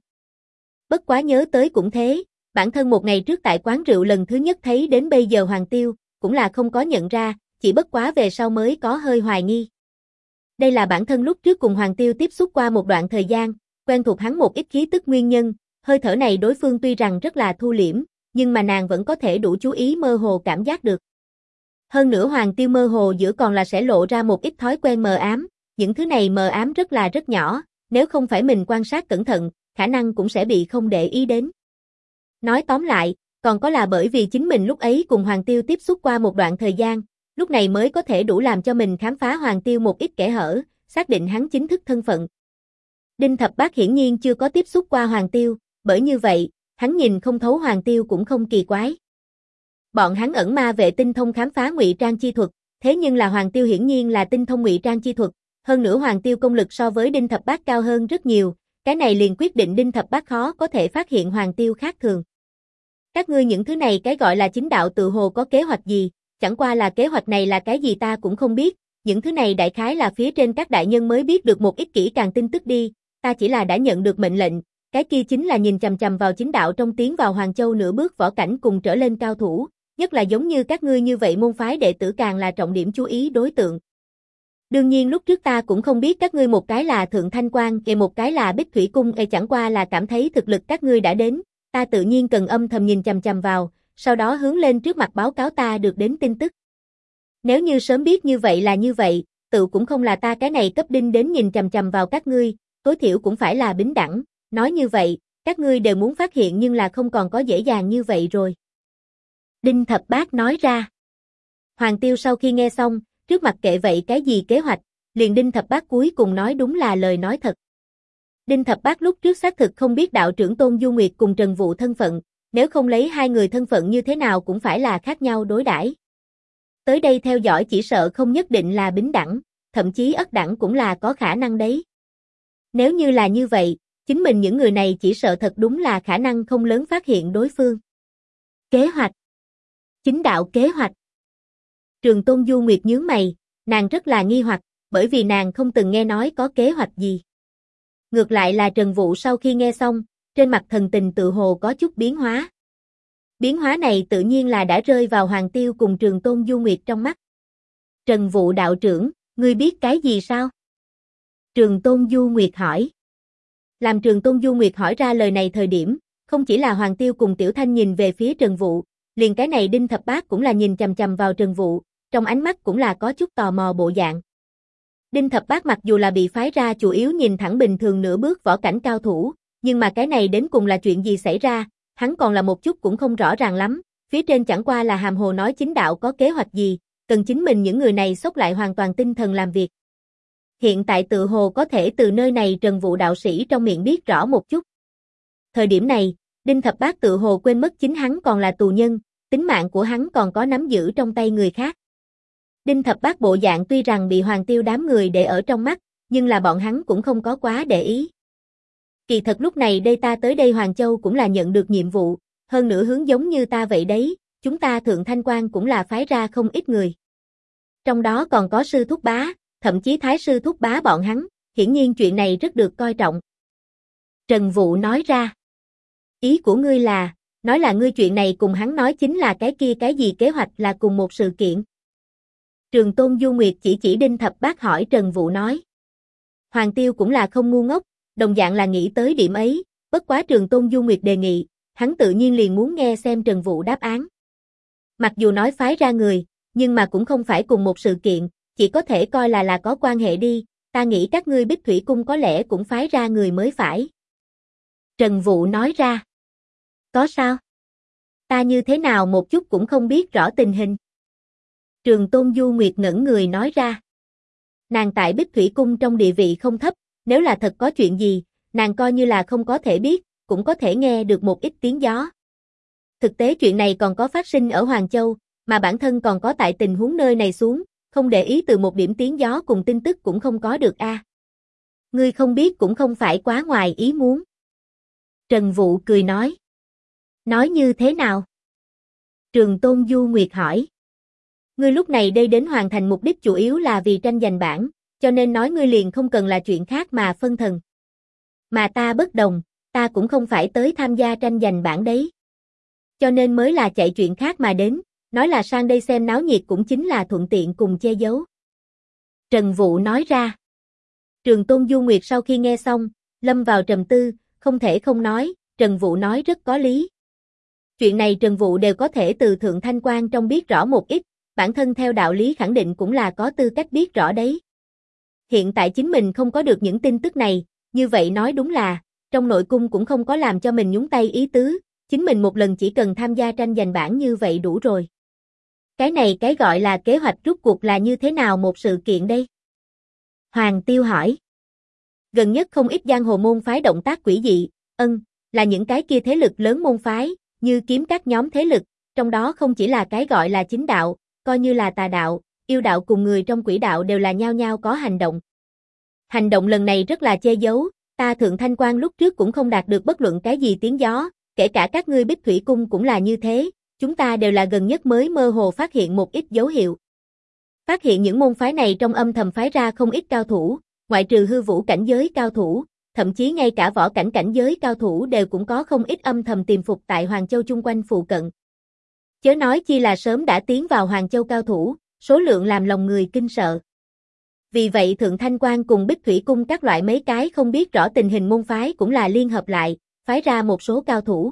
Bất quá nhớ tới cũng thế, bản thân một ngày trước tại quán rượu lần thứ nhất thấy đến bây giờ Hoàng Tiêu, cũng là không có nhận ra, chỉ bất quá về sau mới có hơi hoài nghi. Đây là bản thân lúc trước cùng Hoàng Tiêu tiếp xúc qua một đoạn thời gian, quen thuộc hắn một ít khí tức nguyên nhân, hơi thở này đối phương tuy rằng rất là thu liễm, nhưng mà nàng vẫn có thể đủ chú ý mơ hồ cảm giác được. Hơn nữa Hoàng Tiêu mơ hồ giữa còn là sẽ lộ ra một ít thói quen mờ ám, những thứ này mờ ám rất nhỏ, nếu không phải mình quan sát cẩn thận, khả năng cũng sẽ bị không để ý đến. Nói tóm lại, còn có là bởi vì chính mình lúc ấy cùng Hoàng Tiêu tiếp xúc qua một đoạn thời gian, lúc này mới có thể đủ làm cho mình khám phá Hoàng Tiêu một ít kẽ hở, xác định hắn chính thức thân phận. Đinh Thập Bát hiển nhiên chưa có tiếp xúc qua Hoàng Tiêu, bởi như vậy, hắn nhìn không thấu Hoàng Tiêu cũng không kỳ quái. Bọn hắn ẩn ma vệ tinh thông khám phá ngụy trang chi thuật, thế nhưng là Hoàng Tiêu hiển nhiên là tinh thông ngụy trang chi thuật, hơn nữa Hoàng Tiêu công lực so với Đinh Thập Bát cao hơn rất nhiều, cái này liền quyết định Đinh Thập Bát khó có thể phát hiện Hoàng Tiêu khác thường. Các ngươi những thứ này cái gọi là chính đạo tự hồ có kế hoạch gì, chẳng qua là kế hoạch này là cái gì ta cũng không biết, những thứ này đại khái là phía trên các đại nhân mới biết được một ít kỹ càng tin tức đi, ta chỉ là đã nhận được mệnh lệnh, cái kia chính là nhìn chằm chằm vào chính đạo trong tiến vào Hoàng Châu nửa bước võ cảnh cùng trở lên cao thủ, nhất là giống như các ngươi như vậy môn phái đệ tử càng là trọng điểm chú ý đối tượng. Đương nhiên lúc trước ta cũng không biết các ngươi một cái là Thượng Thanh Quan, một cái là Bích Thủy Cung, chẳng qua là cảm thấy thực lực các ngươi đã đến, ta tự nhiên cần âm thầm nhìn chằm chằm vào, sau đó hướng lên trước mặt báo cáo ta được đến tin tức. Nếu như sớm biết như vậy là như vậy, tự cũng không là ta cái này cấp đinh đến nhìn chằm chằm vào các ngươi, tối thiểu cũng phải là bính đẳng, nói như vậy, các ngươi đều muốn phát hiện nhưng là không còn có dễ dàng như vậy rồi. Đinh Thập Bát nói ra. Hoàng Tiêu sau khi nghe xong, trước mặt kệ vậy cái gì kế hoạch, liền Đinh Thập Bát cuối cùng nói đúng là lời nói thật. Đinh Thập Bát lúc trước xác thực không biết đạo trưởng Tôn Du Nguyệt cùng Trần Vũ thân phận, nếu không lấy hai người thân phận như thế nào cũng phải là khác nhau đối đãi. Tới đây theo dõi chỉ sợ không nhất định là bính đẳng, thậm chí ất đẳng cũng là có khả năng đấy. Nếu như là như vậy, chính mình những người này chỉ sợ thật đúng là khả năng không lớn phát hiện đối phương. Kế hoạch. Chính đạo kế hoạch. Trường Tôn Du Nguyệt nhướng mày, nàng rất là nghi hoặc, bởi vì nàng không từng nghe nói có kế hoạch gì. Ngược lại là Trần Vũ sau khi nghe xong, trên mặt thần tình tự hồ có chút biến hóa. Biến hóa này tự nhiên là đã rơi vào Hoàng Tiêu cùng Trường Tôn Du Nguyệt trong mắt. Trần Vũ đạo trưởng, ngươi biết cái gì sao? Trường Tôn Du Nguyệt hỏi. Làm Trường Tôn Du Nguyệt hỏi ra lời này thời điểm, không chỉ là Hoàng Tiêu cùng Tiểu Thanh nhìn về phía Trần Vũ, liền cái này Đinh Thập Bát cũng là nhìn chằm chằm vào Trần Vũ, trong ánh mắt cũng là có chút tò mò bộ dạng. Đinh Thập Bát mặc dù là bị phái ra chủ yếu nhìn thẳng bình thường nửa bước võ cảnh cao thủ, nhưng mà cái này đến cùng là chuyện gì xảy ra, hắn còn là một chút cũng không rõ ràng lắm, phía trên chẳng qua là hàm hồ nói chính đạo có kế hoạch gì, cần chính mình những người này xốc lại hoàn toàn tinh thần làm việc. Hiện tại tự hồ có thể từ nơi này Trần Vũ đạo sĩ trong miệng biết rõ một chút. Thời điểm này, Đinh Thập Bát tự hồ quên mất chính hắn còn là tù nhân, tính mạng của hắn còn có nắm giữ trong tay người khác. Đinh Thập Bát bộ dạng tuy rằng bị Hoàng Tiêu đám người để ở trong mắt, nhưng là bọn hắn cũng không có quá để ý. Kỳ thật lúc này đây ta tới đây Hoàng Châu cũng là nhận được nhiệm vụ, hơn nữa hướng giống như ta vậy đấy, chúng ta Thượng Thanh Quan cũng là phái ra không ít người. Trong đó còn có sư thúc bá, thậm chí thái sư thúc bá bọn hắn, hiển nhiên chuyện này rất được coi trọng. Trần Vũ nói ra. Ý của ngươi là, nói là ngươi chuyện này cùng hắn nói chính là cái kia cái gì kế hoạch là cùng một sự kiện. Trường Tôn Du Nguyệt chỉ Đinh Thập Bát hỏi Trần Vũ nói. Hoàng Tiêu cũng là không ngu ngốc, đồng dạng là nghĩ tới điểm ấy, bất quá Trường Tôn Du Nguyệt đề nghị, hắn tự nhiên liền muốn nghe xem Trần Vũ đáp án. Mặc dù nói phái ra người, nhưng mà cũng không phải cùng một sự kiện, chỉ có thể coi là có quan hệ đi, ta nghĩ các ngươi Bích Thủy Cung có lẽ cũng phái ra người mới phải. Trần Vũ nói ra. Có sao? Ta như thế nào một chút cũng không biết rõ tình hình. Trường Tôn Du Nguyệt ngẩn người nói ra. Nàng tại Bích Thủy Cung trong địa vị không thấp, nếu là thật có chuyện gì, nàng coi như là không có thể biết, cũng có thể nghe được một ít tiếng gió. Thực tế chuyện này còn có phát sinh ở Hoàng Châu, mà bản thân còn có tại tình huống nơi này xuống, không để ý từ một điểm tiếng gió cùng tin tức cũng không có được a. Ngươi không biết cũng không phải quá ngoài ý muốn. Trần Vũ cười nói. Nói như thế nào? Trường Tôn Du Nguyệt hỏi. Ngươi lúc này đây đến hoàn thành mục đích chủ yếu là vì tranh giành bảng, cho nên nói ngươi liền không cần là chuyện khác mà phân thần. Mà ta bất đồng, ta cũng không phải tới tham gia tranh giành bảng đấy. Cho nên mới là chạy chuyện khác mà đến, nói là sang đây xem náo nhiệt cũng chính là thuận tiện cùng che giấu. Trần Vũ nói ra. Trường Tôn Du Nguyệt sau khi nghe xong, lâm vào trầm tư, không thể không nói, Trần Vũ nói rất có lý. Chuyện này Trần Vũ đều có thể từ Thượng Thanh Quan trong biết rõ một ít, bản thân theo đạo lý khẳng định cũng là có tư cách biết rõ đấy. Hiện tại chính mình không có được những tin tức này, như vậy nói đúng là, trong nội cung cũng không có làm cho mình nhúng tay ý tứ, chính mình một lần chỉ cần tham gia tranh giành bảng như vậy đủ rồi. Cái này cái gọi là kế hoạch rút cuộc là như thế nào một sự kiện đây? Hoàng Tiêu hỏi. Gần nhất không ít giang hồ môn phái động tác quỷ dị, là những cái kia thế lực lớn môn phái, như kiếm các nhóm thế lực, trong đó không chỉ là cái gọi là chính đạo, coi như là tà đạo, yêu đạo cùng người trong quỷ đạo đều là nhao nhao có hành động. Hành động lần này rất là che giấu, ta Thượng Thanh Quan lúc trước cũng không đạt được bất luận cái gì tiếng gió, kể cả các ngươi Bích Thủy Cung cũng là như thế, chúng ta đều là gần nhất mới mơ hồ phát hiện một ít dấu hiệu. Phát hiện những môn phái này trong âm thầm phái ra không ít cao thủ, ngoại trừ hư vũ cảnh giới cao thủ, thậm chí ngay cả võ cảnh cảnh giới cao thủ đều cũng có không ít âm thầm tiềm phục tại Hoàng Châu chung quanh phụ cận. Chớ nói chi là sớm đã tiến vào Hoàng Châu cao thủ, số lượng làm lòng người kinh sợ. Vì vậy Thượng Thanh Quan cùng Bích Thủy Cung các loại mấy cái không biết rõ tình hình môn phái cũng là liên hợp lại, phái ra một số cao thủ.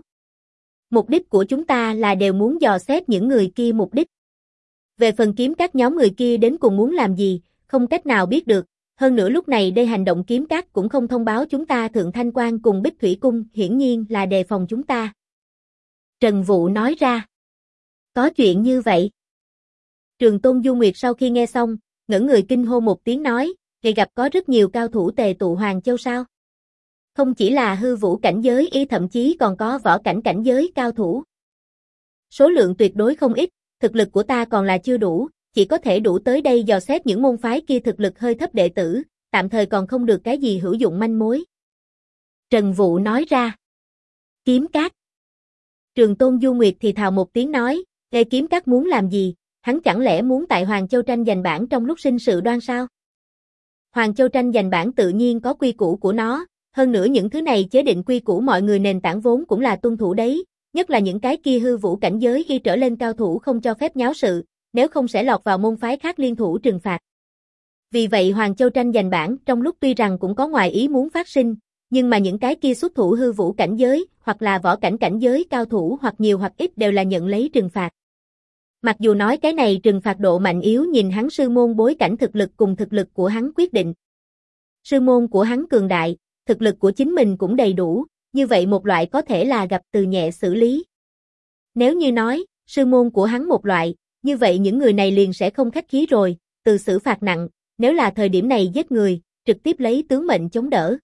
Mục đích của chúng ta là đều muốn dò xét những người kia mục đích. Về phần kiếm các nhóm người kia đến cùng muốn làm gì, không cách nào biết được, hơn nữa lúc này đây hành động kiếm cát cũng không thông báo chúng ta Thượng Thanh Quan cùng Bích Thủy Cung, hiển nhiên là đề phòng chúng ta. Trần Vũ nói ra. Có chuyện như vậy. Trường Tôn Du Nguyệt sau khi nghe xong, ngỡ người kinh hô một tiếng nói, ngày gặp có rất nhiều cao thủ tề tụ Hoàng Châu sao? Không chỉ là hư vũ cảnh giới y thậm chí còn có võ cảnh cảnh giới cao thủ. Số lượng tuyệt đối không ít, thực lực của ta còn là chưa đủ, chỉ có thể đủ tới đây dò xét những môn phái kia thực lực hơi thấp đệ tử, tạm thời còn không được cái gì hữu dụng manh mối. Trần Vũ nói ra. Kiếm Cát. Trường Tôn Du Nguyệt thì thào một tiếng nói, Ê Kiếm Cát muốn làm gì, hắn chẳng lẽ muốn tại Hoàng Châu tranh giành bảng trong lúc sinh sự đoan sao? Hoàng Châu tranh giành bảng tự nhiên có quy củ của nó, hơn nữa những thứ này chế định quy củ mọi người nền tảng vốn cũng là tuân thủ đấy, nhất là những cái kia hư vũ cảnh giới y trở lên cao thủ không cho phép nháo sự, nếu không sẽ lọt vào môn phái khác liên thủ trừng phạt. Vì vậy Hoàng Châu tranh giành bảng trong lúc tuy rằng cũng có ngoài ý muốn phát sinh, nhưng mà những cái kia xuất thủ hư vũ cảnh giới, hoặc là võ cảnh cảnh giới cao thủ hoặc nhiều hoặc ít đều là nhận lấy trừng phạt. Mặc dù nói cái này trừng phạt độ mạnh yếu nhìn hắn sư môn bối cảnh thực lực cùng thực lực của hắn quyết định. Sư môn của hắn cường đại, thực lực của chính mình cũng đầy đủ, như vậy một loại có thể là gặp từ nhẹ xử lý. Nếu như nói, sư môn của hắn một loại, như vậy những người này liền sẽ không khách khí rồi, từ xử phạt nặng, nếu là thời điểm này giết người, trực tiếp lấy tướng mệnh chống đỡ.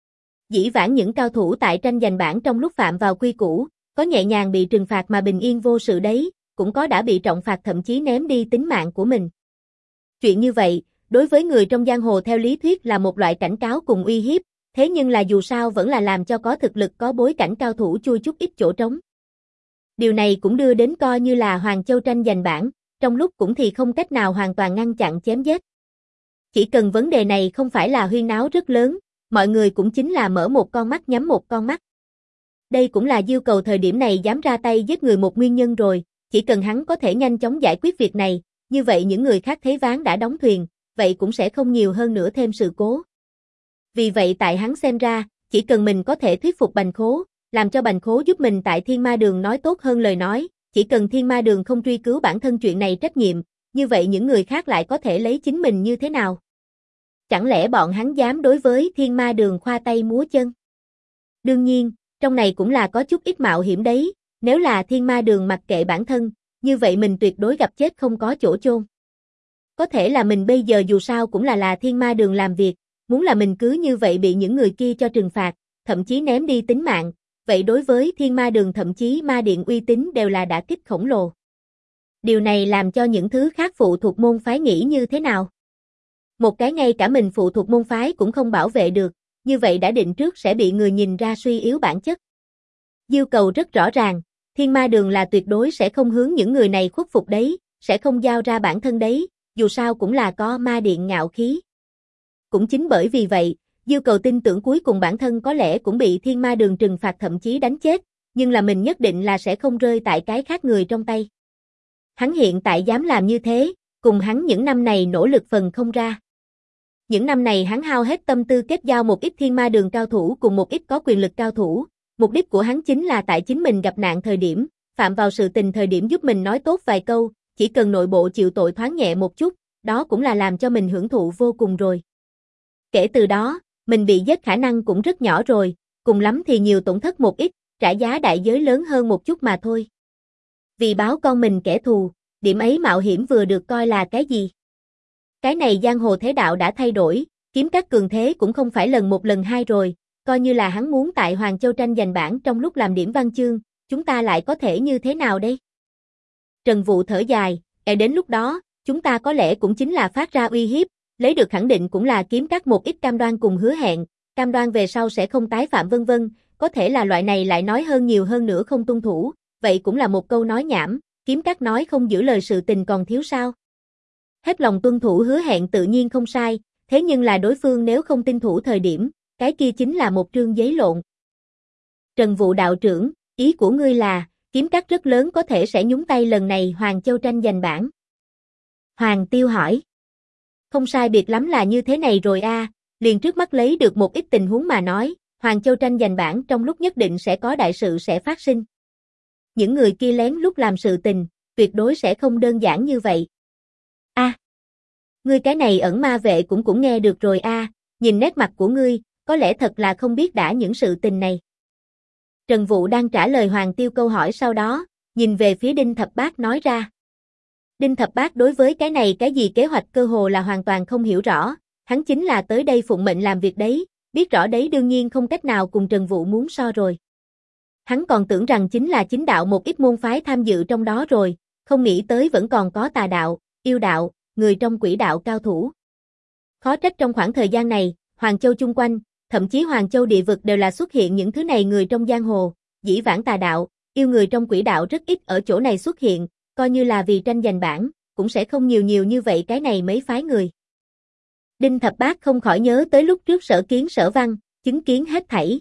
Dĩ vãng những cao thủ tại tranh giành bảng trong lúc phạm vào quy củ, có nhẹ nhàng bị trừng phạt mà bình yên vô sự đấy, cũng có đã bị trọng phạt thậm chí ném đi tính mạng của mình. Chuyện như vậy, đối với người trong giang hồ theo lý thuyết là một loại cảnh cáo cùng uy hiếp, thế nhưng là dù sao vẫn là làm cho có thực lực có bối cảnh cao thủ chui chút ít chỗ trống. Điều này cũng đưa đến coi như là Hoàng Châu tranh giành bảng, trong lúc cũng thì không cách nào hoàn toàn ngăn chặn chém giết. Chỉ cần vấn đề này không phải là huyên náo rất lớn, mọi người cũng chính là mở một con mắt nhắm một con mắt. Đây cũng là Diêu Cầu thời điểm này dám ra tay giết người một nguyên nhân rồi, chỉ cần hắn có thể nhanh chóng giải quyết việc này, như vậy những người khác thấy ván đã đóng thuyền, vậy cũng sẽ không nhiều hơn nữa thêm sự cố. Vì vậy tại hắn xem ra, chỉ cần mình có thể thuyết phục Bành Khố, làm cho Bành Khố giúp mình tại Thiên Ma Đường nói tốt hơn lời nói, chỉ cần Thiên Ma Đường không truy cứu bản thân chuyện này trách nhiệm, như vậy những người khác lại có thể lấy chính mình như thế nào? Chẳng lẽ bọn hắn dám đối với Thiên Ma Đường khoa tay múa chân? Đương nhiên, trong này cũng là có chút ít mạo hiểm đấy, nếu là Thiên Ma Đường mặc kệ bản thân, như vậy mình tuyệt đối gặp chết không có chỗ chôn. Có thể là mình bây giờ dù sao cũng là Thiên Ma Đường làm việc, muốn là mình cứ như vậy bị những người kia cho trừng phạt, thậm chí ném đi tính mạng, vậy đối với Thiên Ma Đường thậm chí Ma Điện uy tín đều là đả kích khổng lồ. Điều này làm cho những thứ khác phụ thuộc môn phái nghĩ như thế nào? Một cái ngay cả mình phụ thuộc môn phái cũng không bảo vệ được, như vậy đã định trước sẽ bị người nhìn ra suy yếu bản chất. Diêu Cầu rất rõ ràng, Thiên Ma Đường là tuyệt đối sẽ không hướng những người này khuất phục đấy, sẽ không giao ra bản thân đấy, dù sao cũng là có Ma Điện ngạo khí. Cũng chính bởi vì vậy, Diêu Cầu tin tưởng cuối cùng bản thân có lẽ cũng bị Thiên Ma Đường trừng phạt thậm chí đánh chết, nhưng là mình nhất định là sẽ không rơi tại cái khác người trong tay. Hắn hiện tại dám làm như thế, cùng hắn những năm này nỗ lực phần không ra. Những năm này hắn hao hết tâm tư kết giao một ít Thiên Ma Đường cao thủ cùng một ít có quyền lực cao thủ, mục đích của hắn chính là tại chính mình gặp nạn thời điểm, phạm vào sự tình thời điểm giúp mình nói tốt vài câu, chỉ cần nội bộ chịu tội thoáng nhẹ một chút, đó cũng là làm cho mình hưởng thụ vô cùng rồi. Kể từ đó, mình bị giết khả năng cũng rất nhỏ rồi, cùng lắm thì nhiều tổn thất một ít, trả giá đại giới lớn hơn một chút mà thôi. Vì báo con mình kẻ thù, điểm ấy mạo hiểm vừa được coi là cái gì? Cái này giang hồ thế đạo đã thay đổi, kiếm các cường thế cũng không phải lần một lần hai rồi, coi như là hắn muốn tại Hoàng Châu tranh giành bảng trong lúc làm điểm văn chương, chúng ta lại có thể như thế nào đây? Trần Vũ thở dài, đến lúc đó, chúng ta có lẽ cũng chính là phát ra uy hiếp, lấy được khẳng định cũng là kiếm các một ít cam đoan cùng hứa hẹn, cam đoan về sau sẽ không tái phạm vân vân, có thể là loại này lại nói hơn nhiều hơn nữa không tuân thủ, vậy cũng là một câu nói nhảm, kiếm các nói không giữ lời sự tình còn thiếu sao? Hết lòng tuân thủ hứa hẹn tự nhiên không sai, thế nhưng là đối phương nếu không tuân thủ thời điểm, cái kia chính là một trương giấy lộn. Trần Vũ đạo trưởng, ý của ngươi là, kiếm các rất lớn có thể sẽ nhúng tay lần này Hoàng Châu tranh giành bảng. Hoàng Tiêu hỏi. Không sai biệt lắm là như thế này rồi a, liền trước mắt lấy được một ít tình huống mà nói, Hoàng Châu tranh giành bảng trong lúc nhất định sẽ có đại sự sẽ phát sinh. Những người kia lén lút làm sự tình, tuyệt đối sẽ không đơn giản như vậy. Ngươi cái này ẩn ma vệ cũng nghe được rồi a, nhìn nét mặt của ngươi, có lẽ thật là không biết đã những sự tình này. Trần Vũ đang trả lời Hoàng Tiêu câu hỏi sau đó, nhìn về phía Đinh Thập Bát nói ra. Đinh Thập Bát đối với cái này cái gì kế hoạch cơ hồ là hoàn toàn không hiểu rõ, hắn chính là tới đây phụng mệnh làm việc đấy, biết rõ đấy đương nhiên không cách nào cùng Trần Vũ muốn so rồi. Hắn còn tưởng rằng chính là chính đạo một ít môn phái tham dự trong đó rồi, không nghĩ tới vẫn còn có tà đạo, yêu đạo, người trong quỷ đạo cao thủ. Khó trách trong khoảng thời gian này, Hoàng Châu chung quanh, thậm chí Hoàng Châu địa vực đều là xuất hiện những thứ này người trong giang hồ, dĩ vãng tà đạo, yêu người trong quỷ đạo rất ít ở chỗ này xuất hiện, coi như là vì tranh giành bảng, cũng sẽ không nhiều như vậy cái này mấy phái người. Đinh Thập Bát không khỏi nhớ tới lúc trước Sở Kiến Sở Văn, chứng kiến hết thảy.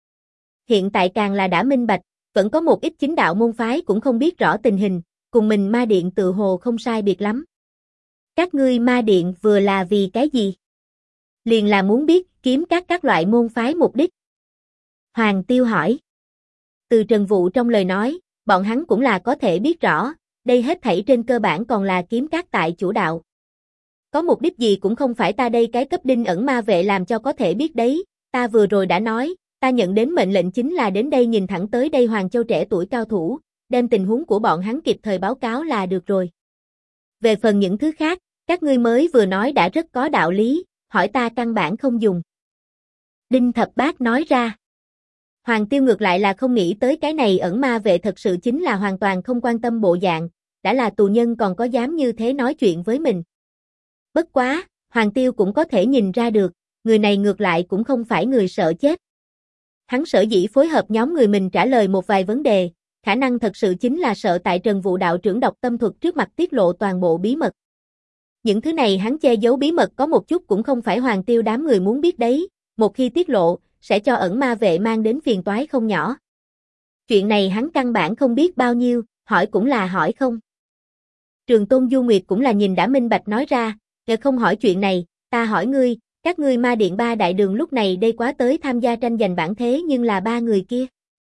Hiện tại càng là đã minh bạch, vẫn có một ít chính đạo môn phái cũng không biết rõ tình hình, cùng mình ma điện tự hồ không sai biệt lắm. Các ngươi ma điện vừa là vì cái gì? Liền là muốn biết kiếm các loại môn phái mục đích. Hoàng Tiêu hỏi. Từ Trần Vũ trong lời nói, bọn hắn cũng là có thể biết rõ, đây hết thảy trên cơ bản còn là kiếm các tại chủ đạo. Có mục đích gì cũng không phải ta đây cái cấp đinh ẩn ma vệ làm cho có thể biết đấy, ta vừa rồi đã nói, ta nhận đến mệnh lệnh chính là đến đây nhìn thẳng tới đây Hoàng Châu trẻ tuổi cao thủ, đem tình huống của bọn hắn kịp thời báo cáo là được rồi. Về phần những thứ khác, các ngươi mới vừa nói đã rất có đạo lý, hỏi ta căn bản không dùng. Đinh Thập Bát nói ra. Hoàng Tiêu ngược lại là không nghĩ tới cái này ẩn ma vệ thật sự chính là hoàn toàn không quan tâm bộ dạng, đã là tù nhân còn có dám như thế nói chuyện với mình. Bất quá, Hoàng Tiêu cũng có thể nhìn ra được, người này ngược lại cũng không phải người sợ chết. Hắn sở dĩ phối hợp nhóm người mình trả lời một vài vấn đề, khả năng thật sự chính là sợ tại Trần Vũ đạo trưởng độc tâm thuật trước mặt tiết lộ toàn bộ bí mật. Những thứ này hắn che giấu bí mật có một chút cũng không phải Hoàng Tiêu đám người muốn biết đấy, một khi tiết lộ, sẽ cho ẩn ma vệ mang đến phiền toái không nhỏ. Chuyện này hắn căn bản không biết bao nhiêu, hỏi cũng là hỏi không. Trường Tôn Du Nguyệt cũng là nhìn đã minh bạch nói ra, nếu không hỏi chuyện này, ta hỏi ngươi, các ngươi ma điện ba đại đường lúc này đây quá tới tham gia tranh giành bảng thế nhưng là ba người kia.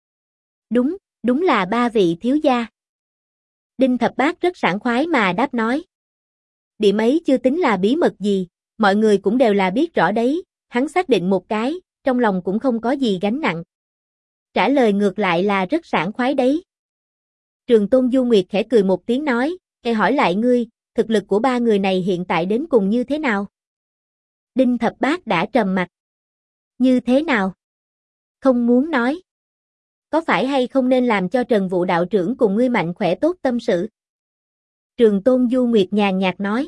Đúng là ba vị thiếu gia. Đinh Thập Bát rất sảng khoái mà đáp nói. Điểm ấy chưa tính là bí mật gì, mọi người cũng đều là biết rõ đấy, hắn xác định một cái, trong lòng cũng không có gì gánh nặng. Trả lời ngược lại là rất sảng khoái đấy. Trường Tôn Du Nguyệt khẽ cười một tiếng nói, hỏi lại ngươi, thực lực của ba người này hiện tại đến cùng như thế nào? Đinh Thập Bát đã trầm mặt. Như thế nào? Không muốn nói. Có phải hay không nên làm cho Trần Vũ đạo trưởng cùng ngươi mạnh khỏe tốt tâm sự? Trường Tôn Du Nguyệt nhàn nhạt nói.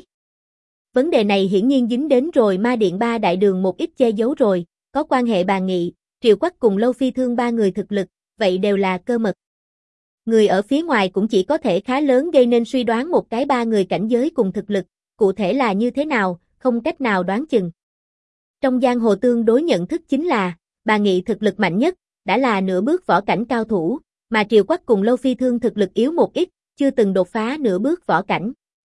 Vấn đề này hiển nhiên dính đến rồi ma điện ba đại đường một ít che giấu rồi, có quan hệ bàn nghị, Triều Quách cùng Lâu Phi Thương ba người thực lực, vậy đều là cơ mật. Người ở phía ngoài cũng chỉ có thể khá lớn gây nên suy đoán một cái ba người cảnh giới cùng thực lực, cụ thể là như thế nào, không cách nào đoán chừng. Trong giang hồ tương đối nhận thức chính là, bà nghị thực lực mạnh nhất, đã là nửa bước võ cảnh cao thủ, mà Triều Quách cùng Lâu Phi Thương thực lực yếu một ít, chưa từng đột phá nửa bước võ cảnh.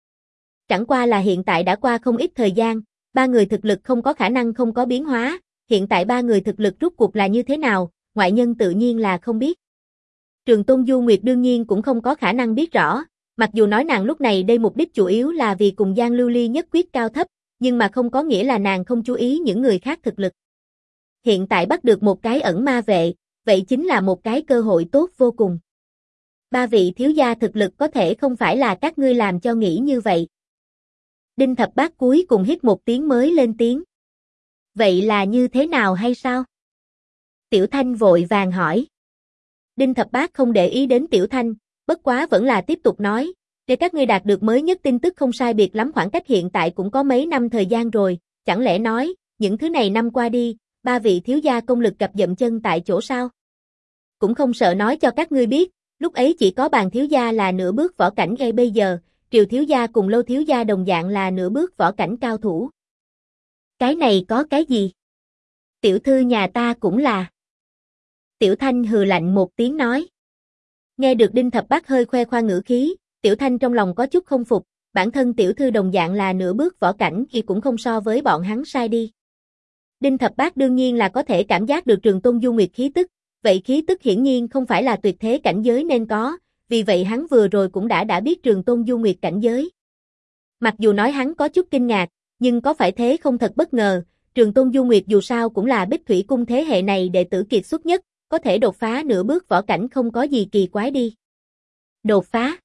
Chẳng qua là hiện tại đã qua không ít thời gian, ba người thực lực không có khả năng không có biến hóa, hiện tại ba người thực lực rút cuộc là như thế nào, ngoại nhân tự nhiên là không biết. Trường Tôn Du Nguyệt đương nhiên cũng không có khả năng biết rõ, mặc dù nói nàng lúc này đây mục đích chủ yếu là vì cùng Giang Lưu Ly nhất quyết cao thấp, nhưng mà không có nghĩa là nàng không chú ý những người khác thực lực. Hiện tại bắt được một cái ẩn ma vệ, vậy chính là một cái cơ hội tốt vô cùng. Ba vị thiếu gia thực lực có thể không phải là các ngươi làm cho nghĩ như vậy. Đinh Thập Bát cuối cùng hít một tiếng mới lên tiếng. Vậy là như thế nào hay sao? Tiểu Thanh vội vàng hỏi. Đinh Thập Bát không để ý đến Tiểu Thanh, bất quá vẫn là tiếp tục nói, để các ngươi đạt được mới nhất tin tức không sai biệt lắm khoảng cách hiện tại cũng có mấy năm thời gian rồi, chẳng lẽ nói, những thứ này năm qua đi, ba vị thiếu gia công lực cập dậm chân tại chỗ sao? Cũng không sợ nói cho các ngươi biết, lúc ấy chỉ có Bàn thiếu gia là nửa bước võ cảnh ngay bây giờ, Triều thiếu gia cùng Lâu thiếu gia đồng dạng là nửa bước võ cảnh cao thủ. Cái này có cái gì? Tiểu thư nhà ta cũng là. Tiểu Thanh hừ lạnh một tiếng nói. Nghe được Đinh Thập Bát hơi khoe khoang ngữ khí, Tiểu Thanh trong lòng có chút không phục, bản thân tiểu thư đồng dạng là nửa bước võ cảnh thì cũng không so với bọn hắn sai đi. Đinh Thập Bát đương nhiên là có thể cảm giác được Trường Tôn Du Nguyệt khí tức, vậy khí tức hiển nhiên không phải là tuyệt thế cảnh giới nên có, vì vậy hắn vừa rồi cũng đã biết Trường Tôn Du Nguyệt cảnh giới. Mặc dù nói hắn có chút kinh ngạc, nhưng có phải thế không thật bất ngờ, Trường Tôn Du Nguyệt dù sao cũng là Bích Thủy Cung thế hệ này đệ tử kiệt xuất nhất, có thể đột phá nửa bước võ cảnh không có gì kỳ quái đi. Đột phá.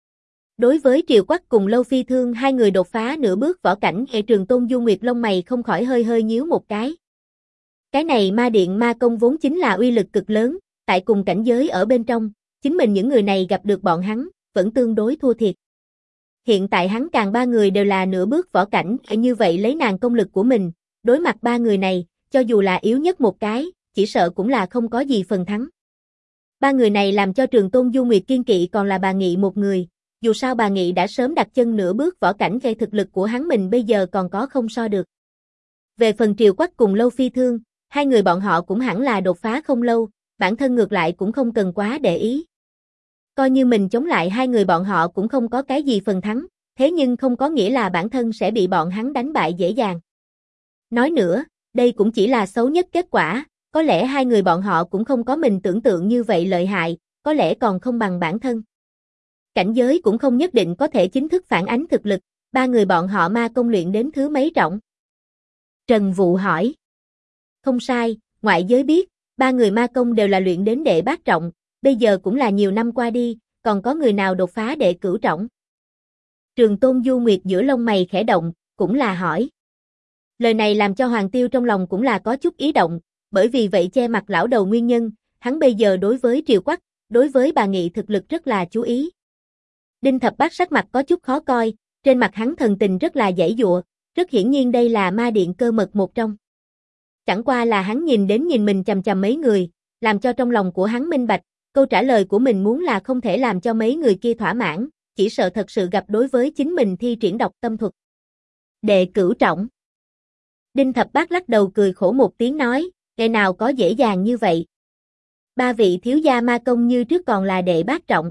Đối với Triều Quắc cùng Lâu Phi Thương hai người đột phá nửa bước võ cảnh, hệ Trường Tôn Du Nguyệt lông mày không khỏi hơi hơi nhíu một cái. Cái này ma điện ma công vốn chính là uy lực cực lớn, tại cùng cảnh giới ở bên trong, chính mình những người này gặp được bọn hắn, vẫn tương đối thua thiệt. Hiện tại hắn càng ba người đều là nửa bước võ cảnh, như vậy lấy nàng công lực của mình, đối mặt ba người này, cho dù là yếu nhất một cái, chỉ sợ cũng là không có gì phần thắng. Ba người này làm cho Trường Tôn Du Nguyệt kiên kỵ còn là bà Nghị một người, dù sao bà Nghị đã sớm đặt chân nửa bước võ cảnh, gây thực lực của hắn mình bây giờ còn có không so được. Về phần Triều Quắc cùng Lâu Phi Thương, hai người bọn họ cũng hẳn là đột phá không lâu, bản thân ngược lại cũng không cần quá để ý. Coi như mình chống lại hai người bọn họ cũng không có cái gì phần thắng, thế nhưng không có nghĩa là bản thân sẽ bị bọn hắn đánh bại dễ dàng. Nói nữa, đây cũng chỉ là xấu nhất kết quả, có lẽ hai người bọn họ cũng không có mình tưởng tượng như vậy lợi hại, có lẽ còn không bằng bản thân. Cảnh giới cũng không nhất định có thể chính thức phản ánh thực lực, ba người bọn họ ma công luyện đến thứ mấy trọng? Trần Vũ hỏi. Không sai, ngoại giới biết, ba người ma công đều là luyện đến đệ bát trọng, bây giờ cũng là nhiều năm qua đi, còn có người nào đột phá đệ cửu trọng? Trường Tôn Du Nguyệt giữa lông mày khẽ động, cũng là hỏi. Lời này làm cho Hoàng Tiêu trong lòng cũng là có chút ý động, bởi vì vậy che mặt lão đầu nguyên nhân, hắn bây giờ đối với Triều Quắc, đối với bà Nghị thực lực rất là chú ý. Đinh Thập Bát sắc mặt có chút khó coi, trên mặt hắn thần tình rất là giãy giụa, rất hiển nhiên đây là ma điện cơ mật một trong. Chẳng qua là hắn nhìn mình chằm chằm mấy người, làm cho trong lòng của hắn minh bạch, câu trả lời của mình muốn là không thể làm cho mấy người kia thỏa mãn, chỉ sợ thật sự gặp đối với chính mình thi triển độc tâm thuật. Đệ cửu trọng. Đinh Thập Bát lắc đầu cười khổ một tiếng nói, ngày nào có dễ dàng như vậy. Ba vị thiếu gia ma công như trước còn là đệ bát trọng.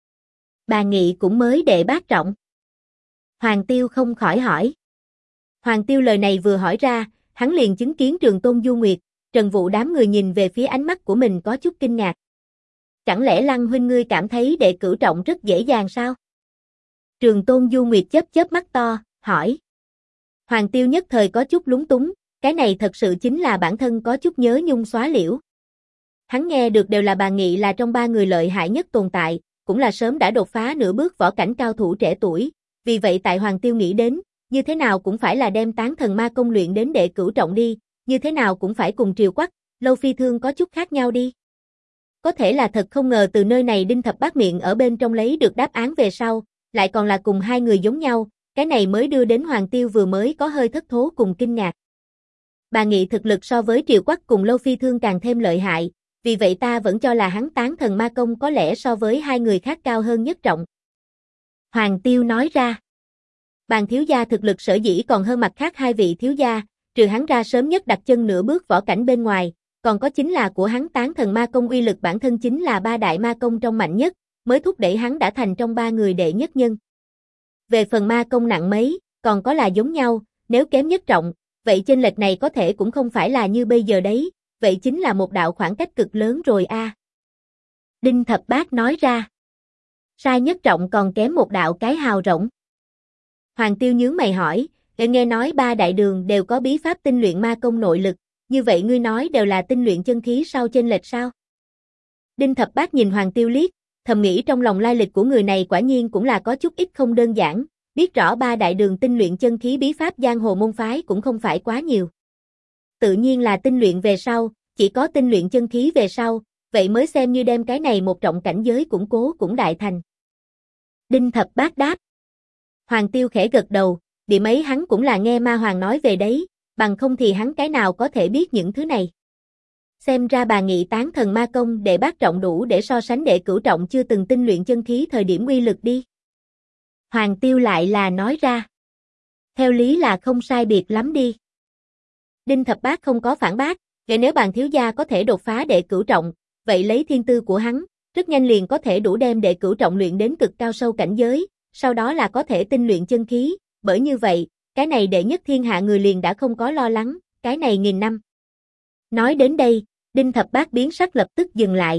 Bà Nghị cũng mới đệ bát trọng. Hoàng Tiêu không khỏi hỏi. Hoàng Tiêu lời này vừa hỏi ra, hắn liền chứng kiến Trường Tôn Du Nguyệt, Trần Vũ đám người nhìn về phía ánh mắt của mình có chút kinh ngạc. Chẳng lẽ Lăng huynh ngươi cảm thấy đệ cửu trọng rất dễ dàng sao? Trường Tôn Du Nguyệt chớp chớp mắt to, hỏi. Hoàng Tiêu nhất thời có chút lúng túng, cái này thật sự chính là bản thân có chút nhớ nhung xóa liễu. Hắn nghe được đều là bà Nghị là trong ba người lợi hại nhất tồn tại, cũng là sớm đã đột phá nửa bước võ cảnh cao thủ trẻ tuổi, vì vậy tại Hoàng Tiêu nghĩ đến, như thế nào cũng phải là đem tán thần ma công luyện đến đệ cửu trọng đi, như thế nào cũng phải cùng Triều Quắc, Lâu Phi Thương có chút khác nhau đi. Có thể là thật không ngờ từ nơi này Đinh Thập Bát miệng ở bên trong lấy được đáp án về sau, lại còn là cùng hai người giống nhau, cái này mới đưa đến Hoàng Tiêu vừa mới có hơi thất thố cùng kinh ngạc. Bà Nghị thực lực so với Triều Quắc cùng Lâu Phi Thương càng thêm lợi hại, vì vậy ta vẫn cho là hắn tán thần ma công có lẽ so với hai người khác cao hơn nhất trọng. Hoàng Tiêu nói ra. Bàn thiếu gia thực lực sở dĩ còn hơn mặt khác hai vị thiếu gia, trừ hắn ra sớm nhất đặt chân nửa bước võ cảnh bên ngoài, còn có chính là của hắn tán thần ma công uy lực bản thân chính là ba đại ma công trong mạnh nhất, mới thúc đẩy hắn đã thành trong ba người đệ nhất nhân. Về phần ma công nặng mấy, còn có là giống nhau, nếu kém nhất trọng, vậy chênh lệch này có thể cũng không phải là như bây giờ đấy, vậy chính là một đạo khoảng cách cực lớn rồi a. Đinh Thập Bát nói ra. Sai nhất trọng còn kém một đạo cái hào rỗng. Hoàng Tiêu nhướng mày hỏi, nghe nói ba đại đường đều có bí pháp tinh luyện ma công nội lực, như vậy ngươi nói đều là tinh luyện chân khí sau chênh lệch sao? Đinh Thập Bát nhìn Hoàng Tiêu liếc, thầm nghĩ trong lòng lai lịch của người này quả nhiên cũng là có chút ít không đơn giản, biết rõ ba đại đường tinh luyện chân khí bí pháp giang hồ môn phái cũng không phải quá nhiều. Tự nhiên là tinh luyện về sau, chỉ có tinh luyện chân khí về sau, vậy mới xem như đem cái này một trọng cảnh giới củng cố cũng đại thành. Đinh Thập Bát đáp. Hoàng Tiêu khẽ gật đầu, điểm ấy hắn cũng là nghe ma hoàng nói về đấy, bằng không thì hắn cái nào có thể biết những thứ này. Xem ra bà Nghị tán thần ma công đệ bát trọng đủ để so sánh đệ cửu trọng chưa từng tinh luyện chân khí thời điểm uy lực đi. Hoàng Tiêu lại là nói ra. Theo lý là không sai biệt lắm đi. Đinh Thập Bát không có phản bác, nếu bàn thiếu gia có thể đột phá đệ cửu trọng, vậy lấy thiên tư của hắn, rất nhanh liền có thể đủ đem đệ cửu trọng luyện đến cực cao sâu cảnh giới, sau đó là có thể tinh luyện chân khí, bởi như vậy, cái này đệ nhất thiên hạ người liền đã không có lo lắng, cái này nghìn năm. Nói đến đây, Đinh Thập Bát biến sắc lập tức dừng lại.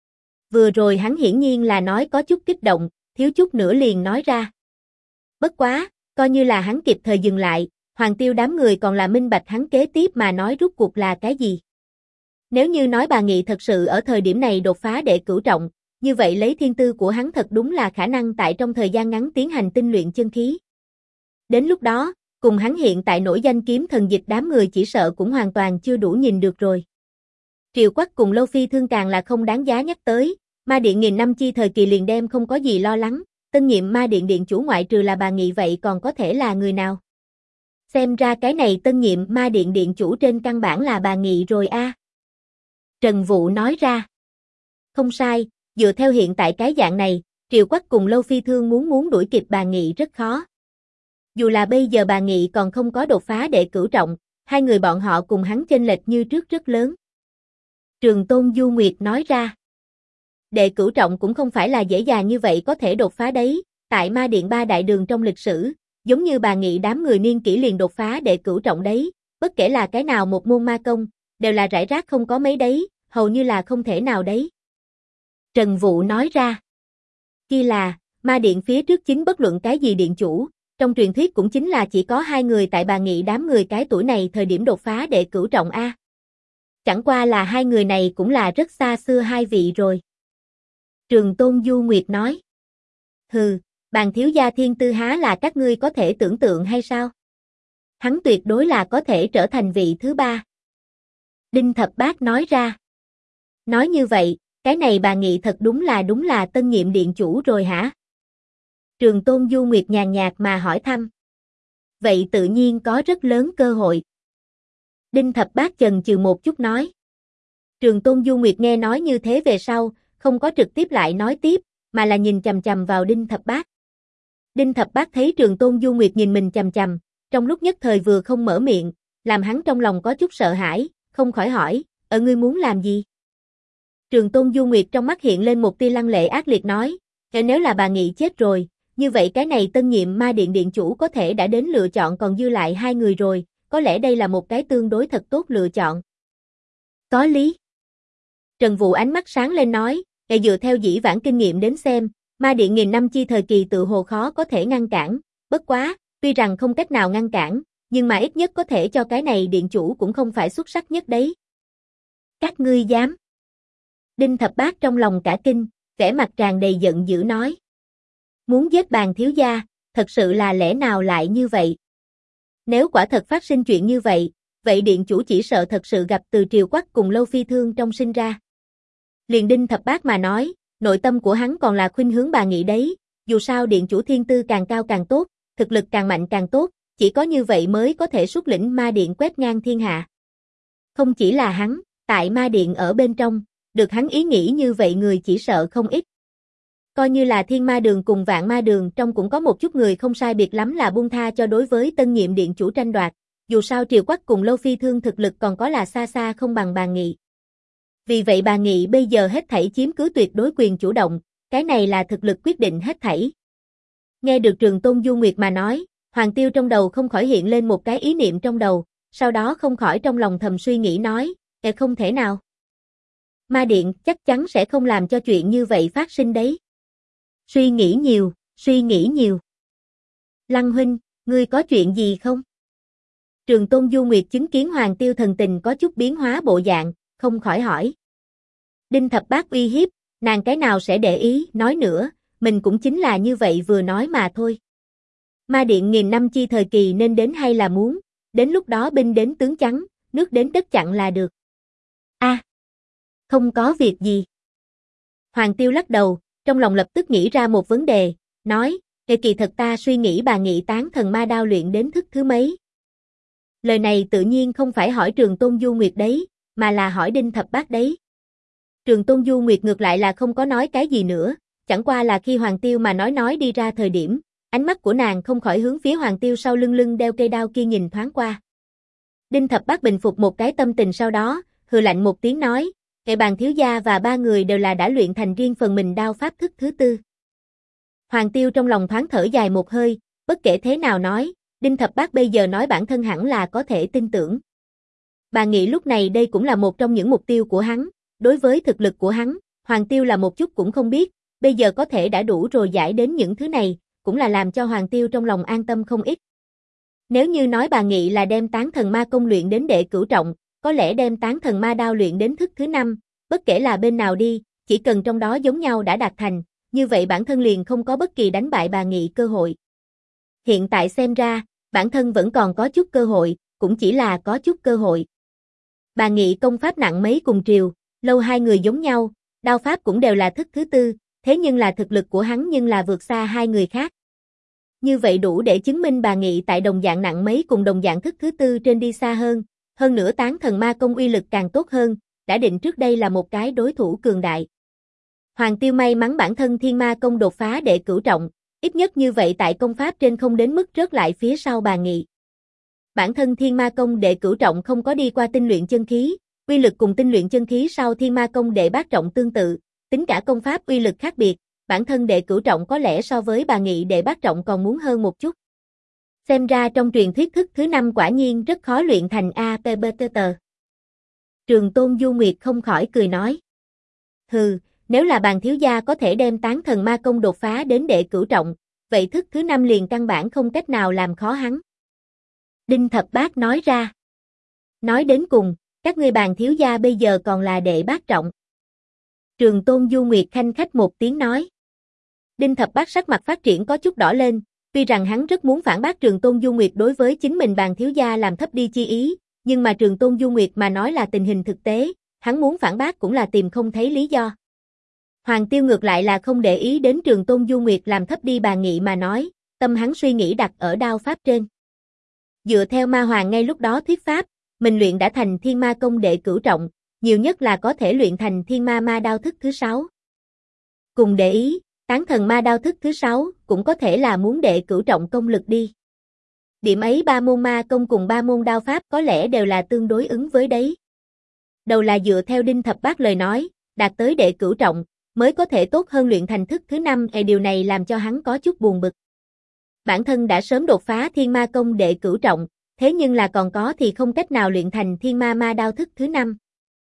Vừa rồi hắn hiển nhiên là nói có chút kích động, thiếu chút nữa liền nói ra. Bất quá, coi như là hắn kịp thời dừng lại, Hoàng Tiêu đám người còn là minh bạch hắn kế tiếp mà nói rút cuộc là cái gì. Nếu như nói bà Nghị thật sự ở thời điểm này đột phá đệ cửu trọng, như vậy lấy thiên tư của hắn thật đúng là khả năng tại trong thời gian ngắn tiến hành tinh luyện chân khí. Đến lúc đó, cùng hắn hiện tại nổi danh kiếm thần dịch đám người chỉ sợ cũng hoàn toàn chưa đủ nhìn được rồi. Triệu Quắc cùng Lâu Phi Thương càng là không đáng giá nhắc tới, Ma Điện nghìn năm chi thời kỳ liền đem không có gì lo lắng, tân nhiệm Ma Điện điện chủ ngoại trừ là bà Nghị vậy còn có thể là người nào? Xem ra cái này tân nhiệm Ma Điện điện chủ trên căn bản là bà Nghị rồi a. Trần Vũ nói ra. Không sai, dựa theo hiện tại cái dạng này, Triệu Quắc cùng Lâu Phi Thương muốn đuổi kịp bà Nghị rất khó. Dù là bây giờ bà Nghị còn không có đột phá đệ cửu trọng, hai người bọn họ cùng hắn chênh lệch như trước rất lớn. Trường Tôn Du Nguyệt nói ra. Đệ cửu trọng cũng không phải là dễ dàng như vậy có thể đột phá đấy, tại Ma Điện ba đại đường trong lịch sử, giống như bà Nghị đám người niên kỷ liền đột phá đệ cửu trọng đấy, bất kể là cái nào một môn ma công, đều là rải rác không có mấy đấy, hầu như là không thể nào đấy. Trần Vũ nói ra. Kia là, Ma Điện phía trước chính bất luận cái gì điện chủ, trong truyền thuyết cũng chính là chỉ có hai người tại bà Nghị đám người cái tuổi này thời điểm đột phá đệ cửu trọng a. Chẳng qua là hai người này cũng là rất xa xưa hai vị rồi. Trường Tôn Du Nguyệt nói. Hừ, Bàn thiếu gia thiên tư há là các ngươi có thể tưởng tượng hay sao? Hắn tuyệt đối là có thể trở thành vị thứ ba. Đinh Thập Bát nói ra. Nói như vậy, cái này bà Nghị thật đúng là tân nhiệm điện chủ rồi hả? Trường Tôn Du Nguyệt nhàn nhạt mà hỏi thăm. Vậy tự nhiên có rất lớn cơ hội. Đinh Thập Bát chần chừ một chút nói. Trường Tôn Du Nguyệt nghe nói như thế về sau, không có trực tiếp lại nói tiếp, mà là nhìn chằm chằm vào Đinh Thập Bát. Đinh Thập Bát thấy Trường Tôn Du Nguyệt nhìn mình chằm chằm, trong lúc nhất thời vừa không mở miệng, làm hắn trong lòng có chút sợ hãi, không khỏi hỏi, ngươi muốn làm gì? Trường Tôn Du Nguyệt trong mắt hiện lên một tia lăng lệ ác liệt nói, nếu là bà Nghị chết rồi, như vậy cái này tân nhiệm Ma Điện điện chủ có thể đã đến lựa chọn còn dư lại hai người rồi, có lẽ đây là một cái tương đối thật tốt lựa chọn. Có lý. Trần Vũ ánh mắt sáng lên nói, dựa theo dĩ vãng kinh nghiệm đến xem, Ma Điện nghìn năm chi thời kỳ tự hồ khó có thể ngăn cản, bất quá, tuy rằng không cách nào ngăn cản, nhưng mà ít nhất có thể cho cái này điện chủ cũng không phải xuất sắc nhất đấy. Các ngươi dám? Đinh Thập Bát trong lòng cả kinh, vẻ mặt tràn đầy giận dữ nói. Muốn giết Bàn thiếu gia, thật sự là lẽ nào lại như vậy? Nếu quả thật phát sinh chuyện như vậy, vậy điện chủ chỉ sợ thật sự gặp từ Triều Quắc cùng Lâu Phi Thương trong sinh ra. Liền Đinh Thập Bát mà nói, nội tâm của hắn còn là khuynh hướng bà Nghị đấy, dù sao điện chủ thiên tư càng cao càng tốt, thực lực càng mạnh càng tốt, chỉ có như vậy mới có thể xuất lĩnh Ma Điện quét ngang thiên hạ. Không chỉ là hắn, tại Ma Điện ở bên trong, được hắn ý nghĩ như vậy người chỉ sợ không ít. Coi như là Thiên Ma Đường cùng Vạn Ma Đường trong cũng có một chút người không sai biệt lắm là buông tha cho đối với tân nhiệm điện chủ tranh đoạt, dù sao Triều Quắc cùng Lâu Phi Thương thực lực còn có là xa xa không bằng bà Nghị. Vì vậy bà Nghị bây giờ hết thảy chiếm cứ tuyệt đối quyền chủ động, cái này là thực lực quyết định hết thảy. Nghe được Trường Tôn Du Nguyệt mà nói, Hoàng Tiêu trong đầu không khỏi hiện lên một cái ý niệm trong đầu, sau đó không khỏi trong lòng thầm suy nghĩ nói, không thể nào. Ma Điện chắc chắn sẽ không làm cho chuyện như vậy phát sinh đấy. Suy nghĩ nhiều, suy nghĩ nhiều. Lăng huynh, ngươi có chuyện gì không? Trường Tôn Du Nguyệt chứng kiến Hoàng Tiêu thần tình có chút biến hóa bộ dạng, không khỏi hỏi. Đinh Thập Bát uy hiếp, nàng cái nào sẽ để ý, nói nữa, mình cũng chính là như vậy vừa nói mà thôi. Ma Điện nghìn năm chi thời kỳ nên đến hay là muốn, đến lúc đó binh đến tướng trắng, nước đến đất chặn là được. Không có việc gì. Hoàng Tiêu lắc đầu, trong lòng lập tức nghĩ ra một vấn đề, nói, kỳ thật ta suy nghĩ bà Nghị tán thần ma đao luyện đến thức thứ mấy. Lời này tự nhiên không phải hỏi Trường Tôn Du Nguyệt đấy, mà là hỏi Đinh Thập Bát đấy. Trường Tôn Du Nguyệt ngược lại là không có nói cái gì nữa, chẳng qua là khi Hoàng Tiêu mà nói đi ra thời điểm, ánh mắt của nàng không khỏi hướng phía Hoàng Tiêu sau lưng đeo cây đao kia nhìn thoáng qua. Đinh Thập Bát bình phục một cái tâm tình sau đó, hừ lạnh một tiếng nói, Bàn thiếu gia và ba người đều là đã luyện thành riêng phần mình đao pháp thức thứ tư. Hoàng Tiêu trong lòng thoáng thở dài một hơi, bất kể thế nào nói, Đinh Thập Bát bây giờ nói bản thân hẳn là có thể tin tưởng. Bà nghĩ lúc này đây cũng là một trong những mục tiêu của hắn, đối với thực lực của hắn, Hoàng Tiêu là một chút cũng không biết, bây giờ có thể đã đủ rồi giải đến những thứ này, cũng là làm cho Hoàng Tiêu trong lòng an tâm không ít. Nếu như nói bà Nghị là đem tán thần ma công luyện đến đệ cửu trọng, có lẽ đem tán thần ma đao luyện đến thức thứ 5, bất kể là bên nào đi, chỉ cần trong đó giống nhau đã đạt thành, như vậy bản thân liền không có bất kỳ đánh bại bà Nghị cơ hội. Hiện tại xem ra, bản thân vẫn còn có chút cơ hội, cũng chỉ là có chút cơ hội. Bà Nghị công pháp nặng mấy cùng triều, lâu hai người giống nhau, đao pháp cũng đều là thức thứ 4, thế nhưng là thực lực của hắn nhưng là vượt xa hai người khác. Như vậy đủ để chứng minh bà Nghị tại đồng dạng nặng mấy cùng đồng dạng thức thứ 4 trên đi xa hơn nữa tán thần ma công uy lực càng tốt hơn, đã định trước đây là một cái đối thủ cường đại. Hoàng Tiêu may mắn bản thân thiên ma công đột phá đệ cửu trọng, ít nhất như vậy tại công pháp trên không đến mức rớt lại phía sau bà Nghị. Bản thân thiên ma công đệ cửu trọng không có đi qua tinh luyện chân khí, uy lực cùng tinh luyện chân khí sau thiên ma công đệ bát trọng tương tự, tính cả công pháp uy lực khác biệt, bản thân đệ cửu trọng có lẽ so với bà Nghị đệ bát trọng còn muốn hơn một chút. Xem ra trong truyền thuyết thức thứ 5 quả nhiên rất khó luyện thành APBTT. Trường Tôn Du Nguyệt không khỏi cười nói. Hừ, nếu là bàn thiếu gia có thể đem tán thần ma công đột phá đến đệ cửu trọng, vậy thức thứ 5 liền căn bản không cách nào làm khó hắn. Đinh Thập Bát nói ra. Nói đến cùng, các ngươi bàn thiếu gia bây giờ còn là đệ bát trọng. Trường Tôn Du Nguyệt khanh khách một tiếng nói. Đinh Thập Bát sắc mặt phát triển có chút đỏ lên, tuy rằng hắn rất muốn phản bác Trường Tôn Du Nguyệt đối với chính mình bàn thiếu gia làm thấp đi chi ý, nhưng mà Trường Tôn Du Nguyệt mà nói là tình hình thực tế, hắn muốn phản bác cũng là tìm không thấy lý do. Hoàng Tiêu ngược lại là không để ý đến Trường Tôn Du Nguyệt làm thấp đi bà Nghị mà nói, tâm hắn suy nghĩ đặt ở đao pháp trên. Dựa theo Ma Hoàng ngay lúc đó thuyết pháp, mình luyện đã thành thiên ma công đệ cửu trọng, nhiều nhất là có thể luyện thành thiên ma ma đao thức thứ 6. Cùng để ý, tán thần ma đao thức thứ 6 cũng có thể là muốn đệ cửu trọng công lực đi. Điểm ấy ba môn ma công cùng ba môn đao pháp có lẽ đều là tương đối ứng với đấy. Đầu là dựa theo Đinh Thập Bát lời nói, đạt tới đệ cửu trọng, mới có thể tốt hơn luyện thành thức thứ 5, điều này làm cho hắn có chút buồn bực. Bản thân đã sớm đột phá thiên ma công đệ cửu trọng, thế nhưng là còn có thì không cách nào luyện thành thiên ma ma đao thức thứ 5.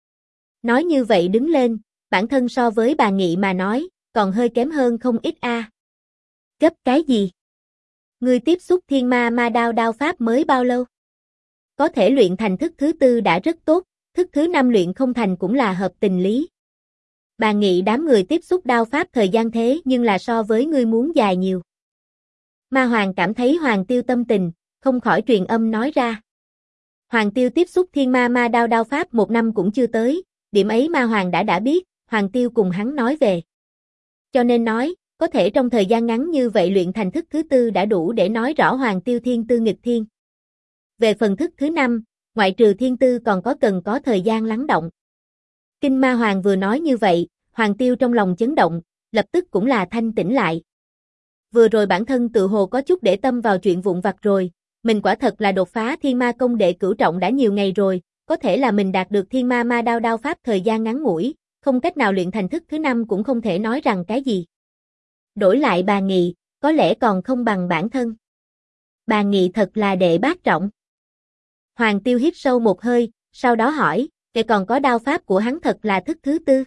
Nói như vậy đứng lên, bản thân so với bà Nghị mà nói, còn hơi kém hơn không ít a. Cấp cái gì? Ngươi tiếp xúc thiên ma ma đao đao pháp mới bao lâu? Có thể luyện thành thức thứ 4 đã rất tốt, thức thứ 5 luyện không thành cũng là hợp tình lý. Bà Nghị đám người tiếp xúc đao pháp thời gian thế nhưng là so với ngươi muốn dài nhiều. Ma Hoàng cảm thấy Hoàng Tiêu tâm tình, không khỏi truyền âm nói ra. Hoàng Tiêu tiếp xúc thiên ma ma đao đao pháp 1 năm cũng chưa tới, điểm ấy Ma Hoàng đã biết, Hoàng Tiêu cùng hắn nói về. Cho nên nói, có thể trong thời gian ngắn như vậy luyện thành thức thứ 4 đã đủ để nói rõ Hoàng Tiêu thiên tư nghịch thiên. Về phần thức thứ 5, ngoại trừ thiên tư còn cần có thời gian lắng động. Kinh Ma Hoàng vừa nói như vậy, Hoàng Tiêu trong lòng chấn động, lập tức cũng là thanh tĩnh lại. Vừa rồi bản thân tự hồ có chút để tâm vào chuyện vụn vặt rồi, mình quả thật là đột phá thiên ma công đệ cửu trọng đã nhiều ngày rồi, có thể là mình đạt được thiên ma ma đao đao pháp thời gian ngắn ngủi, không cách nào luyện thành thức thứ 5 cũng không thể nói rằng cái gì. Đổi lại bà Nghị, có lẽ còn không bằng bản thân. Bà Nghị thật là đệ bát trọng. Hoàng Tiêu hít sâu một hơi, sau đó hỏi, kể còn có đao pháp của hắn thật là thức thứ 4.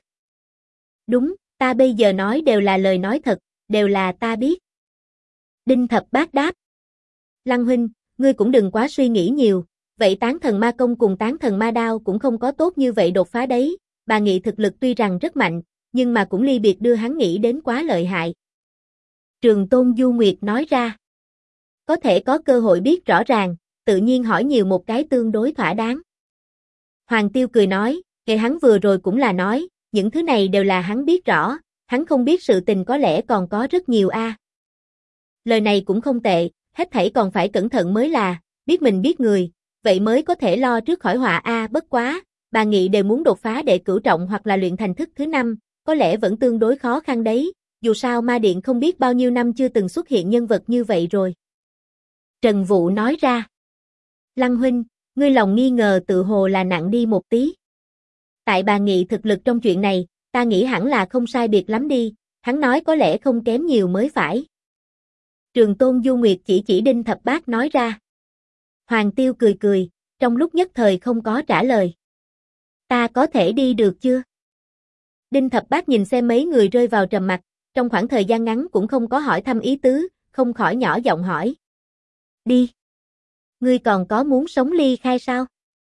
Đúng, ta bây giờ nói đều là lời nói thật, đều là ta biết. Đinh Thập Bát đáp. Lăng huynh, ngươi cũng đừng quá suy nghĩ nhiều, vậy tán thần ma công cùng tán thần ma đao cũng không có tốt như vậy đột phá đấy, bà Nghị thực lực tuy rằng rất mạnh, nhưng mà cũng ly biệt đưa hắn nghĩ đến quá lợi hại. Trường Tôn Du Nguyệt nói ra. Có thể có cơ hội biết rõ ràng, tự nhiên hỏi nhiều một cái tương đối thỏa đáng. Hoàng Tiêu cười nói, kể hắn vừa rồi cũng là nói, những thứ này đều là hắn biết rõ, hắn không biết sự tình có lẽ còn có rất nhiều a. Lời này cũng không tệ, hết thảy còn phải cẩn thận mới là, biết mình biết người, vậy mới có thể lo trước khỏi họa a. Bất quá, bà Nghị đều muốn đột phá đệ cửu trọng hoặc là luyện thành thức thứ 5, có lẽ vẫn tương đối khó khăn đấy, dù sao Ma Điện không biết bao nhiêu năm chưa từng xuất hiện nhân vật như vậy rồi. Trần Vũ nói ra. Lăng huynh, ngươi lòng nghi ngờ tự hồ là nặng đi một tí. Tại bà Nghị thực lực trong chuyện này, ta nghĩ hẳn là không sai biệt lắm đi, hắn nói có lẽ không kém nhiều mới phải. Trường Tôn Du Nguyệt chỉ Đinh Thập Bát nói ra. Hoàng Tiêu cười cười, trong lúc nhất thời không có trả lời. Ta có thể đi được chưa? Đinh Thập Bát nhìn xem mấy người rơi vào trầm mặc, trong khoảng thời gian ngắn cũng không có hỏi thăm ý tứ, không khỏi nhỏ giọng hỏi. Đi. Ngươi còn có muốn sống ly khai sao?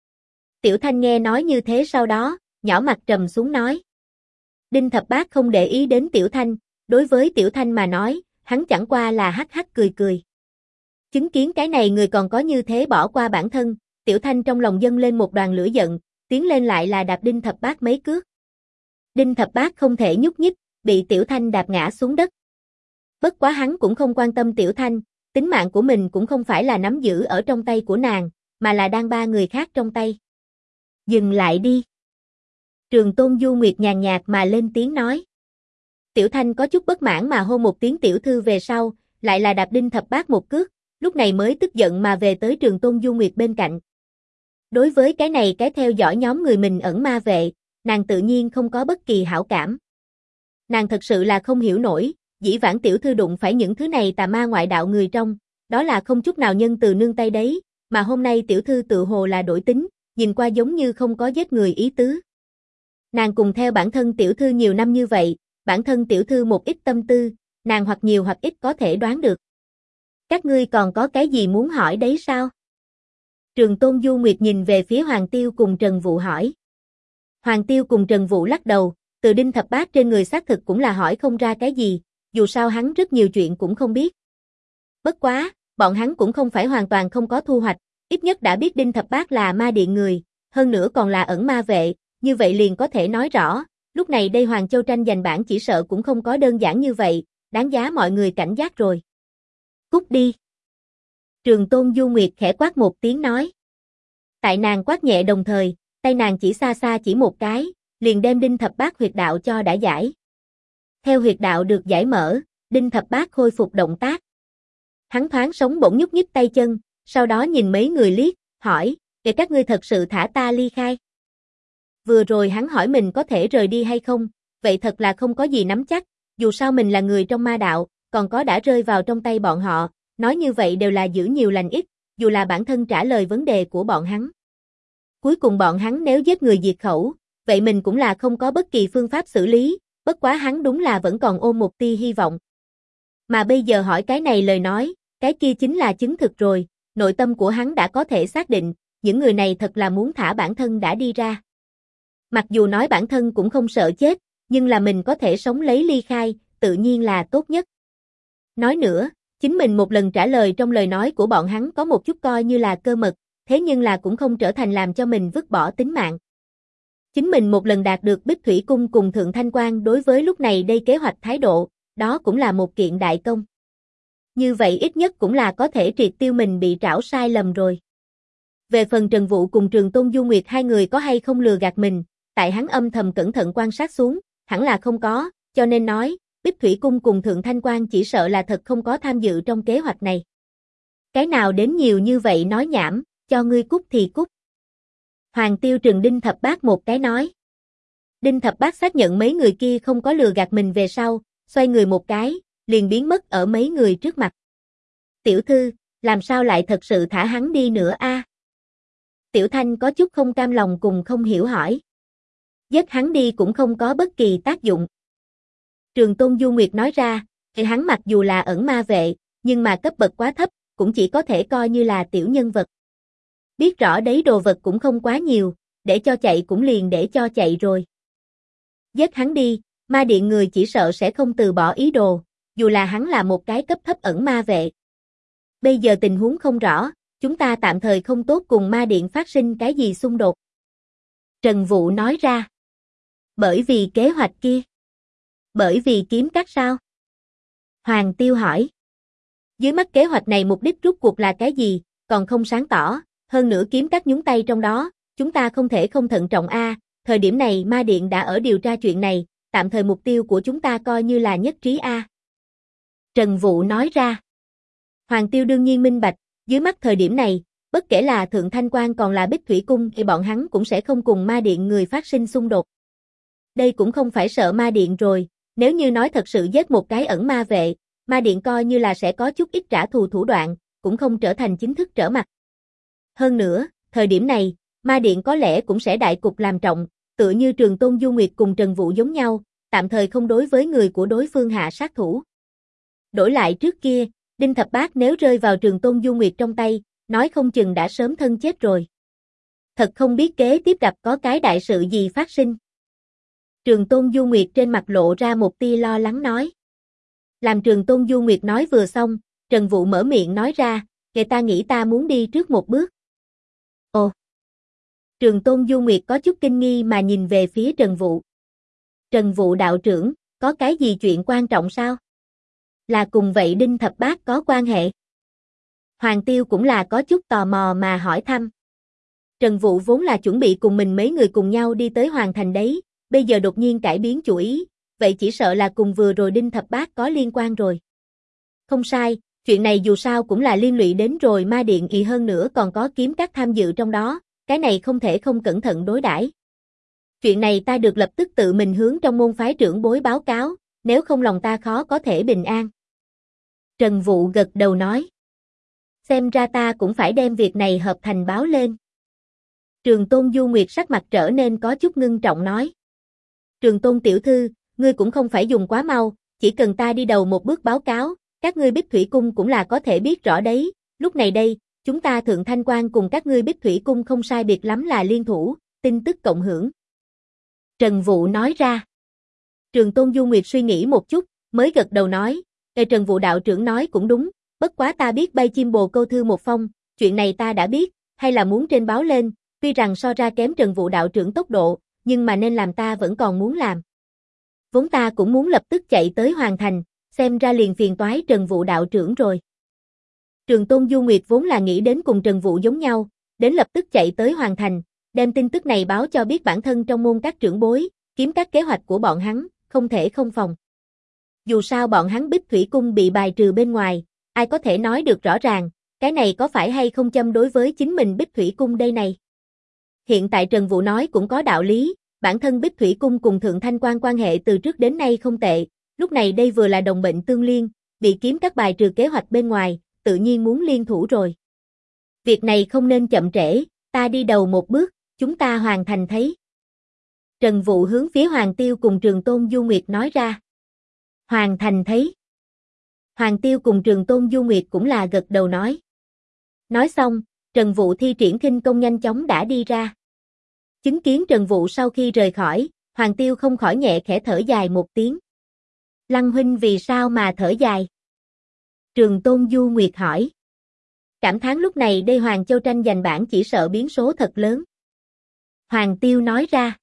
Tiểu Thanh nghe nói như thế sau đó, nhỏ mặt trầm xuống nói. Đinh Thập Bát không để ý đến Tiểu Thanh, đối với Tiểu Thanh mà nói, hắn chẳng qua là hắc hắc cười cười. Chứng kiến cái này người còn có như thế bỏ qua bản thân, Tiểu Thanh trong lòng dâng lên một đoàn lửa giận, tiến lên lại là đạp Đinh Thập Bát mấy cước. Đinh Thập Bát không thể nhúc nhích, bị Tiểu Thanh đạp ngã xuống đất. Bất quá hắn cũng không quan tâm Tiểu Thanh, tính mạng của mình cũng không phải là nắm giữ ở trong tay của nàng, mà là đang ba người khác trong tay. Dừng lại đi. Trường Tôn Du Nguyệt nhàn nhạt mà lên tiếng nói. Tiểu Thanh có chút bất mãn mà hô một tiếng tiểu thư về sau, lại là đạp Đinh Thập Bát một cước, lúc này mới tức giận mà về tới Trường Tôn Du Nguyệt bên cạnh. Đối với cái này cái theo dõi nhóm người mình ẩn ma vệ, nàng tự nhiên không có bất kỳ hảo cảm. Nàng thật sự là không hiểu nổi, dĩ vãng tiểu thư đụng phải những thứ này tà ma ngoại đạo người trong, đó là không chút nào nhân từ nương tay đấy, mà hôm nay tiểu thư tự hồ là đổi tính, nhìn qua giống như không có giết người ý tứ. Nàng cùng theo bản thân tiểu thư nhiều năm như vậy, bản thân tiểu thư một ít tâm tư, nàng hoặc nhiều hoặc ít có thể đoán được. Các ngươi còn có cái gì muốn hỏi đấy sao? Trường Tôn Du Nguyệt nhìn về phía Hoàng Tiêu cùng Trần Vũ hỏi. Hoàng Tiêu cùng Trần Vũ lắc đầu, từ Đinh Thập Bát trên người xác thực cũng là hỏi không ra cái gì, dù sao hắn rất nhiều chuyện cũng không biết. Bất quá, bọn hắn cũng không phải hoàn toàn không có thu hoạch, ít nhất đã biết Đinh Thập Bát là ma điện người, hơn nữa còn là ẩn ma vệ, như vậy liền có thể nói rõ, lúc này đây Hoàng Châu tranh giành bảng chỉ sợ cũng không có đơn giản như vậy, đáng giá mọi người cảnh giác rồi. Cút đi. Trường Tôn Du Nguyệt khẽ quát một tiếng nói. Tại nàng quát nhẹ đồng thời, tay nàng chỉ xa xa chỉ một cái, liền đem Đinh Thập Bát huyệt đạo cho đã giải. Theo huyệt đạo được giải mở, Đinh Thập Bát khôi phục động tác. Hắn thoáng sống bỗng nhúc nhích tay chân, sau đó nhìn mấy người liếc, hỏi, kể các ngươi thật sự thả ta ly khai. Vừa rồi hắn hỏi mình có thể rời đi hay không, vậy thật là không có gì nắm chắc, dù sao mình là người trong ma đạo, còn có đã rơi vào trong tay bọn họ, nói như vậy đều là giữ nhiều lành ít, dù là bản thân trả lời vấn đề của bọn hắn. Cuối cùng bọn hắn nếu giết người diệt khẩu, vậy mình cũng là không có bất kỳ phương pháp xử lý, bất quá hắn đúng là vẫn còn ôm một tia hy vọng. Mà bây giờ hỏi cái này lời nói, cái kia chính là chứng thực rồi, nội tâm của hắn đã có thể xác định, những người này thật là muốn thả bản thân đã đi ra. Mặc dù nói bản thân cũng không sợ chết, nhưng là mình có thể sống lấy ly khai, tự nhiên là tốt nhất. Nói nữa, chính mình một lần trả lời trong lời nói của bọn hắn có một chút coi như là cơ mật, thế nhưng là cũng không trở thành làm cho mình vứt bỏ tính mạng. Chính mình một lần đạt được Bích Thủy Cung cùng Thượng Thanh Quan đối với lúc này đây kế hoạch thái độ, đó cũng là một kiện đại công. Như vậy ít nhất cũng là có thể triệt tiêu mình bị trảo sai lầm rồi. Về phần Trần Vũ cùng Trường Tôn Du Nguyệt hai người có hay không lừa gạt mình, tại hắn âm thầm cẩn thận quan sát xuống, hẳn là không có, cho nên nói, Bích Thủy Cung cùng Thượng Thanh Quan chỉ sợ là thật không có tham dự trong kế hoạch này. Cái nào đến nhiều như vậy nói nhảm, cho ngươi cút thì cút. Hoàng Tiêu trừng Đinh Thập Bát một cái nói. Đinh Thập Bát xác nhận mấy người kia không có lừa gạt mình về sau, xoay người một cái, liền biến mất ở mấy người trước mặt. Tiểu thư, làm sao lại thật sự thả hắn đi nữa a? Tiểu Thanh có chút không cam lòng cùng không hiểu hỏi. Giết hắn đi cũng không có bất kỳ tác dụng. Trường Tôn Du Nguyệt nói ra, thì hắn mặc dù là ẩn ma vệ, nhưng mà cấp bậc quá thấp, cũng chỉ có thể coi như là tiểu nhân vật. Biết rõ đấy đồ vật cũng không quá nhiều, để cho chạy cũng liền để cho chạy rồi. Giết hắn đi, ma điện người chỉ sợ sẽ không từ bỏ ý đồ, dù là hắn là một cái cấp thấp ẩn ma vệ. Bây giờ tình huống không rõ, chúng ta tạm thời không tốt cùng ma điện phát sinh cái gì xung đột. Trần Vũ nói ra. Bởi vì kế hoạch kia. Bởi vì kiếm cắt sao? Hoàng Tiêu hỏi. Dưới mắt kế hoạch này mục đích rốt cuộc là cái gì, còn không sáng tỏ, hơn nữa kiếm cắt nhúng tay trong đó, chúng ta không thể không thận trọng a. Thời điểm này ma điện đã ở điều tra chuyện này, tạm thời mục tiêu của chúng ta coi như là nhất trí a. Trần Vũ nói ra. Hoàng Tiêu đương nhiên minh bạch, dưới mắt thời điểm này, bất kể là Thượng Thanh Quan còn là Bích Thủy Cung thì bọn hắn cũng sẽ không cùng ma điện người phát sinh xung đột. Đây cũng không phải sợ ma điện rồi, nếu như nói thật sự giết một cái ẩn ma vệ, ma điện coi như là sẽ có chút ít trả thù thủ đoạn, cũng không trở thành chính thức trở mặt. Hơn nữa, thời điểm này, ma điện có lẽ cũng sẽ đại cục làm trọng, tựa như Trường Tôn Du Nguyệt cùng Trần Vũ giống nhau, tạm thời không đối với người của đối phương hạ sát thủ. Đổi lại trước kia, Đinh Thập Bát nếu rơi vào Trường Tôn Du Nguyệt trong tay, nói không chừng đã sớm thân chết rồi. Thật không biết kế tiếp gặp có cái đại sự gì phát sinh. Trường Tôn Du Nguyệt trên mặt lộ ra một tia lo lắng nói. Làm Trường Tôn Du Nguyệt nói vừa xong, Trần Vũ mở miệng nói ra, kể ta nghĩ ta muốn đi trước một bước. Ồ! Trường Tôn Du Nguyệt có chút kinh nghi mà nhìn về phía Trần Vũ. Trần Vũ đạo trưởng, có cái gì chuyện quan trọng sao? Là cùng vậy Đinh Thập Bát có quan hệ? Hoàng Tiêu cũng là có chút tò mò mà hỏi thăm. Trần Vũ vốn là chuẩn bị cùng mình mấy người cùng nhau đi tới Hoàng Thành đấy, bây giờ đột nhiên cải biến chủ ý, vậy chỉ sợ là cùng vừa rồi Đinh Thập Bát có liên quan rồi. Không sai, chuyện này dù sao cũng là liên lụy đến rồi Ma Điện y hơn nữa còn có kiếm các tham dự trong đó, cái này không thể không cẩn thận đối đãi. Chuyện này ta được lập tức tự mình hướng trong môn phái trưởng bối báo cáo, nếu không lòng ta khó có thể bình an. Trần Vũ gật đầu nói. Xem ra ta cũng phải đem việc này hợp thành báo lên. Trường Tôn Du Nguyệt sắc mặt trở nên có chút ngưng trọng nói. Trường Tôn tiểu thư, ngươi cũng không phải dùng quá mau, chỉ cần ta đi đầu một bước báo cáo, các ngươi Bích Thủy Cung cũng là có thể biết rõ đấy, lúc này đây, chúng ta Thượng Thanh Quan cùng các ngươi Bích Thủy Cung không sai biệt lắm là liên thủ, tin tức cộng hưởng. Trần Vũ nói ra. Trường Tôn Du Nguyệt suy nghĩ một chút, mới gật đầu nói, Trần Vũ đạo trưởng nói cũng đúng, bất quá ta biết bay chim bồ câu thư một phong, chuyện này ta đã biết, hay là muốn trên báo lên, tuy rằng so ra kém Trần Vũ đạo trưởng tốc độ, nhưng mà nên làm ta vẫn còn muốn làm. Vốn ta cũng muốn lập tức chạy tới Hoàng Thành, xem ra liền phiền toái Trần Vũ đạo trưởng rồi. Trường Tôn Du Nguyệt vốn là nghĩ đến cùng Trần Vũ giống nhau, đến lập tức chạy tới Hoàng Thành, đem tin tức này báo cho biết bản thân trong môn các trưởng bối, kiếm các kế hoạch của bọn hắn, không thể không phòng. Dù sao bọn hắn Bích Thủy Cung bị bài trừ bên ngoài, ai có thể nói được rõ ràng, cái này có phải hay không châm đối với chính mình Bích Thủy Cung đây này. Hiện tại Trần Vũ nói cũng có đạo lý, bản thân Bích Thủy Cung cùng Thượng Thanh Quan quan hệ từ trước đến nay không tệ, lúc này đây vừa là đồng bệnh tương liên, bị kiếm các bài trừ kế hoạch bên ngoài, tự nhiên muốn liên thủ rồi. Việc này không nên chậm trễ, ta đi đầu một bước, chúng ta hoàn thành thấy. Trần Vũ hướng phía Hoàng Tiêu cùng Trường Tôn Du Nguyệt nói ra. Hoàn thành thấy. Hoàng Tiêu cùng Trường Tôn Du Nguyệt cũng là gật đầu nói. Nói xong, Trần Vũ thi triển khinh công nhanh chóng đã đi ra. Chứng kiến Trần Vũ sau khi rời khỏi, Hoàng Tiêu không khỏi nhẹ khẽ thở dài một tiếng. Lăng huynh vì sao mà thở dài? Trường Tôn Du Nguyệt hỏi. Cảm thán lúc này đây Hoàng Châu tranh giành bảng chỉ sợ biến số thật lớn. Hoàng Tiêu nói ra.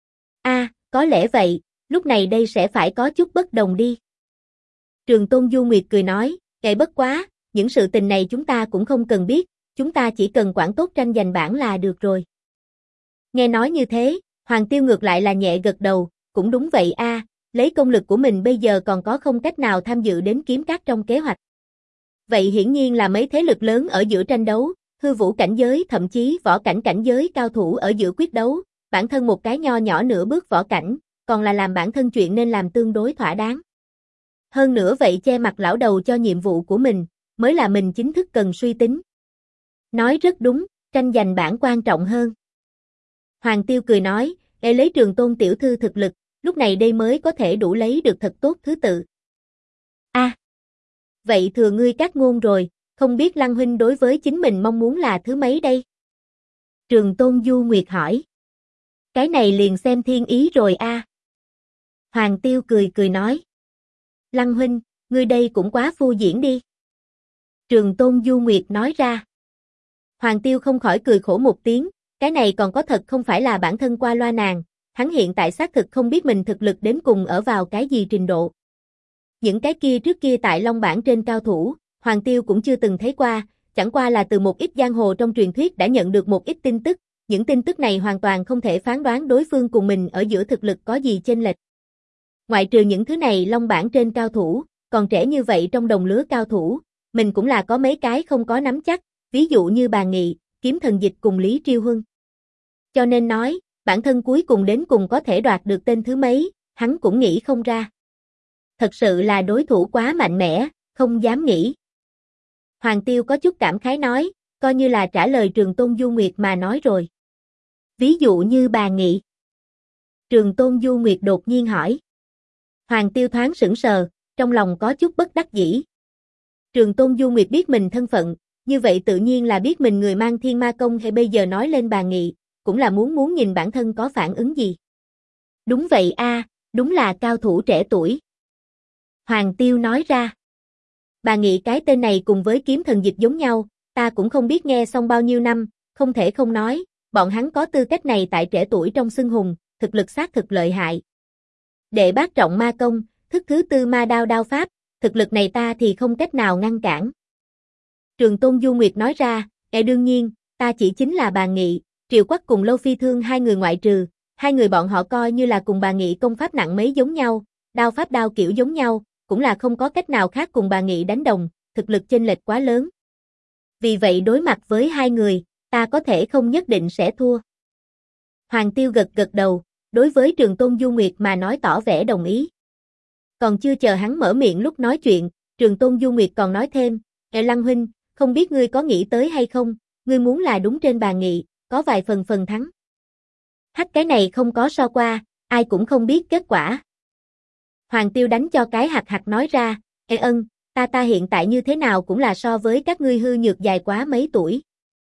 Có lẽ vậy, lúc này đây sẽ phải có chút bất đồng đi. Trường Tôn Du Nguyệt cười nói, kệ bất quá, những sự tình này chúng ta cũng không cần biết, chúng ta chỉ cần quản tốt tranh giành bảng là được rồi. Nghe nói như thế, Hoàng Tiêu ngược lại là nhẹ gật đầu, cũng đúng vậy lấy công lực của mình bây giờ còn có không cách nào tham dự đến kiếm các trong kế hoạch. Vậy hiển nhiên là mấy thế lực lớn ở giữa tranh đấu, hư vũ cảnh giới thậm chí võ cảnh cảnh giới cao thủ ở giữa quyết đấu, bản thân một cái nho nhỏ nửa bước võ cảnh, còn là làm bản thân chuyện nên làm tương đối thỏa đáng. Hơn nữa vậy che mặt lão đầu cho nhiệm vụ của mình, mới là mình chính thức cần suy tính. Nói rất đúng, tranh giành bảng quan trọng hơn. Hoàng Tiêu cười nói, để lấy Trường Tôn tiểu thư thực lực, lúc này đây mới có thể đủ lấy được thật tốt thứ tự. Vậy thừa ngươi các ngôn rồi, không biết Lăng huynh đối với chính mình mong muốn là thứ mấy đây? Trường Tôn Du Nguyệt hỏi. Cái này liền xem thiên ý rồi Hoàng Tiêu cười nói. Lăng huynh, ngươi đây cũng quá phu diễn đi. Trường Tôn Du Nguyệt nói ra. Hoàng Tiêu không khỏi cười khổ một tiếng, cái này còn có thật không phải là bản thân qua loa nàng, hắn hiện tại xác thực không biết mình thực lực đến cùng ở vào cái gì trình độ. Những cái kia trước kia tại Long Bảng trên cao thủ, Hoàng Tiêu cũng chưa từng thấy qua, chẳng qua là từ một ít giang hồ trong truyền thuyết đã nhận được một ít tin tức, những tin tức này hoàn toàn không thể phán đoán đối phương cùng mình ở giữa thực lực có gì chênh lệch. Ngoại trừ những thứ này Long Bảng trên cao thủ, còn trẻ như vậy trong đồng lứa cao thủ, mình cũng là có mấy cái không có nắm chắc, ví dụ như Bàn Nghị, Kiếm Thần Dịch cùng Lý Triêu Huân. Cho nên nói, bản thân cuối cùng đến cùng có thể đoạt được tên thứ mấy, hắn cũng nghĩ không ra. Thật sự là đối thủ quá mạnh mẽ, không dám nghĩ. Hoàng Tiêu có chút cảm khái nói, coi như là trả lời Trường Tôn Du Nguyệt mà nói rồi. Ví dụ như Bàn Nghị. Trường Tôn Du Nguyệt đột nhiên hỏi. Hoàng Tiêu thoáng sững sờ, trong lòng có chút bất đắc dĩ. Trường Tôn Du Nguyệt biết mình thân phận, như vậy tự nhiên là biết mình người mang thiên ma công hay bây giờ nói lên bà Nghị, cũng là muốn nhìn bản thân có phản ứng gì. Đúng vậy a, đúng là cao thủ trẻ tuổi. Hoàng Tiêu nói ra. Bà Nghị cái tên này cùng với kiếm thần dịch giống nhau, ta cũng không biết nghe xong bao nhiêu năm, không thể không nói, bọn hắn có tư cách này tại trẻ tuổi trong xưng hùng, thực lực xác thực lợi hại. Đệ bát trọng ma công, thức thứ tư ma đao đao pháp, thực lực này ta thì không cách nào ngăn cản. Trường Tôn Du Nguyệt nói ra, đương nhiên, ta chỉ chính là bà Nghị, Triều Quắc cùng Lâu Phi Thương hai người ngoại trừ, hai người bọn họ coi như là cùng bà Nghị công pháp nặng mấy giống nhau, đao pháp đao kiểu giống nhau, cũng là không có cách nào khác cùng bà Nghị đánh đồng, thực lực chênh lệch quá lớn. Vì vậy đối mặt với hai người, ta có thể không nhất định sẽ thua. Hoàng Tiêu gật đầu, đối với Trường Tôn Du Nguyệt mà nói tỏ vẻ đồng ý. Còn chưa chờ hắn mở miệng lúc nói chuyện, Trường Tôn Du Nguyệt còn nói thêm, Lăng huynh, không biết ngươi có nghĩ tới hay không, ngươi muốn là đúng trên bà Nghị, có vài phần thắng. Cái này không có so qua, ai cũng không biết kết quả. Hoàng Tiêu đánh cho cái hạt nói ra, ân, ta hiện tại như thế nào cũng là so với các ngươi hư nhược dài quá mấy tuổi.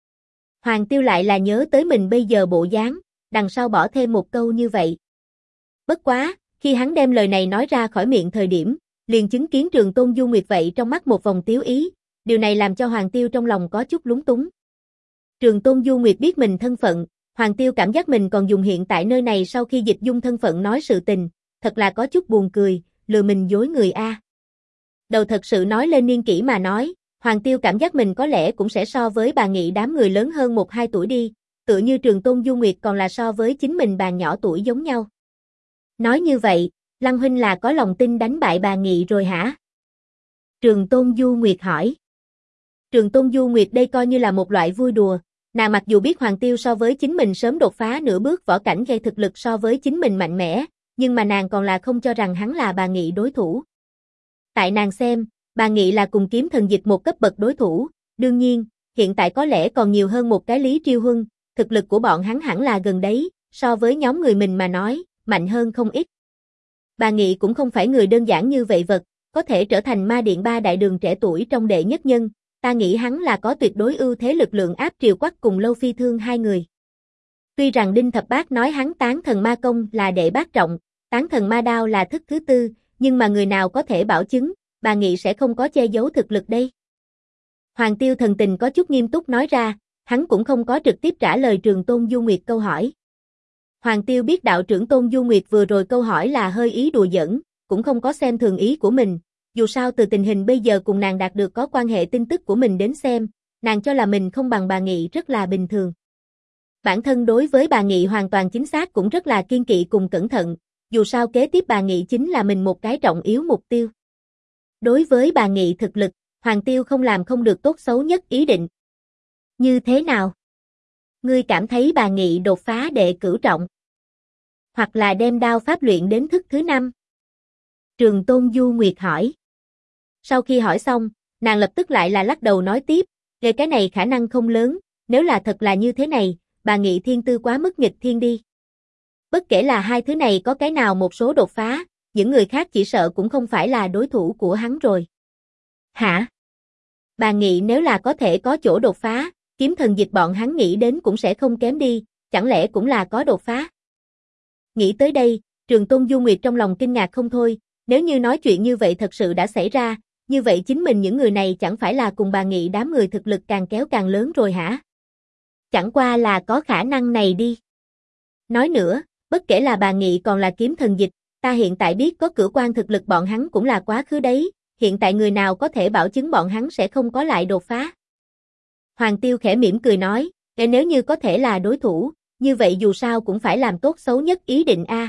Hoàng Tiêu lại là nhớ tới mình bây giờ bộ dáng, đằng sau bỏ thêm một câu như vậy. Bất quá, khi hắn đem lời này nói ra khỏi miệng thời điểm, liền chứng kiến Trường Tôn Du Nguyệt vậy trong mắt một vòng tiếu ý, điều này làm cho Hoàng Tiêu trong lòng có chút lúng túng. Trường Tôn Du Nguyệt biết mình thân phận, Hoàng Tiêu cảm giác mình còn dùng hiện tại nơi này sau khi dịch dung thân phận nói sự tình, thật là có chút buồn cười, lừa mình dối người a. Đầu thật sự nói lên niên kỷ mà nói, Hoàng Tiêu cảm giác mình có lẽ cũng sẽ so với bà Nghị đám người lớn hơn 1-2 tuổi đi, tựa như Trường Tôn Du Nguyệt còn là so với chính mình bà nhỏ tuổi giống nhau. Nói như vậy, Lăng huynh là có lòng tin đánh bại bà Nghị rồi hả? Trường Tôn Du Nguyệt hỏi. Trường Tôn Du Nguyệt đây coi như là một loại vui đùa, nàng mặc dù biết Hoàng Tiêu so với chính mình sớm đột phá nửa bước võ cảnh gây thực lực so với chính mình mạnh mẽ, nhưng mà nàng còn là không cho rằng hắn là bà Nghị đối thủ. Tại nàng xem, bà Nghị là cùng kiếm thần dịch một cấp bậc đối thủ, đương nhiên, hiện tại có lẽ còn nhiều hơn một cái Lý Triêu Huân, thực lực của bọn hắn hẳn là gần đấy, so với nhóm người mình mà nói, mạnh hơn không ít. Bà Nghị cũng không phải người đơn giản như vậy vật, có thể trở thành ma điện 3 đại đường trẻ tuổi trong đệ nhất nhân, ta nghĩ hắn là có tuyệt đối ưu thế lực lượng áp Triều Quắc cùng Lâu Phi Thương hai người. Tuy rằng Đinh Thập Bát nói hắn tán thần ma công là đệ bát trọng, tán thần ma đao là thức thứ tư, nhưng mà người nào có thể bảo chứng, bà Nghị sẽ không có che giấu thực lực đây. Hoàng Tiêu thần tình có chút nghiêm túc nói ra, hắn cũng không có trực tiếp trả lời Trường Tôn Du Nguyệt câu hỏi. Hoàng Tiêu biết đạo trưởng Tôn Du Nguyệt vừa rồi câu hỏi là hơi ý đùa giỡn, cũng không có xem thường ý của mình, dù sao từ tình hình bây giờ cùng nàng đạt được có quan hệ tin tức của mình đến xem, nàng cho là mình không bằng bà Nghị rất là bình thường. Bản thân đối với bà Nghị hoàn toàn chính xác cũng rất là kiên kỵ cùng cẩn thận, dù sao kế tiếp bà Nghị chính là mình một cái trọng yếu mục tiêu. Đối với bà Nghị thực lực, Hoàng Tiêu không làm không được tốt xấu nhất ý định. Như thế nào? Ngươi cảm thấy bà Nghị đột phá đệ cửu trọng? Hoặc là đem đao pháp luyện đến thức thứ 5? Trường Tôn Du Nguyệt hỏi. Sau khi hỏi xong, nàng lập tức lại là lắc đầu nói tiếp, về cái này khả năng không lớn, nếu là thật là như thế này, bà Nghị thiên tư quá mức nghịch thiên đi. Bất kể là hai thứ này có cái nào một số đột phá, những người khác chỉ sợ cũng không phải là đối thủ của hắn rồi. Hả? Bà Nghị nếu là có thể có chỗ đột phá, kiếm thần dịch bọn hắn nghĩ đến cũng sẽ không kém đi, chẳng lẽ cũng là có đột phá? Nghĩ tới đây, Trường Tôn Du Nguyệt trong lòng kinh ngạc không thôi, nếu như nói chuyện như vậy thật sự đã xảy ra, như vậy chính mình những người này chẳng phải là cùng bà Nghị đám người thực lực càng kéo càng lớn rồi hả? Chẳng qua là có khả năng này đi. Nói nữa, bất kể là bà Nghị còn là kiếm thần dịch, ta hiện tại biết có cửu quan thực lực bọn hắn cũng là quá khứ đấy, hiện tại người nào có thể bảo chứng bọn hắn sẽ không có lại đột phá. Hoàng Tiêu khẽ mỉm cười nói, nếu như có thể là đối thủ, như vậy dù sao cũng phải làm tốt xấu nhất ý định a.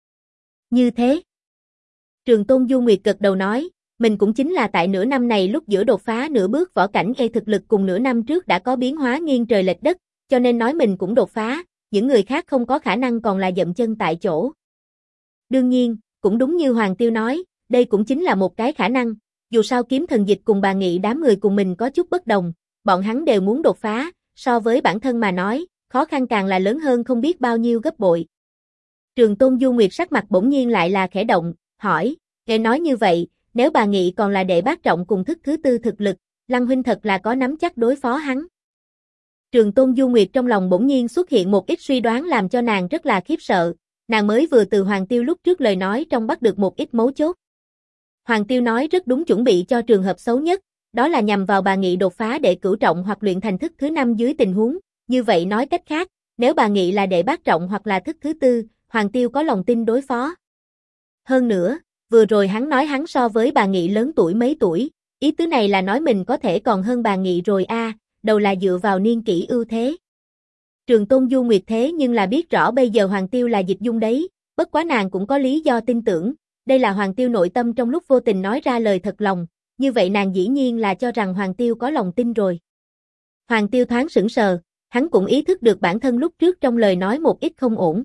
Như thế. Trường Tôn Du Nguyệt gật đầu nói, mình cũng chính là tại nửa năm này lúc giữa đột phá nửa bước võ cảnh thực lực cùng nửa năm trước đã có biến hóa nghiêng trời lệch đất, cho nên nói mình cũng đột phá, những người khác không có khả năng còn là dậm chân tại chỗ. Đương nhiên, cũng đúng như Hoàng Tiêu nói, đây cũng chính là một cái khả năng, dù sao kiếm thần dịch cùng bà Nghị đám người cùng mình có chút bất đồng, bọn hắn đều muốn đột phá, so với bản thân mà nói, khó khăn càng là lớn hơn không biết bao nhiêu gấp bội. Trường Tôn Du Nguyệt sắc mặt bỗng nhiên lại là khẽ động, hỏi, nghe nói như vậy, nếu bà Nghị còn là đệ bát trọng cùng thức thứ tư thực lực, Lăng huynh thật là có nắm chắc đối phó hắn. Trường Tôn Du Nguyệt trong lòng bỗng nhiên xuất hiện một ít suy đoán làm cho nàng rất là khiếp sợ, nàng mới vừa từ Hoàng Tiêu lúc trước lời nói trong bắt được một ít mấu chốt. Hoàng Tiêu nói rất đúng, chuẩn bị cho trường hợp xấu nhất, đó là nhằm vào bà Nghị đột phá đệ cửu trọng hoặc luyện thành thức thứ 5 dưới tình huống, như vậy nói cách khác, nếu bà Nghị là đệ bát trọng hoặc là thức thứ 4, Hoàng Tiêu có lòng tin đối phó. Hơn nữa, vừa rồi hắn nói hắn so với bà Nghị lớn tuổi mấy tuổi, ý tứ này là nói mình có thể còn hơn bà Nghị rồi a, đầu là dựa vào niên kỷ ưu thế. Trường Tôn Du Nguyệt thế nhưng là biết rõ bây giờ Hoàng Tiêu là Dịch Dung đấy, bất quá nàng cũng có lý do tin tưởng, đây là Hoàng Tiêu nội tâm trong lúc vô tình nói ra lời thật lòng, như vậy nàng dĩ nhiên là cho rằng Hoàng Tiêu có lòng tin rồi. Hoàng Tiêu thoáng sững sờ, hắn cũng ý thức được bản thân lúc trước trong lời nói một ít không ổn.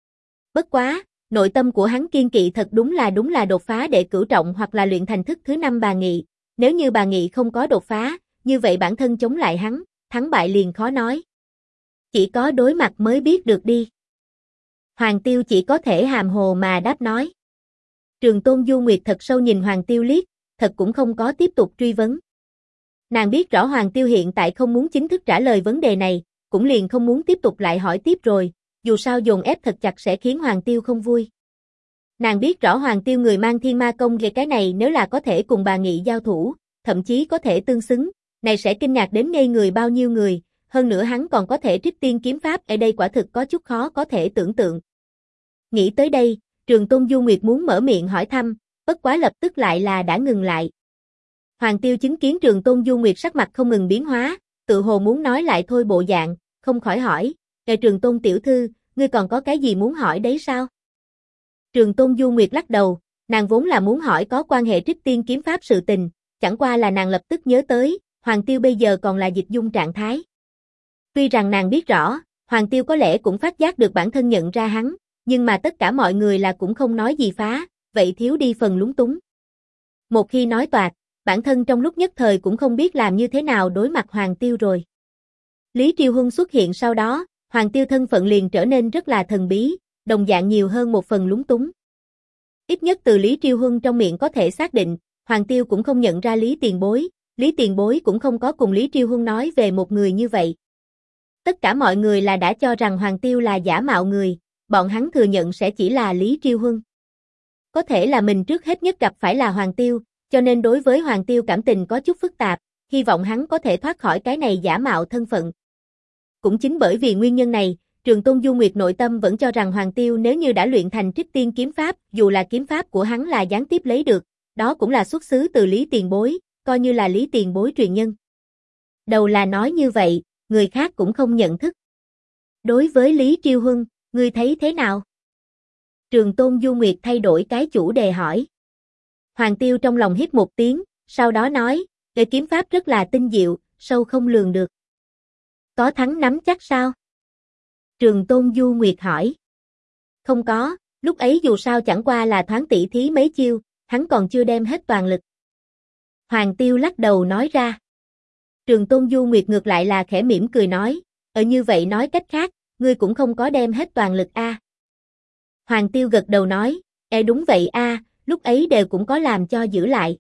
Bất quá, nội tâm của hắn kiên kỵ thật đúng là đột phá đệ cửu trọng hoặc là luyện thành thức thứ 5 bà Nghị, nếu như bà Nghị không có đột phá, như vậy bản thân chống lại hắn, thắng bại liền khó nói. Chỉ có đối mặt mới biết được đi. Hoàng Tiêu chỉ có thể hàm hồ mà đáp nói. Trường Tôn Du Nguyệt thật sâu nhìn Hoàng Tiêu liếc, thật cũng không có tiếp tục truy vấn. Nàng biết rõ Hoàng Tiêu hiện tại không muốn chính thức trả lời vấn đề này, cũng liền không muốn tiếp tục lại hỏi tiếp rồi, dù sao dồn ép thật chặt sẽ khiến Hoàng Tiêu không vui. Nàng biết rõ Hoàng Tiêu người mang thiên ma công về cái này nếu là có thể cùng bà Nghị giao thủ, thậm chí có thể tương xứng, này sẽ kinh ngạc đến ngây người bao nhiêu người, hơn nữa hắn còn có thể trích tiên kiếm pháp, ở đây quả thực có chút khó có thể tưởng tượng. Nghĩ tới đây, Trường Tôn Du Nguyệt muốn mở miệng hỏi thăm, bất quá lập tức lại là đã ngừng lại. Hoàng Tiêu chứng kiến Trường Tôn Du Nguyệt sắc mặt không ngừng biến hóa, tự hồ muốn nói lại thôi bộ dạng, không khỏi hỏi, Trường Tôn tiểu thư, ngươi còn có cái gì muốn hỏi đấy sao? Trường Tôn Du Nguyệt lắc đầu, nàng vốn là muốn hỏi có quan hệ trích tiên kiếm pháp sự tình, chẳng qua là nàng lập tức nhớ tới, Hoàng Tiêu bây giờ còn là Dịch Dung trạng thái. Tuy rằng nàng biết rõ, Hoàng Tiêu có lẽ cũng phát giác được bản thân nhận ra hắn, nhưng mà tất cả mọi người là cũng không nói gì phá, vậy thiếu đi phần lúng túng. Một khi nói toạc, bản thân trong lúc nhất thời cũng không biết làm như thế nào đối mặt Hoàng Tiêu rồi. Lý Triêu Huân xuất hiện sau đó, Hoàng Tiêu thân phận liền trở nên rất là thần bí, đồng dạng nhiều hơn một phần lúng túng. Ít nhất từ Lý Triêu Huân trong miệng có thể xác định, Hoàng Tiêu cũng không nhận ra Lý Tiền Bối, Lý Tiền Bối cũng không có cùng Lý Triêu Huân nói về một người như vậy. Tất cả mọi người là đã cho rằng Hoàng Tiêu là giả mạo người, bọn hắn thừa nhận sẽ chỉ là Lý Triêu Huân. Có thể là mình trước hết nhất gặp phải là Hoàng Tiêu, cho nên đối với Hoàng Tiêu cảm tình có chút phức tạp, hy vọng hắn có thể thoát khỏi cái này giả mạo thân phận. Cũng chính bởi vì nguyên nhân này, Trường Tôn Du Nguyệt nội tâm vẫn cho rằng Hoàng Tiêu nếu như đã luyện thành trích tiên kiếm pháp, dù là kiếm pháp của hắn là gián tiếp lấy được, đó cũng là xuất xứ từ Lý Tiền Bối, coi như là Lý Tiền Bối truyền nhân. Đầu là nói như vậy, người khác cũng không nhận thức. Đối với Lý Triêu Huân, ngươi thấy thế nào? Trường Tôn Du Nguyệt thay đổi cái chủ đề hỏi. Hoàng Tiêu trong lòng hít một tiếng, sau đó nói, cái kiếm pháp rất là tinh diệu, sâu không lường được. Có thắng nắm chắc sao? Trường Tôn Du Nguyệt hỏi. Không có, lúc ấy dù sao chẳng qua là thoáng tỉ thí mấy chiêu, hắn còn chưa đem hết toàn lực. Hoàng Tiêu lắc đầu nói ra. Trường Tôn Du Nguyệt ngược lại là khẽ mỉm cười nói, như vậy nói cách khác, ngươi cũng không có đem hết toàn lực a. Hoàng Tiêu gật đầu nói, đúng vậy a, lúc ấy đều cũng có làm cho giữ lại.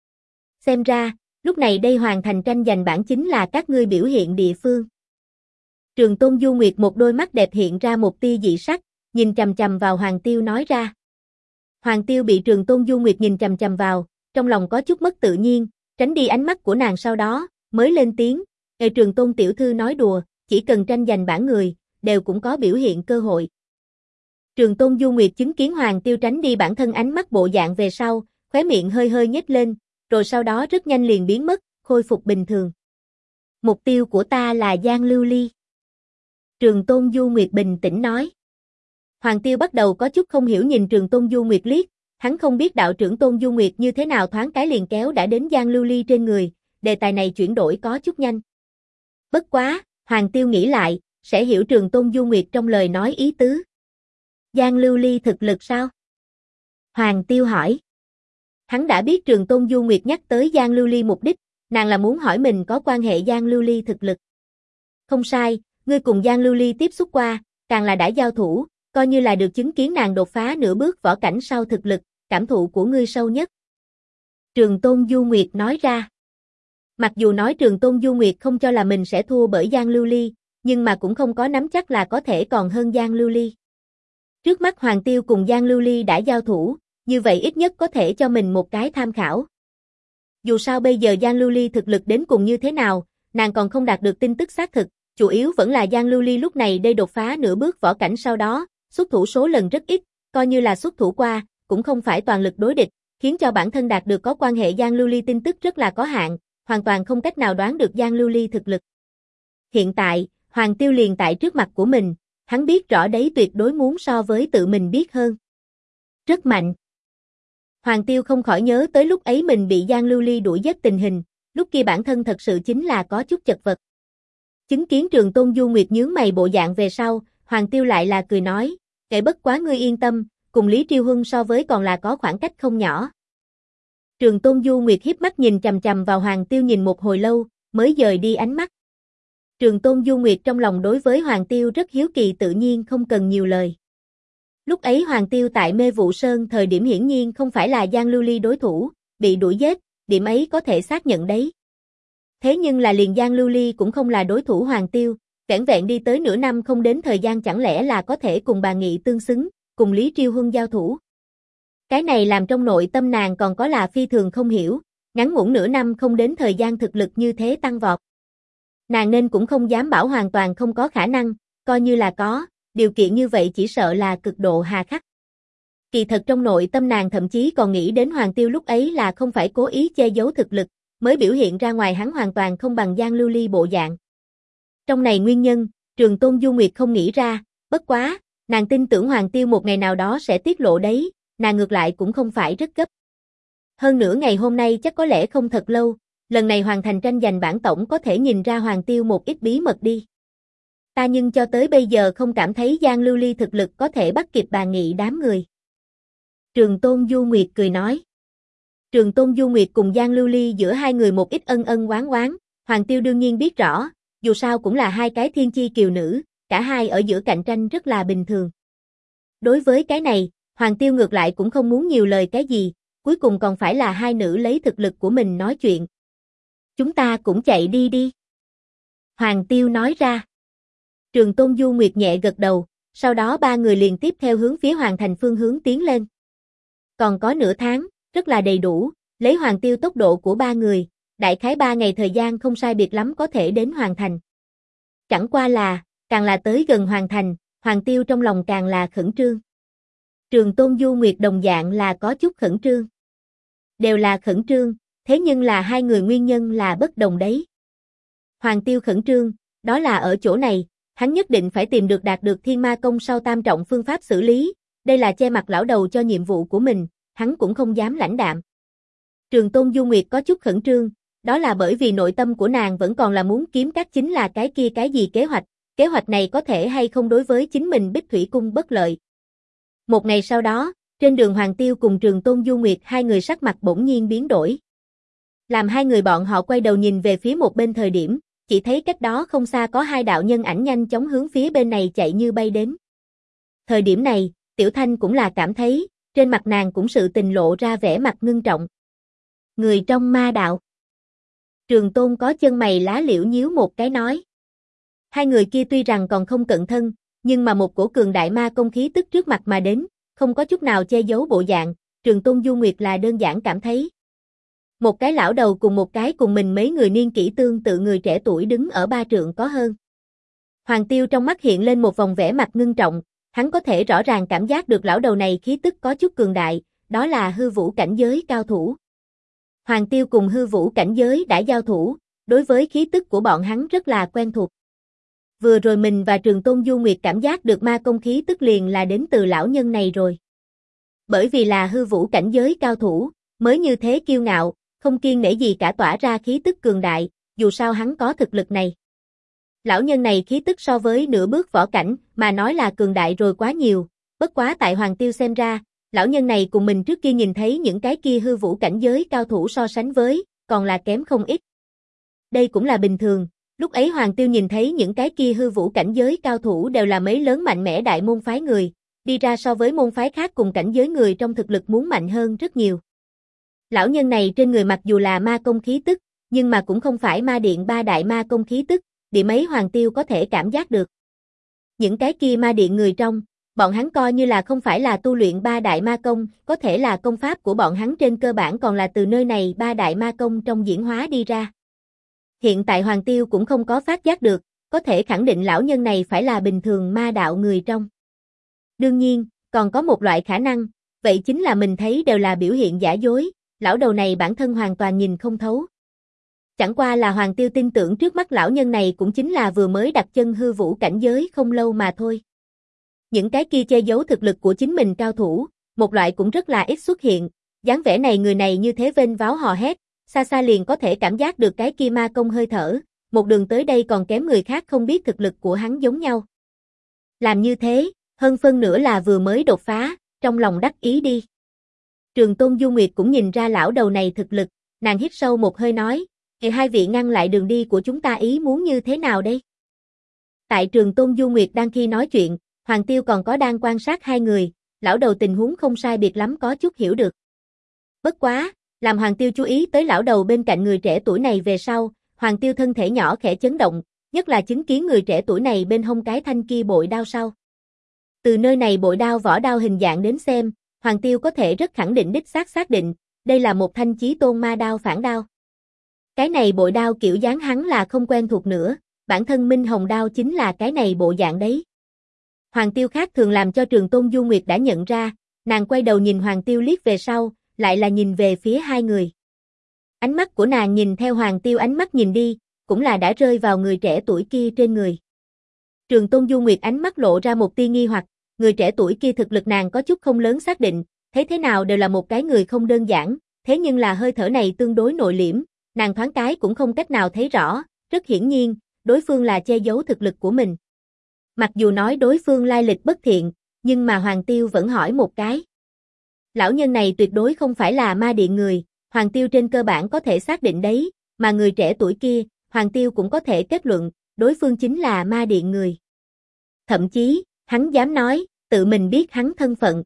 Xem ra, lúc này đây hoàn thành tranh giành bảng chính là các ngươi biểu hiện địa phương. Trường Tôn Du Nguyệt một đôi mắt đẹp hiện ra một tia dị sắc, nhìn chằm chằm vào Hoàng Tiêu nói ra. Hoàng Tiêu bị Trường Tôn Du Nguyệt nhìn chằm chằm vào, trong lòng có chút mất tự nhiên, tránh đi ánh mắt của nàng sau đó, mới lên tiếng, Trường Tôn tiểu thư nói đùa, chỉ cần tranh giành bảng người, đều cũng có biểu hiện cơ hội. Trường Tôn Du Nguyệt chứng kiến Hoàng Tiêu tránh đi bản thân ánh mắt bộ dạng về sau, khóe miệng hơi hơi nhếch lên, rồi sau đó rất nhanh liền biến mất, khôi phục bình thường. Mục tiêu của ta là Giang Lưu Ly. Trường Tôn Du Nguyệt bình tĩnh nói. Hoàng Tiêu bắt đầu có chút không hiểu nhìn Trường Tôn Du Nguyệt liếc, hắn không biết đạo trưởng Tôn Du Nguyệt như thế nào thoáng cái liền kéo đã đến Giang Lưu Ly trên người, đề tài này chuyển đổi có chút nhanh. Bất quá, Hoàng Tiêu nghĩ lại, sẽ hiểu Trường Tôn Du Nguyệt trong lời nói ý tứ. Giang Lưu Ly thực lực sao? Hoàng Tiêu hỏi. Hắn đã biết Trường Tôn Du Nguyệt nhắc tới Giang Lưu Ly mục đích, nàng là muốn hỏi mình có quan hệ Giang Lưu Ly thực lực. Không sai, ngươi cùng Giang Lưu Ly tiếp xúc qua, càng là đã giao thủ, coi như là được chứng kiến nàng đột phá nửa bước võ cảnh sau thực lực, cảm thụ của ngươi sâu nhất. Trường Tôn Du Nguyệt nói ra. Mặc dù nói Trường Tôn Du Nguyệt không cho là mình sẽ thua bởi Giang Lưu Ly, nhưng mà cũng không có nắm chắc là có thể còn hơn Giang Lưu Ly. Trước mắt Hoàng Tiêu cùng Giang Lưu Ly đã giao thủ, như vậy ít nhất có thể cho mình một cái tham khảo. Dù sao bây giờ Giang Lưu Ly thực lực đến cùng như thế nào, nàng còn không đạt được tin tức xác thực, chủ yếu vẫn là Giang Lưu Ly lúc này đây đột phá nửa bước võ cảnh sau đó, xuất thủ số lần rất ít, coi như là xuất thủ qua, cũng không phải toàn lực đối địch, khiến cho bản thân đạt được có quan hệ Giang Lưu Ly tin tức rất là có hạn, hoàn toàn không cách nào đoán được Giang Lưu Ly thực lực. Hiện tại, Hoàng Tiêu liền tại trước mặt của mình, hắn biết rõ đấy tuyệt đối muốn so với tự mình biết hơn. Rất mạnh. Hoàng Tiêu không khỏi nhớ tới lúc ấy mình bị Giang Lưu Ly đuổi giết tình hình, lúc kia bản thân thật sự chính là có chút chật vật. Chứng kiến Trường Tôn Du Nguyệt nhướng mày bộ dạng về sau, Hoàng Tiêu lại là cười nói, kể bất quá ngươi yên tâm, cùng Lý Triêu Huân so với còn là có khoảng cách không nhỏ. Trường Tôn Du Nguyệt hiếp mắt nhìn chằm chằm vào Hoàng Tiêu nhìn một hồi lâu, mới dời đi ánh mắt. Trường Tôn Du Nguyệt trong lòng đối với Hoàng Tiêu rất hiếu kỳ tự nhiên không cần nhiều lời. Lúc ấy Hoàng Tiêu tại Mê Vụ Sơn thời điểm hiển nhiên không phải là Giang Lưu Ly đối thủ, bị đuổi giết, điểm ấy có thể xác nhận đấy. Thế nhưng là liền Giang Lưu Ly cũng không là đối thủ Hoàng Tiêu, vẻn vẹn đi tới nửa năm không đến thời gian chẳng lẽ là có thể cùng bà Nghị tương xứng, cùng Lý Triêu Huân giao thủ. Cái này làm trong nội tâm nàng còn có là phi thường không hiểu, ngắn ngủn nửa năm không đến thời gian thực lực như thế tăng vọt. Nàng nên cũng không dám bảo hoàn toàn không có khả năng, coi như là có, điều kiện như vậy chỉ sợ là cực độ hà khắc. Kỳ thật trong nội tâm nàng thậm chí còn nghĩ đến Hoàng Tiêu lúc ấy là không phải cố ý che giấu thực lực, mới biểu hiện ra ngoài hắn hoàn toàn không bằng Giang Lưu Ly bộ dạng. Trong này nguyên nhân, Trường Tôn Du Nguyệt không nghĩ ra, bất quá, nàng tin tưởng Hoàng Tiêu một ngày nào đó sẽ tiết lộ đấy, nàng ngược lại cũng không phải rất gấp. Hơn nữa ngày hôm nay chắc có lẽ không thật lâu, lần này hoàn thành tranh giành bản tổng có thể nhìn ra Hoàng Tiêu một ít bí mật đi. Ta nhưng cho tới bây giờ không cảm thấy Giang Lưu Ly thực lực có thể bắt kịp bà Nghị đám người. Trường Tôn Du Nguyệt cười nói. Trường Tôn Du Nguyệt cùng Giang Lưu Ly giữa hai người một ít ân ân oán oán, Hoàng Tiêu đương nhiên biết rõ, dù sao cũng là hai cái thiên chi kiều nữ, cả hai ở giữa cạnh tranh rất là bình thường. Đối với cái này, Hoàng Tiêu ngược lại cũng không muốn nhiều lời cái gì, cuối cùng còn phải là hai nữ lấy thực lực của mình nói chuyện. Chúng ta cũng chạy đi đi. Hoàng Tiêu nói ra. Trường Tôn Du Nguyệt nhẹ gật đầu, sau đó ba người liền tiếp theo hướng phía Hoàng Thành phương hướng tiến lên. Còn có nửa tháng, rất là đầy đủ, lấy Hoàng Tiêu tốc độ của ba người, đại khái 3 ngày thời gian không sai biệt lắm có thể đến Hoàng Thành. Chẳng qua là, càng là tới gần Hoàng Thành, Hoàng Tiêu trong lòng càng là khẩn trương. Trường Tôn Du Nguyệt đồng dạng là có chút khẩn trương. Đều là khẩn trương, thế nhưng là hai người nguyên nhân là bất đồng đấy. Hoàng Tiêu khẩn trương, đó là ở chỗ này, hắn nhất định phải tìm được đạt được Thiên Ma Công sau tam trọng phương pháp xử lý, đây là che mặt lão đầu cho nhiệm vụ của mình, hắn cũng không dám lãnh đạm. Trường Tôn Du Nguyệt có chút khẩn trương, đó là bởi vì nội tâm của nàng vẫn còn là muốn kiếm các chính là cái kia cái gì kế hoạch này có thể hay không đối với chính mình Bích Thủy Cung bất lợi. Một ngày sau đó, trên đường Hoàng Tiêu cùng Trường Tôn Du Nguyệt hai người sắc mặt bỗng nhiên biến đổi. Làm hai người bọn họ quay đầu nhìn về phía một bên thời điểm, chỉ thấy cách đó không xa có hai đạo nhân ảnh nhanh chóng hướng phía bên này chạy như bay đến. Thời điểm này, Tiểu Thanh cũng là cảm thấy, trên mặt nàng cũng sự tình lộ ra vẻ mặt ngưng trọng. Người trong ma đạo. Trường Tôn có chân mày lá liễu nhíu một cái nói. Hai người kia tuy rằng còn không cận thân, nhưng mà một cổ cường đại ma công khí tức trước mặt mà đến, không có chút nào che giấu bộ dạng, Trường Tôn Du Nguyệt là đơn giản cảm thấy. Một cái lão đầu cùng một cái cùng mình mấy người niên kỷ tương tự người trẻ tuổi đứng ở ba trượng có hơn. Hoàng Tiêu trong mắt hiện lên một vòng vẻ mặt ngưng trọng, hắn có thể rõ ràng cảm giác được lão đầu này khí tức có chút cường đại, đó là hư vũ cảnh giới cao thủ. Hoàng Tiêu cùng hư vũ cảnh giới đã giao thủ, đối với khí tức của bọn hắn rất là quen thuộc. Vừa rồi mình và Trường Tôn Du Nguyệt cảm giác được ma công khí tức liền là đến từ lão nhân này rồi. Bởi vì là hư vũ cảnh giới cao thủ, mới như thế kiêu ngạo, không kiêng nể gì cả tỏa ra khí tức cường đại, dù sao hắn có thực lực này. Lão nhân này khí tức so với nửa bước võ cảnh mà nói là cường đại rồi quá nhiều, bất quá tại Hoàng Tiêu xem ra, lão nhân này cùng mình trước kia nhìn thấy những cái kia hư vũ cảnh giới cao thủ so sánh với, còn là kém không ít. Đây cũng là bình thường, lúc ấy Hoàng Tiêu nhìn thấy những cái kia hư vũ cảnh giới cao thủ đều là mấy lớn mạnh mẽ đại môn phái người, đi ra so với môn phái khác cùng cảnh giới người trong thực lực muốn mạnh hơn rất nhiều. Lão nhân này trên người mặc dù là ma công khí tức, nhưng mà cũng không phải ma điện ba đại ma công khí tức, điểm ấy Hoàng Tiêu có thể cảm giác được. Những cái kia ma điện người trong, bọn hắn coi như là không phải là tu luyện ba đại ma công, có thể là công pháp của bọn hắn trên cơ bản còn là từ nơi này ba đại ma công trong diễn hóa đi ra. Hiện tại Hoàng Tiêu cũng không có phát giác được, có thể khẳng định lão nhân này phải là bình thường ma đạo người trong. Đương nhiên, còn có một loại khả năng, vậy chính là mình thấy đều là biểu hiện giả dối, lão đầu này bản thân hoàn toàn nhìn không thấu. Chẳng qua là Hoàng Tiêu tin tưởng trước mắt lão nhân này cũng chính là vừa mới đặt chân hư vũ cảnh giới không lâu mà thôi. Những cái kia che giấu thực lực của chính mình cao thủ, một loại cũng rất là ít xuất hiện, dáng vẻ này người này như thế vênh váo hò hét, xa xa liền có thể cảm giác được cái kia ma công hơi thở, một đường tới đây còn kém người khác không biết thực lực của hắn giống nhau. Làm như thế, hơn phân nửa là vừa mới đột phá, trong lòng đắc ý đi. Trường Tôn Du Nguyệt cũng nhìn ra lão đầu này thực lực, nàng hít sâu một hơi nói, hai vị ngăn lại đường đi của chúng ta ý muốn như thế nào đây? Tại Trường Tôn Du Nguyệt đang khi nói chuyện, Hoàng Tiêu còn có đang quan sát hai người, lão đầu tình huống không sai biệt lắm có chút hiểu được. Bất quá, làm Hoàng Tiêu chú ý tới lão đầu bên cạnh người trẻ tuổi này về sau, Hoàng Tiêu thân thể nhỏ khẽ chấn động, nhất là chứng kiến người trẻ tuổi này bên hông cái thanh kia bội đao sau. Từ nơi này bội đao vỏ đao hình dạng đến xem, Hoàng Tiêu có thể rất khẳng định đích xác định, đây là một thanh chí tôn ma đao phản đao. Cái này bội đao kiểu dáng hắn là không quen thuộc nữa, bản thân Minh Hồng đao chính là cái này bộ dạng đấy. Hoàng Tiêu khác thường làm cho Trường Tôn Du Nguyệt đã nhận ra, nàng quay đầu nhìn Hoàng Tiêu liếc về sau, lại là nhìn về phía hai người. Ánh mắt của nàng nhìn theo Hoàng Tiêu ánh mắt nhìn đi, cũng là đã rơi vào người trẻ tuổi kia trên người. Trường Tôn Du Nguyệt ánh mắt lộ ra một tia nghi hoặc, người trẻ tuổi kia thực lực nàng có chút không lớn xác định, thấy thế nào đều là một cái người không đơn giản, thế nhưng là hơi thở này tương đối nội liễm, nàng thoáng cái cũng không cách nào thấy rõ, rất hiển nhiên, đối phương là che giấu thực lực của mình. Mặc dù nói đối phương lai lịch bất thiện, nhưng mà Hoàng Tiêu vẫn hỏi một cái. Lão nhân này tuyệt đối không phải là ma điện người, Hoàng Tiêu trên cơ bản có thể xác định đấy, mà người trẻ tuổi kia, Hoàng Tiêu cũng có thể kết luận, đối phương chính là ma điện người. Thậm chí, hắn dám nói, tự mình biết hắn thân phận.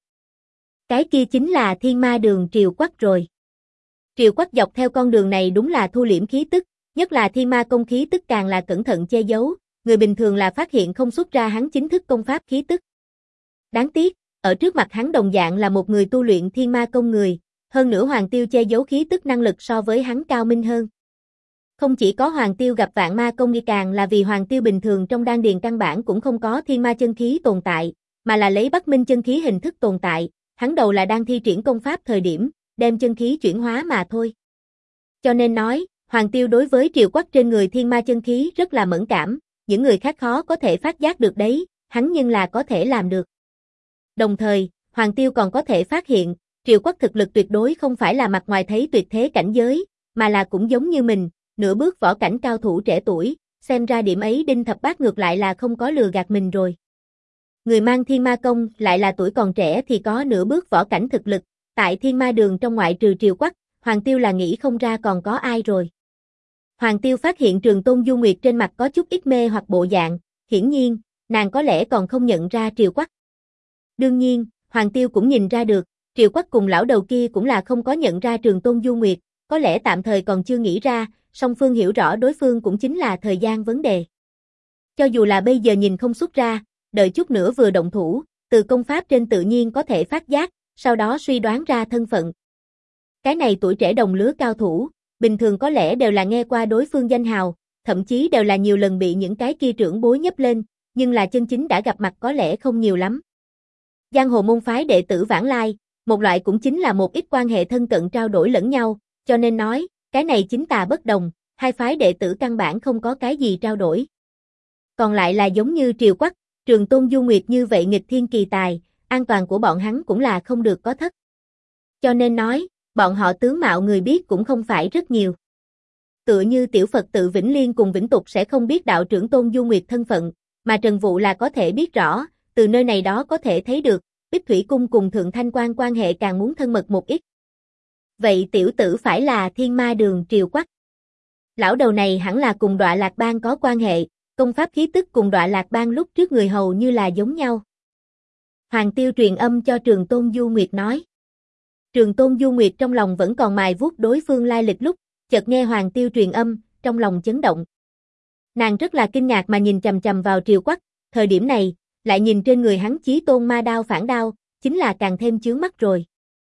Cái kia chính là Thiên Ma Đường Triều Quắc rồi. Triều Quắc dọc theo con đường này đúng là thu liễm khí tức, nhất là Thiên Ma công khí tức càng là cẩn thận che giấu, người bình thường là phát hiện không xuất ra hắn chính thức công pháp khí tức. Đáng tiếc, ở trước mặt hắn đồng dạng là một người tu luyện Thiên Ma công người, hơn nữa Hoàng Tiêu che giấu khí tức năng lực so với hắn cao minh hơn. Không chỉ có Hoàng Tiêu gặp vạn ma công nghi càng là vì Hoàng Tiêu bình thường trong đan điền căn bản cũng không có thiên ma chân khí tồn tại, mà là lấy Bắc Minh chân khí hình thức tồn tại, hắn đầu là đang thi triển công pháp thời điểm, đem chân khí chuyển hóa mà thôi. Cho nên nói, Hoàng Tiêu đối với Triều Quắc trên người thiên ma chân khí rất là mẫn cảm, những người khác khó có thể phát giác được đấy, hắn nhưng là có thể làm được. Đồng thời, Hoàng Tiêu còn có thể phát hiện, Triều Quắc thực lực tuyệt đối không phải là mặt ngoài thấy tuyệt thế cảnh giới, mà là cũng giống như mình, nửa bước võ cảnh cao thủ trẻ tuổi, xem ra điểm ấy Đinh Thập Bát ngược lại là không có lừa gạt mình rồi. Người mang thiên ma công lại là tuổi còn trẻ thì có nửa bước võ cảnh thực lực, tại thiên ma đường trong ngoại trừ Triều Quắc, Hoàng Tiêu là nghĩ không ra còn có ai rồi. Hoàng Tiêu phát hiện Trường Tôn Du Nguyệt trên mặt có chút ít mê hoặc bộ dạng, hiển nhiên, nàng có lẽ còn không nhận ra Triều Quắc. Đương nhiên, Hoàng Tiêu cũng nhìn ra được, Triều Quắc cùng lão đầu kia cũng là không có nhận ra Trường Tôn Du Nguyệt, có lẽ tạm thời còn chưa nghĩ ra, song phương hiểu rõ đối phương cũng chính là thời gian vấn đề. Cho dù là bây giờ nhìn không xuất ra, đợi chút nữa vừa động thủ, từ công pháp trên tự nhiên có thể phát giác, sau đó suy đoán ra thân phận. Cái này tuổi trẻ đồng lứa cao thủ, bình thường có lẽ đều là nghe qua đối phương danh hào, thậm chí đều là nhiều lần bị những cái kia trưởng bối nhấc lên, nhưng là chân chính đã gặp mặt có lẽ không nhiều lắm. Giang hồ môn phái đệ tử vãng lai, một loại cũng chính là một ít quan hệ thân cận trao đổi lẫn nhau, cho nên nói, cái này chính tà bất đồng, hai phái đệ tử căn bản không có cái gì trao đổi. Còn lại là giống như Triều Quắc, Trường Tôn Du Nguyệt như vậy nghịch thiên kỳ tài, an toàn của bọn hắn cũng là không được có thất. Cho nên nói, bọn họ tướng mạo người biết cũng không phải rất nhiều. Tựa như tiểu Phật tự Vĩnh Liên cùng Vĩnh Tục sẽ không biết đạo trưởng Tôn Du Nguyệt thân phận, mà Trần Vụ là có thể biết rõ, từ nơi này đó có thể thấy được, Bích Thủy Cung cùng Thượng Thanh Quan quan hệ càng muốn thân mật một ít. Vậy tiểu tử phải là Thiên Ma Đường Triều Quắc. Lão đầu này hẳn là cùng Đọa Lạc Bang có quan hệ, công pháp khí tức cùng Đọa Lạc Bang lúc trước người hầu như là giống nhau. Hoàng Tiêu truyền âm cho Trường Tôn Du Nguyệt nói. Trường Tôn Du Nguyệt trong lòng vẫn còn mài vuốt đối phương lai lịch lúc, chợt nghe Hoàng Tiêu truyền âm, trong lòng chấn động. Nàng rất là kinh ngạc mà nhìn chằm chằm vào Triều Quắc, thời điểm này, lại nhìn trên người hắn Chí Tôn ma đao phản đao, chính là càng thêm chướng mắt rồi.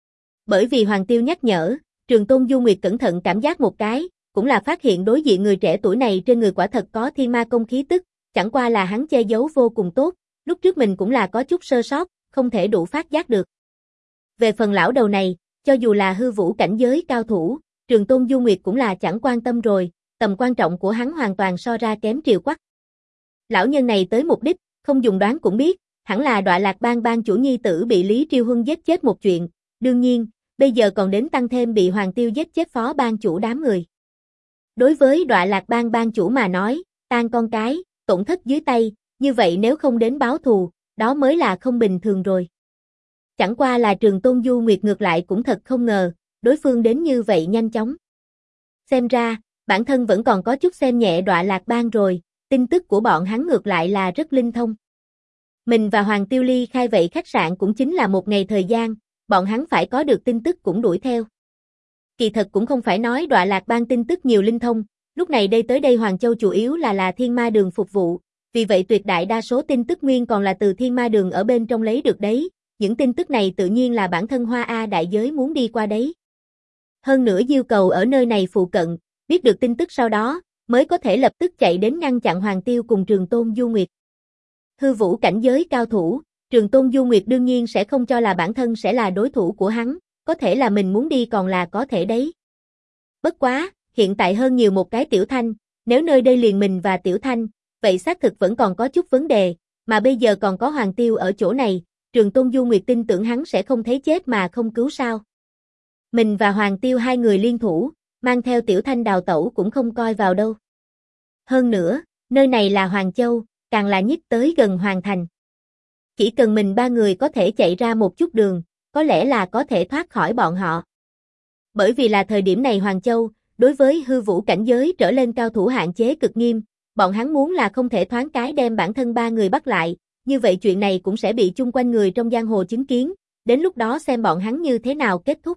Bởi vì Hoàng Tiêu nhắc nhở, Trường Tôn Du Nguyệt cẩn thận cảm giác một cái, cũng là phát hiện đối diện người trẻ tuổi này trên người quả thật có thiên ma công khí tức, chẳng qua là hắn che giấu vô cùng tốt, lúc trước mình cũng là có chút sơ sót, không thể đủ phát giác được. Về phần lão đầu này, cho dù là hư vũ cảnh giới cao thủ, Trường Tôn Du Nguyệt cũng là chẳng quan tâm rồi, tầm quan trọng của hắn hoàn toàn so ra kém Triều Quắc. Lão nhân này tới mục đích, không dùng đoán cũng biết, hẳn là Đọa Lạc Bang bang chủ nhi tử bị Lý Triêu Huân giết chết một chuyện, đương nhiên, bây giờ còn đến tăng thêm bị Hoàng Tiêu giết chết phó bang chủ đám người. Đối với Đọa Lạc Bang bang chủ mà nói, tan con cái, tổn thất dưới tay, như vậy nếu không đến báo thù, đó mới là không bình thường rồi. Chẳng qua là Trường Tôn Du Nguyệt ngược lại cũng thật không ngờ, đối phương đến như vậy nhanh chóng. Xem ra, bản thân vẫn còn có chút xem nhẹ Đọa Lạc Bang rồi, tin tức của bọn hắn ngược lại là rất linh thông. Mình và Hoàng Tiêu ly khai vậy khách sạn cũng chính là một ngày thời gian, bọn hắn phải có được tin tức cũng đuổi theo. Kỳ thật cũng không phải nói Đọa Lạc Bang tin tức nhiều linh thông, lúc này đây tới đây Hoàng Châu chủ yếu là Thiên Ma Đường phục vụ, vì vậy tuyệt đại đa số tin tức nguyên còn là từ Thiên Ma Đường ở bên trong lấy được đấy, những tin tức này tự nhiên là bản thân Hoa A đại giới muốn đi qua đấy. Hơn nữa Diêu Cầu ở nơi này phụ cận, biết được tin tức sau đó, mới có thể lập tức chạy đến ngăn chặn Hoàng Tiêu cùng Trường Tôn Du Nguyệt. Hư vũ cảnh giới cao thủ, Trường Tôn Du Nguyệt đương nhiên sẽ không cho là bản thân sẽ là đối thủ của hắn, có thể là mình muốn đi còn là có thể đấy. Bất quá, hiện tại hơn nhiều một cái Tiểu Thanh, nếu nơi đây liền mình và Tiểu Thanh, vậy xác thực vẫn còn có chút vấn đề, mà bây giờ còn có Hoàng Tiêu ở chỗ này, Trường Tôn Du Nguyệt tin tưởng hắn sẽ không thấy chết mà không cứu sao. Mình và Hoàng Tiêu hai người liên thủ, mang theo Tiểu Thanh đào tẩu cũng không coi vào đâu. Hơn nữa, nơi này là Hoàng Châu, càng là nhích tới gần Hoàng Thành. Chỉ cần mình ba người có thể chạy ra một chút đường, có lẽ là có thể thoát khỏi bọn họ. Bởi vì là thời điểm này Hoàng Châu, đối với hư vũ cảnh giới trở lên cao thủ hạn chế cực nghiêm, bọn hắn muốn là không thể thoáng cái đem bản thân ba người bắt lại, như vậy chuyện này cũng sẽ bị chung quanh người trong giang hồ chứng kiến, đến lúc đó xem bọn hắn như thế nào kết thúc.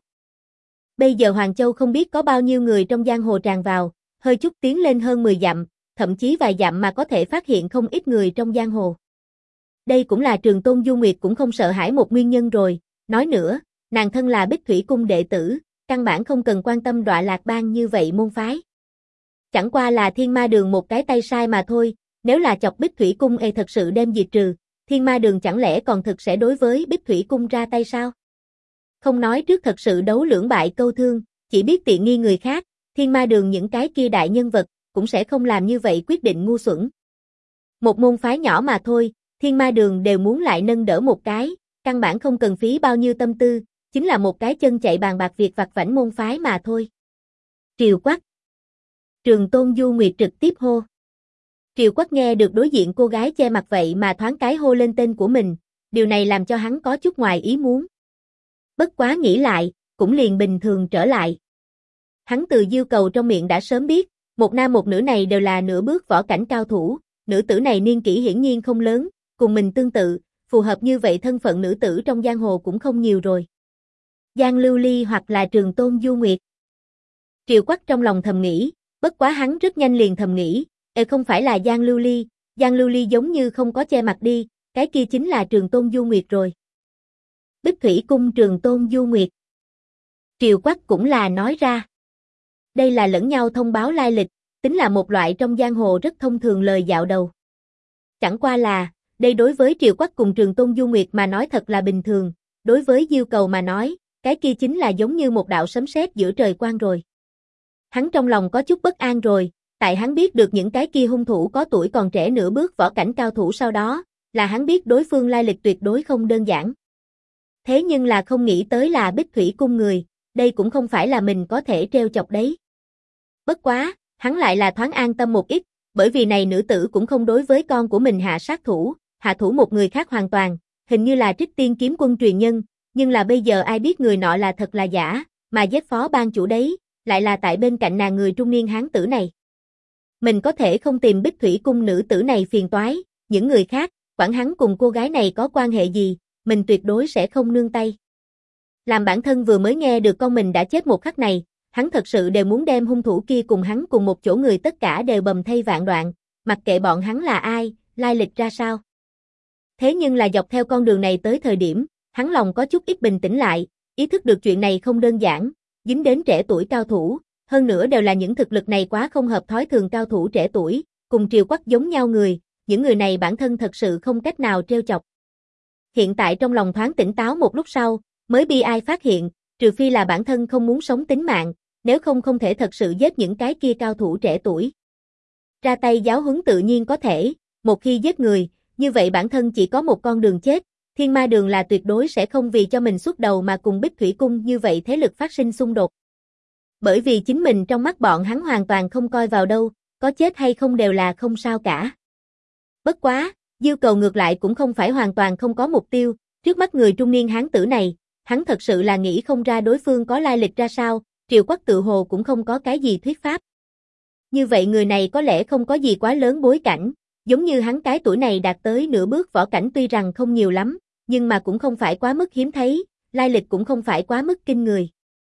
Bây giờ Hoàng Châu không biết có bao nhiêu người trong giang hồ tràn vào, hơi chút tiến lên hơn 10 dặm, thậm chí vài dặm mà có thể phát hiện không ít người trong giang hồ. Đây cũng là Trường Tôn Du Nguyệt cũng không sợ hãi một nguyên nhân rồi, nói nữa, nàng thân là Bích Thủy Cung đệ tử, căn bản không cần quan tâm Đọa Lạc Bang như vậy môn phái. Chẳng qua là Thiên Ma Đường một cái tay sai mà thôi, nếu là chọc Bích Thủy Cung thật sự đem diệt trừ, Thiên Ma Đường chẳng lẽ còn thực sẽ đối với Bích Thủy Cung ra tay sao? Không nói trước thật sự đấu lưỡng bại câu thương, chỉ biết tiện nghi người khác, Thiên Ma Đường những cái kia đại nhân vật, cũng sẽ không làm như vậy quyết định ngu xuẩn. Một môn phái nhỏ mà thôi, Thiên Ma Đường đều muốn lại nâng đỡ một cái, căn bản không cần phí bao nhiêu tâm tư, chính là một cái chân chạy bàn bạc việc vặt vãnh môn phái mà thôi. Triều Quắc. Trường Tôn Du Nguyệt trực tiếp hô. Triều Quắc nghe được đối diện cô gái che mặt vậy mà thoáng cái hô lên tên của mình, điều này làm cho hắn có chút ngoài ý muốn. Bất quá nghĩ lại, cũng liền bình thường trở lại. Hắn từ Diêu Cầu trong miệng đã sớm biết, một nam một nữ này đều là nửa bước võ cảnh cao thủ, nữ tử này niên kỷ hiển nhiên không lớn, cùng mình tương tự, phù hợp như vậy thân phận nữ tử trong giang hồ cũng không nhiều rồi. Giang Lưu Ly hoặc là Trường Tôn Du Nguyệt. Triều Quắc trong lòng thầm nghĩ, bất quá hắn rất nhanh liền thầm nghĩ, không phải là Giang Lưu Ly giống như không có che mặt đi, cái kia chính là Trường Tôn Du Nguyệt rồi. Bích Thủy Cung Trường Tôn Du Nguyệt. Triều Quắc cũng là nói ra. Đây là lẫn nhau thông báo lai lịch, tính là một loại trong giang hồ rất thông thường lời dạo đầu. Chẳng qua là, đây đối với Triều Quắc cùng Trường Tôn Du Nguyệt mà nói thật là bình thường, đối với Diêu Cầu mà nói, cái kia chính là giống như một đạo sấm sét giữa trời quang rồi. Hắn trong lòng có chút bất an rồi, tại hắn biết được những cái kia hung thủ có tuổi còn trẻ nửa bước võ cảnh cao thủ sau đó, là hắn biết đối phương lai lịch tuyệt đối không đơn giản. Thế nhưng là không nghĩ tới là Bích Thủy Cung người, đây cũng không phải là mình có thể trêu chọc đấy. Bất quá, hắn lại là thoáng an tâm một ít, bởi vì này nữ tử cũng không đối với con của mình hạ sát thủ, hạ thủ một người khác hoàn toàn, hình như là Trích Tiên kiếm quân truyền nhân, nhưng là bây giờ ai biết người nọ là thật là giả, mà giết phó ban chủ đấy, lại là tại bên cạnh nàng người trung niên hán tử này. Mình có thể không tìm Bích Thủy Cung nữ tử này phiền toái, những người khác, quản hắn cùng cô gái này có quan hệ gì, mình tuyệt đối sẽ không nương tay. Làm bản thân vừa mới nghe được con mình đã chết một khắc này, hắn thật sự đều muốn đem hung thủ kia cùng hắn cùng một chỗ người tất cả đều bầm thây vạn đoạn, mặc kệ bọn hắn là ai, lai lịch ra sao. Thế nhưng là dọc theo con đường này tới thời điểm, hắn lòng có chút ít bình tĩnh lại, ý thức được chuyện này không đơn giản, dính đến trẻ tuổi cao thủ, hơn nữa đều là những thực lực này quá không hợp thói thường cao thủ trẻ tuổi, cùng Triều Quắc giống nhau người, những người này bản thân thật sự không cách nào trêu chọc. Hiện tại trong lòng thoáng tỉnh táo một lúc sau, mới bi ai phát hiện, trừ phi là bản thân không muốn sống tính mạng, nếu không không thể thật sự giết những cái kia cao thủ trẻ tuổi. Ra tay giáo huấn tự nhiên có thể, một khi giết người, như vậy bản thân chỉ có một con đường chết, Thiên Ma Đường là tuyệt đối sẽ không vì cho mình xuất đầu mà cùng Bích Thủy Cung như vậy thế lực phát sinh xung đột. Bởi vì chính mình trong mắt bọn hắn hoàn toàn không coi vào đâu, có chết hay không đều là không sao cả. Bất quá, Diêu Cầu ngược lại cũng không phải hoàn toàn không có mục tiêu, trước mắt người trung niên hán tử này, hắn thật sự là nghĩ không ra đối phương có lai lịch ra sao, Triều Quắc tự hồ cũng không có cái gì thuyết pháp. Như vậy người này có lẽ không có gì quá lớn bối cảnh, giống như hắn cái tuổi này đạt tới nửa bước võ cảnh tuy rằng không nhiều lắm, nhưng mà cũng không phải quá mức hiếm thấy, lai lịch cũng không phải quá mức kinh người.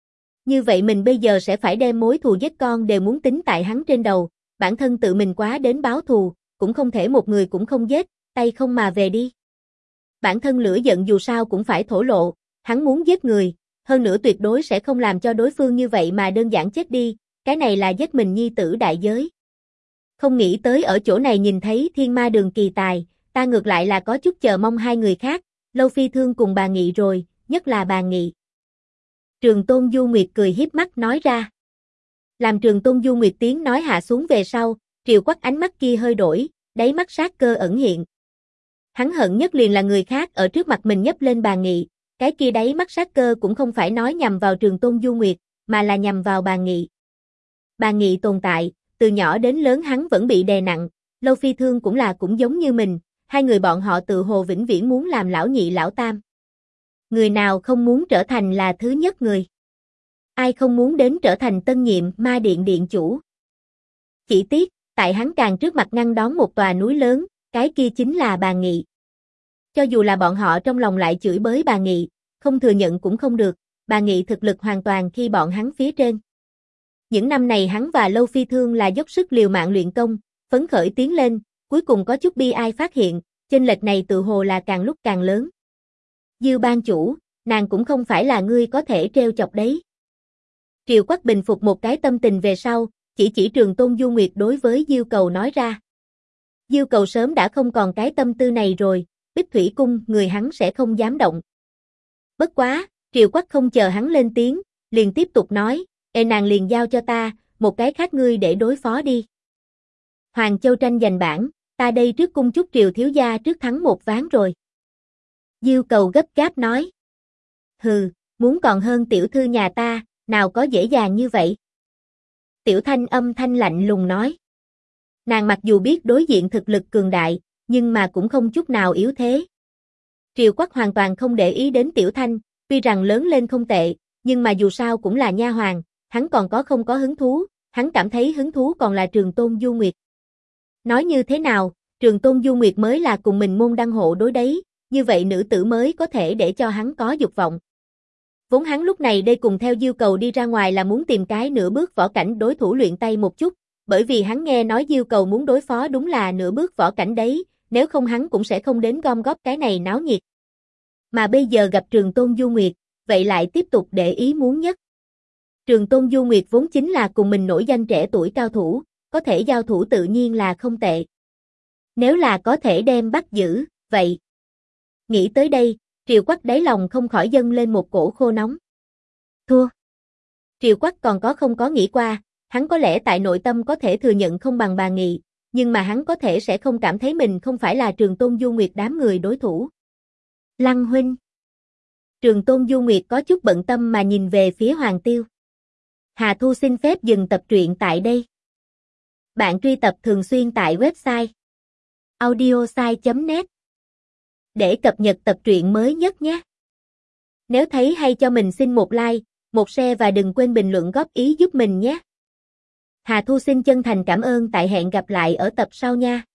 Như vậy mình bây giờ sẽ phải đem mối thù giết con đều muốn tính tại hắn trên đầu, bản thân tự mình quá đến báo thù, cũng không thể một người cũng không giết, tay không mà về đi. Bản thân lửa giận dù sao cũng phải thổ lộ, hắn muốn giết người, hơn nữa tuyệt đối sẽ không làm cho đối phương như vậy mà đơn giản chết đi, cái này là giết mình nhi tử đại giới. Không nghĩ tới ở chỗ này nhìn thấy Thiên Ma Đường kỳ tài, ta ngược lại là có chút chờ mong hai người khác, Lâu Phi Thương cùng bà Nghị rồi, nhất là bà Nghị. Trường Tôn Du Nguyệt cười hiếp mắt nói ra. Làm Trường Tôn Du Nguyệt tiếng nói hạ xuống về sau, Triều Quắc ánh mắt kia hơi đổi, đáy mắt sát cơ ẩn hiện. Hắn hận nhất liền là người khác ở trước mặt mình nhấp lên bà Nghị, cái kia đáy mắt sát cơ cũng không phải nói nhằm vào Trường Tôn Du Nguyệt, mà là nhằm vào bà Nghị. Bà Nghị tồn tại, từ nhỏ đến lớn hắn vẫn bị đè nặng, Lâu Phi Thương cũng giống như mình, hai người bọn họ tự hồ vĩnh viễn muốn làm lão nhị lão tam. Người nào không muốn trở thành là thứ nhất người? Ai không muốn đến trở thành tân nhiệm Ma Điện điện chủ? Chỉ tiếc, tại hắn càng trước mặt ngăn đón một tòa núi lớn, cái kia chính là bà Nghị. Cho dù là bọn họ trong lòng lại chửi bới bà Nghị, không thừa nhận cũng không được, bà Nghị thực lực hoàn toàn khi bọn hắn phía trên. Những năm này hắn và Lâu Phi Thương là dốc sức liều mạng luyện công, phấn khởi tiến lên, cuối cùng có chút bi ai phát hiện, chênh lệch này tự hồ là càng lúc càng lớn. Diêu ban chủ, nàng cũng không phải là ngươi có thể treo chọc đấy. Triều Quắc bình phục một cái tâm tình về sau, chỉ Trường Tôn Du Nguyệt đối với Diêu Cầu nói ra. Diêu Cầu sớm đã không còn cái tâm tư này rồi, Bích Thủy Cung người hắn sẽ không dám động. Bất quá, Triều Quắc không chờ hắn lên tiếng, liền tiếp tục nói, nàng liền giao cho ta, một cái khác ngươi để đối phó đi. Hoàng Châu tranh giành bảng, ta đây trước cung chúc Triều thiếu gia trước thắng một ván rồi. Diêu Cầu gấp gáp nói. Hừ, muốn còn hơn tiểu thư nhà ta, nào có dễ dàng như vậy. Tiểu Thanh âm thanh lạnh lùng nói. Nàng mặc dù biết đối diện thực lực cường đại, nhưng mà cũng không chút nào yếu thế. Triều Quắc hoàn toàn không để ý đến Tiểu Thanh, tuy rằng lớn lên không tệ, nhưng mà dù sao cũng là nha hoàn, hắn còn không có hứng thú, hắn cảm thấy hứng thú còn là Trường Tôn Du Nguyệt. Nói như thế nào, Trường Tôn Du Nguyệt mới là cùng mình môn đăng hộ đối đấy, như vậy nữ tử mới có thể để cho hắn có dục vọng. Vốn hắn lúc này đây cùng theo Diêu Cầu đi ra ngoài là muốn tìm cái nửa bước võ cảnh đối thủ luyện tay một chút, bởi vì hắn nghe nói Diêu Cầu muốn đối phó đúng là nửa bước võ cảnh đấy, nếu không hắn cũng sẽ không đến gom góp cái này náo nhiệt. Mà bây giờ gặp Trường Tôn Du Nguyệt, vậy lại tiếp tục để ý muốn nhất. Trường Tôn Du Nguyệt vốn chính là cùng mình nổi danh trẻ tuổi cao thủ, có thể giao thủ tự nhiên là không tệ. Nếu là có thể đem bắt giữ, vậy. Nghĩ tới đây, Triều Quắc đáy lòng không khỏi dâng lên một cổ khô nóng. Thua. Triều Quắc còn không có nghĩ qua, hắn có lẽ tại nội tâm có thể thừa nhận không bằng bà Nghị, nhưng mà hắn có thể sẽ không cảm thấy mình không phải là Trường Tôn Du Nguyệt đám người đối thủ. Lăng huynh. Trường Tôn Du Nguyệt có chút bận tâm mà nhìn về phía Hoàng Tiêu. Hà Thu xin phép dừng tập truyện tại đây. Bạn truy tập thường xuyên tại website audiosai.net để cập nhật tập truyện mới nhất nhé. Nếu thấy hay cho mình xin một like, một share và đừng quên bình luận góp ý giúp mình nhé. Hà Thu xin chân thành cảm ơn, tại hẹn gặp lại ở tập sau nha.